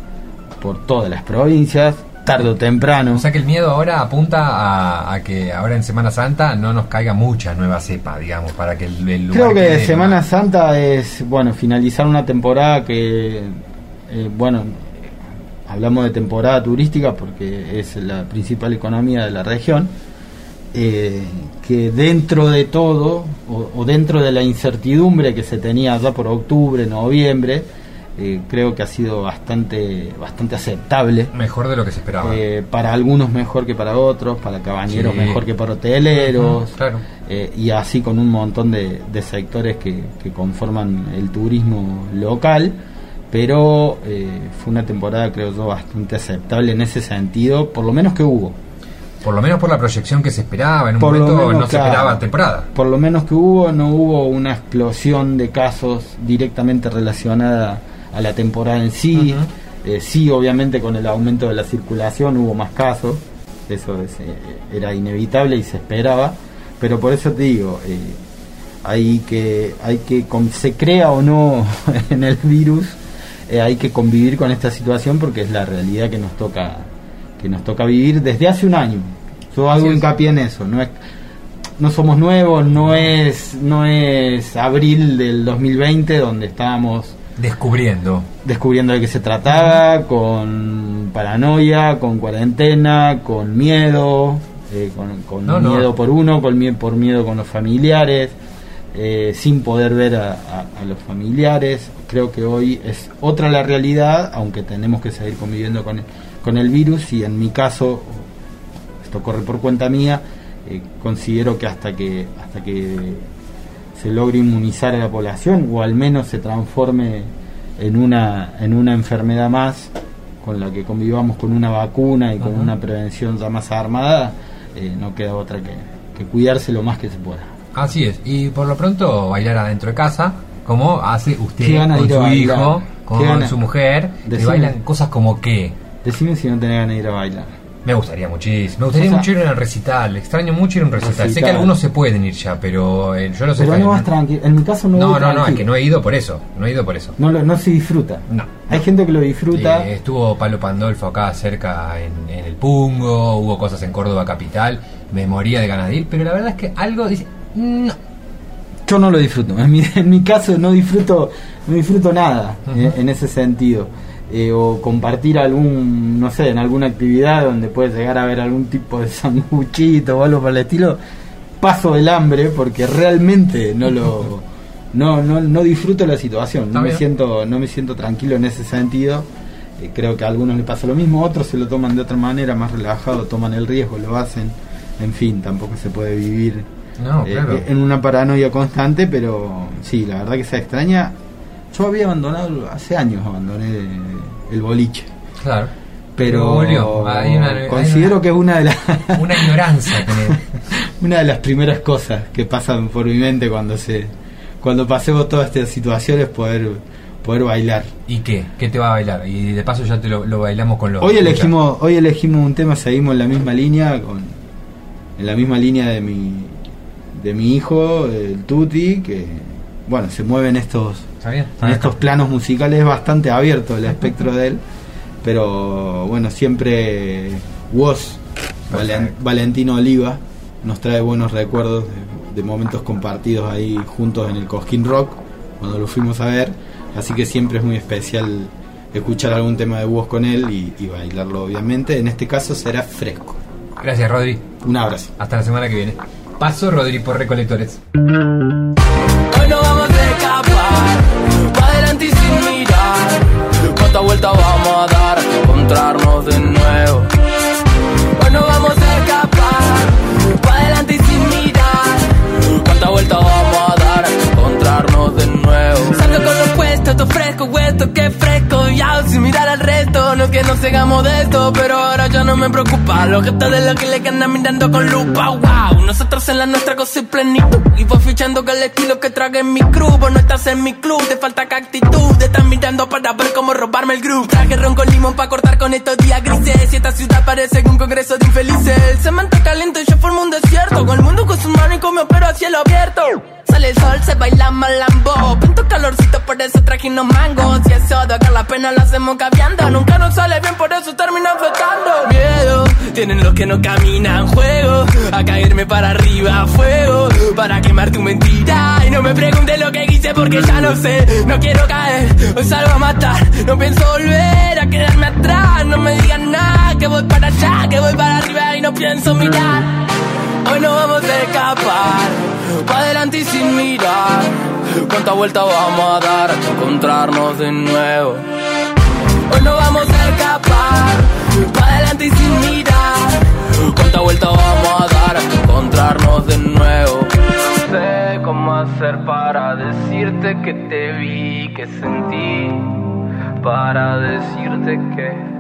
por todas las provincias, tarde o temprano. O sea que el miedo ahora apunta a, a que ahora en Semana Santa no nos caiga mucha nueva cepa, digamos, para que el, el lugar creo que Semana más... Santa es, bueno, finalizar una temporada que, eh, bueno, hablamos de temporada turística porque es la principal economía de la región, eh, que dentro de todo, o, o dentro de la incertidumbre que se tenía ya por octubre, noviembre, Eh, creo que ha sido bastante bastante aceptable, mejor de lo que se esperaba, eh, para algunos mejor que para otros, para cabañeros sí. mejor que para hoteleros, uh-huh, claro. eh, y así con un montón de, de sectores que, que conforman el turismo local, pero eh, fue una temporada, creo yo, bastante aceptable en ese sentido, por lo menos que hubo. Por lo menos por la proyección que se esperaba, en un por momento menos, no se esperaba claro, temporada. Por lo menos que hubo, no hubo una explosión de casos directamente relacionada a la temporada en sí. Uh-huh. eh, sí, obviamente con el aumento de la circulación hubo más casos, eso es, eh, era inevitable y se esperaba, pero por eso te digo, eh, hay que, hay que con, se crea o no en el virus, eh, hay que convivir con esta situación porque es la realidad que nos toca que nos toca vivir desde hace un año. Yo hago sí, hincapié en eso, no es no somos nuevos, no es no es abril del dos mil veinte donde estábamos descubriendo descubriendo de qué se trataba, con paranoia, con cuarentena, con miedo, eh, con, con no, miedo no. por uno, con miedo por miedo con los familiares, eh, sin poder ver a, a, a los familiares. Creo que hoy es otra la realidad, aunque tenemos que seguir conviviendo con el, con el virus, y en mi caso, esto corre por cuenta mía, eh, considero que hasta que hasta que se logre inmunizar a la población, o al menos se transforme en una en una enfermedad más con la que convivamos con una vacuna y con uh-huh. una prevención ya más armada, eh, no queda otra que, que cuidarse lo más que se pueda. Así es, y por lo pronto bailar adentro de casa, como hace usted con su bailar? hijo, con su mujer, Decime, que bailan cosas como qué. Decime si no tenés ganas de ir a bailar. Me gustaría muchísimo, me gustaría o sea, mucho ir al recital, extraño mucho ir a un recital. recital. Sé que algunos se pueden ir ya, pero eh, yo no sé. Pero no vas tranquilo, en mi caso no No, voy no, tranquilo. no, es que no he ido por eso, no he ido por eso. No, lo, no se disfruta. No. Hay no. gente que lo disfruta. Eh, estuvo Palo Pandolfo acá cerca en, en el Pungo, hubo cosas en Córdoba capital, me moría de ganas de ir, pero la verdad es que algo dice, no. Yo no lo disfruto, en mi, en mi caso no disfruto, no disfruto nada uh-huh. en, en ese sentido. Eh, o compartir algún, no sé, en alguna actividad donde puedes llegar a ver algún tipo de sanguchito o algo por el estilo, paso el hambre porque realmente no lo no no, no disfruto la situación, no me siento no me siento tranquilo en ese sentido. Eh, creo que a algunos les pasa lo mismo, otros se lo toman de otra manera, más relajado, toman el riesgo, lo hacen, en fin, tampoco se puede vivir no, eh, claro. en una paranoia constante, pero sí, la verdad que se extraña. Yo había abandonado, hace años abandoné el boliche. Claro. Pero, pero hay una, considero hay una, que es una de las... una ignorancia. Una de las primeras cosas que pasan por mi mente cuando se cuando pasemos todas estas situaciones, poder poder bailar. ¿Y qué? ¿Qué te va a bailar? Y de paso ya te lo, lo bailamos con los... Hoy elegimos, hoy elegimos un tema, seguimos en la misma línea, con en la misma línea de mi de mi hijo, el Tuti, que bueno, se mueve en estos, ¿Está bien? ¿Está en bien? estos planos musicales, es bastante abierto el espectro de él, pero bueno, siempre Woz, Valen, Valentino Oliva, nos trae buenos recuerdos de, de momentos compartidos ahí juntos en el Cosquín Rock, cuando lo fuimos a ver, así que siempre es muy especial escuchar algún tema de Woz con él y, y bailarlo, obviamente. En este caso será Fresco. Gracias, Rodri. Un abrazo. Hasta la semana que viene. Paso, Rodri, por Recolectores. Hoy no vamos a escapar, pa' adelante y sin mirar. ¿Cuántas vueltas vamos a dar hasta encontrarnos de nuevo? Hoy no vamos a escapar, pa' adelante y sin mirar. ¿Cuántas vueltas vamos a dar hasta encontrarnos de nuevo? Salgo con los puestos, todo fresco, huesto, que fresco. Ya sin mirar al resto, no es que no sigamos de esto, pero ahora ya no me preocupa. Los gestos de los que le andan mirando con lupa, wow. Nosotros en la nuestra cosa y plenitud. Y voy fichando con el estilo que trague en mi crew. Vos no estás en mi club, te falta que actitud. Te están mirando para ver cómo robarme el groove. Traje ron con limón para cortar con estos días grises. Y esta ciudad parece un congreso de infelices. El cemento caliente y yo formo un desierto. Con el mundo con sus manos y con mi opero a cielo abierto. Sale el sol, se baila malambo. Pinto calorcito, por eso traje unos mangos. Si eso de acá la pena lo hacemos caviando. Nunca nos sale bien, por eso termina flotando. Miedo, tienen los que no caminan. Juego, a caerme para arriba. Fuego, para quemar tu mentira. Y no me preguntes lo que hice porque ya no sé. No quiero caer, hoy salgo a matar. No pienso volver a quedarme atrás. No me digan nada, que voy para allá, que voy para arriba y no pienso mirar. Hoy no vamos a escapar, pa' adelante y sin mirar. ¿Cuántas vueltas vamos a dar hasta encontrarnos de nuevo? Hoy no vamos a escapar, pa' adelante y sin mirar. ¿Cuántas vueltas vamos a dar hasta encontrarnos de nuevo? No sé cómo hacer para decirte que te vi, que sentí. Para decirte que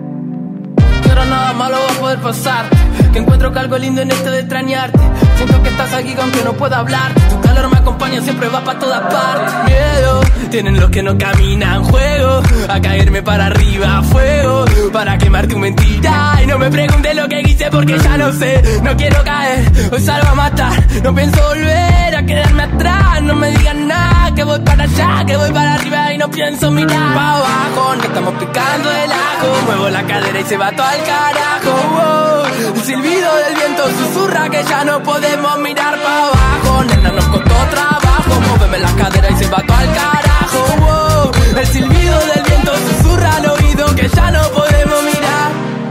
pero nada malo va a poder pasar. Que encuentro que algo lindo en esto de extrañarte. Siento que estás aquí aunque no pueda hablar. Tu calor me acompaña, siempre va para todas partes. Miedo, tienen los que no caminan. Juego, a caerme para arriba. Fuego, para quemar tu mentira. Y no me preguntes lo que hice porque ya no sé. No quiero caer, hoy salgo a matar. No pienso volver a quedarme atrás. No me digan nada, que voy para allá, que voy para arriba y no pienso mirar para abajo. No estamos picando el ajo. Muevo la cadera y se va todo al carajo. Wow. El silbido del viento susurra que ya no podemos mirar para abajo. Nena, nos costó trabajo. Móveme la cadera y se va todo al carajo. Wow. El silbido del viento susurra al oído que ya no podemos mirar.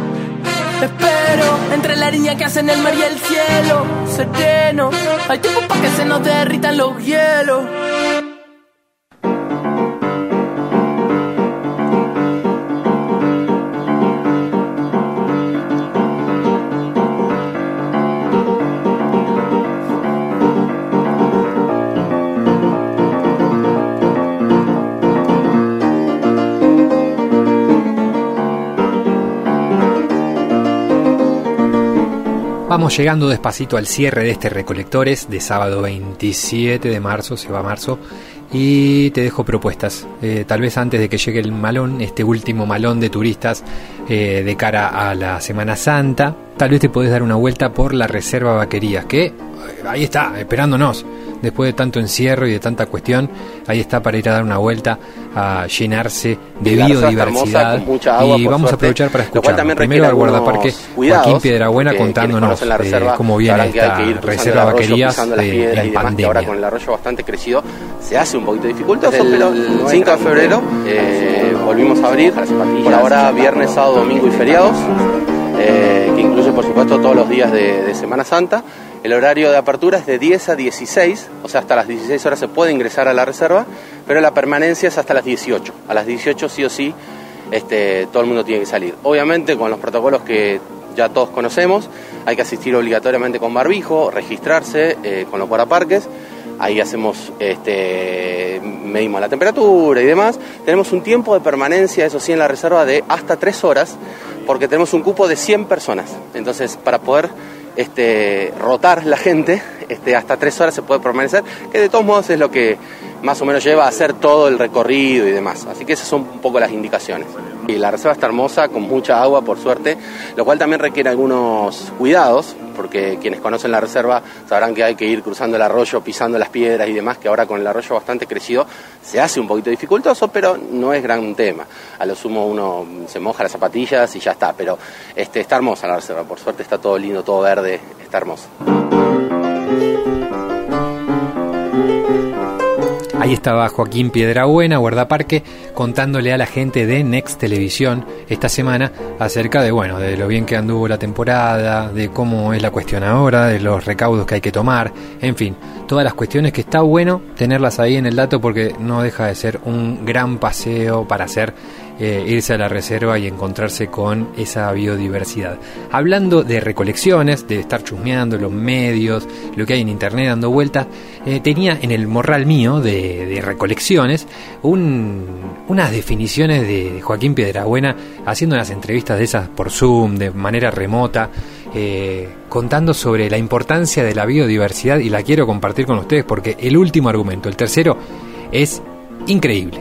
Espero entre la línea que hacen el mar y el cielo sereno. Hay tiempo para que se nos derritan los hielos. Vamos llegando despacito al cierre de este Recolectores de sábado veintisiete de marzo, se va marzo, y te dejo propuestas, eh, tal vez antes de que llegue el malón, este último malón de turistas eh, de cara a la Semana Santa. Tal vez te podés dar una vuelta por la Reserva Vaquerías, que eh, ahí está, esperándonos. Después de tanto encierro y de tanta cuestión, ahí está para ir a dar una vuelta, a llenarse de biodiversidad. Agua, y vamos suerte, a aprovechar para escuchar primero al guardaparque Joaquín Piedrabuena que, contándonos eh, cómo viene esta Reserva Vaquerías eh, en pandemia. Ahora con el arroyo bastante crecido se hace un poquito dificultoso, pero el cinco de febrero eh, volvimos a abrir, por ahora viernes, sábado, domingo y feriados, eh, que incluye por supuesto todos los días de, de Semana Santa. El horario de apertura es de diez a dieciséis, o sea, hasta las dieciséis horas se puede ingresar a la reserva, pero la permanencia es hasta las dieciocho. A las dieciocho sí o sí este, todo el mundo tiene que salir. Obviamente con los protocolos que ya todos conocemos, hay que asistir obligatoriamente con barbijo, registrarse eh, con los guardaparques. Ahí hacemos, este, medimos la temperatura y demás. Tenemos un tiempo de permanencia, eso sí, en la reserva de hasta tres horas, porque tenemos un cupo de cien personas. Entonces, para poder este, rotar la gente, este, hasta tres horas se puede permanecer, que de todos modos es lo que más o menos lleva a hacer todo el recorrido y demás. Así que esas son un poco las indicaciones. Y la reserva está hermosa, con mucha agua, por suerte, lo cual también requiere algunos cuidados, porque quienes conocen la reserva sabrán que hay que ir cruzando el arroyo, pisando las piedras y demás, que ahora con el arroyo bastante crecido se hace un poquito dificultoso, pero no es gran tema. A lo sumo uno se moja las zapatillas y ya está, pero este, está hermosa la reserva, por suerte está todo lindo, todo verde, está hermoso. Ahí estaba Joaquín Piedrabuena, guardaparque, contándole a la gente de Next Televisión esta semana acerca de, bueno, de lo bien que anduvo la temporada, de cómo es la cuestión ahora, de los recaudos que hay que tomar, en fin, todas las cuestiones que está bueno tenerlas ahí en el dato porque no deja de ser un gran paseo para hacer, eh, irse a la reserva y encontrarse con esa biodiversidad. Hablando de recolecciones, de estar chusmeando los medios, lo que hay en internet dando vueltas, eh, tenía en el morral mío de, de recolecciones un, unas definiciones de Joaquín Piedrabuena haciendo unas entrevistas de esas por Zoom, de manera remota, eh, contando sobre la importancia de la biodiversidad, y la quiero compartir con ustedes porque el último argumento, el tercero, es increíble.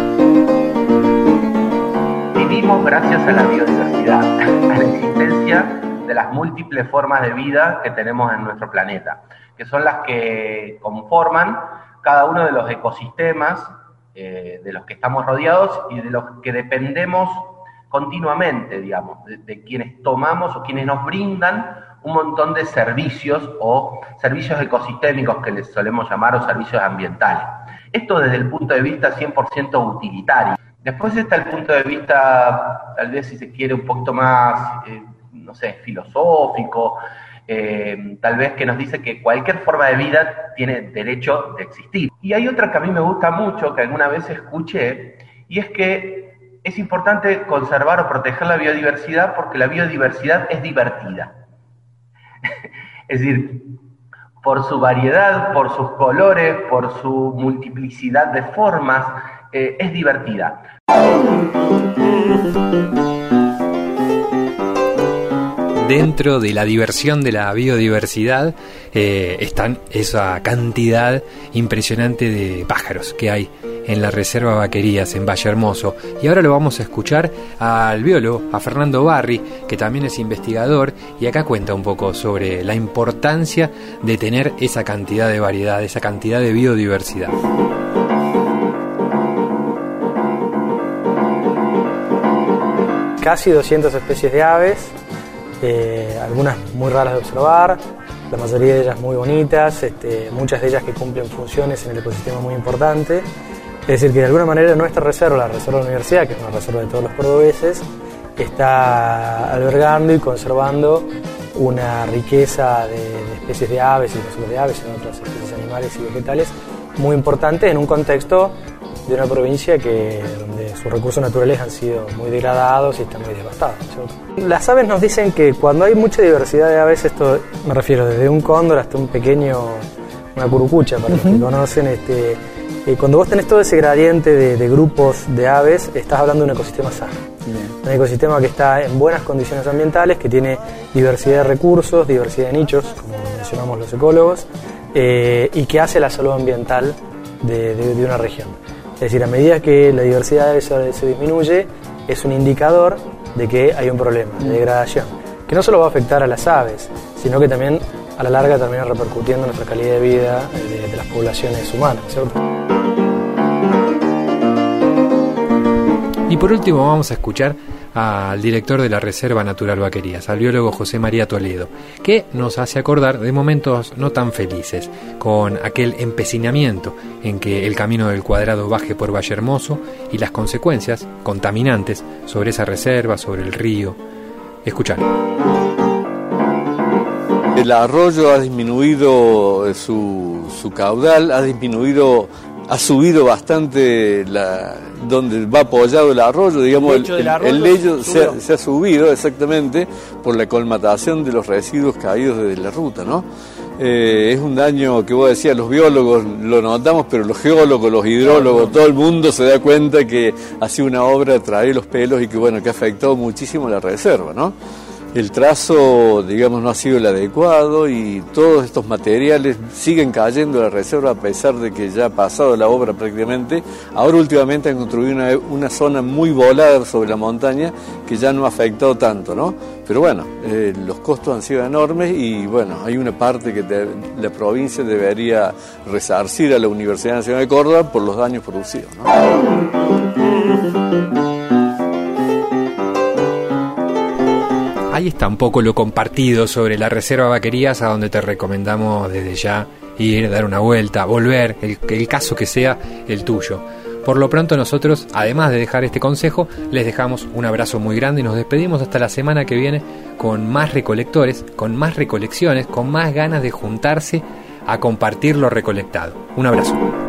Vivimos gracias a la biodiversidad, a la existencia de las múltiples formas de vida que tenemos en nuestro planeta, que son las que conforman cada uno de los ecosistemas eh, de los que estamos rodeados y de los que dependemos continuamente, digamos, de, de quienes tomamos o quienes nos brindan un montón de servicios o servicios ecosistémicos que les solemos llamar, o servicios ambientales. Esto desde el punto de vista cien por ciento utilitario. Después está el punto de vista, tal vez si se quiere, un poquito más, eh, no sé, filosófico, eh, tal vez que nos dice que cualquier forma de vida tiene derecho de existir. Y hay otra que a mí me gusta mucho, que alguna vez escuché, y es que es importante conservar o proteger la biodiversidad porque la biodiversidad es divertida. Es decir, por su variedad, por sus colores, por su multiplicidad de formas, eh, es divertida. Dentro de la diversión de la biodiversidad eh, están esa cantidad impresionante de pájaros que hay en la Reserva Vaquerías, en Valle Hermoso. Y ahora lo vamos a escuchar al biólogo, a Fernando Barri, que también es investigador, y acá cuenta un poco sobre la importancia de tener esa cantidad de variedad, esa cantidad de biodiversidad. Casi doscientas especies de aves, eh, algunas muy raras de observar, la mayoría de ellas muy bonitas, este, muchas de ellas que cumplen funciones en el ecosistema muy importantes. Es decir, que de alguna manera nuestra reserva, la Reserva de la Universidad, que es una reserva de todos los cordobeses, está albergando y conservando una riqueza de, de especies de aves, y no solo de aves, sino de otras especies animales y vegetales, muy importante en un contexto de una provincia que, donde sus recursos naturales han sido muy degradados y están muy devastados, ¿cierto? Las aves nos dicen que cuando hay mucha diversidad de aves, esto me refiero desde un cóndor hasta un pequeño, una curucucha, para los que conocen, este, eh, cuando vos tenés todo ese gradiente de, de grupos de aves, estás hablando de un ecosistema sano. Bien. Un ecosistema que está en buenas condiciones ambientales, que tiene diversidad de recursos, diversidad de nichos, como mencionamos los ecólogos, eh, y que hace la salud ambiental de, de, de una región. Es decir, a medida que la diversidad de aves se disminuye, es un indicador de que hay un problema de degradación, que no solo va a afectar a las aves, sino que también a la larga termina repercutiendo en nuestra calidad de vida de, de las poblaciones humanas, ¿cierto? Y por último vamos a escuchar al director de la Reserva Natural Vaquerías, al biólogo José María Toledo, que nos hace acordar de momentos no tan felices, con aquel empecinamiento en que el camino del Cuadrado baje por Valle Hermoso y las consecuencias contaminantes sobre esa reserva, sobre el río. Escuchar. El arroyo ha disminuido su, su caudal, ha disminuido, ha subido bastante la, donde va apoyado el arroyo, digamos, el, el, el, el lecho se ha, se ha subido exactamente por la colmatación de los residuos caídos desde la ruta, ¿no? Eh, es un daño que vos decías, los biólogos lo notamos, pero los geólogos, los hidrólogos, todo el mundo se da cuenta que ha sido una obra de traer los pelos y que bueno, que ha afectado muchísimo la reserva, ¿no? el trazo, digamos, no ha sido el adecuado y todos estos materiales siguen cayendo a la reserva a pesar de que ya ha pasado la obra prácticamente. Ahora últimamente han construido una, una zona muy volada sobre la montaña que ya no ha afectado tanto, ¿no? Pero bueno, eh, los costos han sido enormes y bueno, hay una parte que de, la provincia debería resarcir a la Universidad Nacional de Córdoba por los daños producidos, ¿no? Ahí está un poco lo compartido sobre la Reserva Vaquerías, a donde te recomendamos desde ya ir, dar una vuelta, volver, el, el caso que sea el tuyo. Por lo pronto nosotros, además de dejar este consejo, les dejamos un abrazo muy grande y nos despedimos hasta la semana que viene con más recolectores, con más recolecciones, con más ganas de juntarse a compartir lo recolectado. Un abrazo.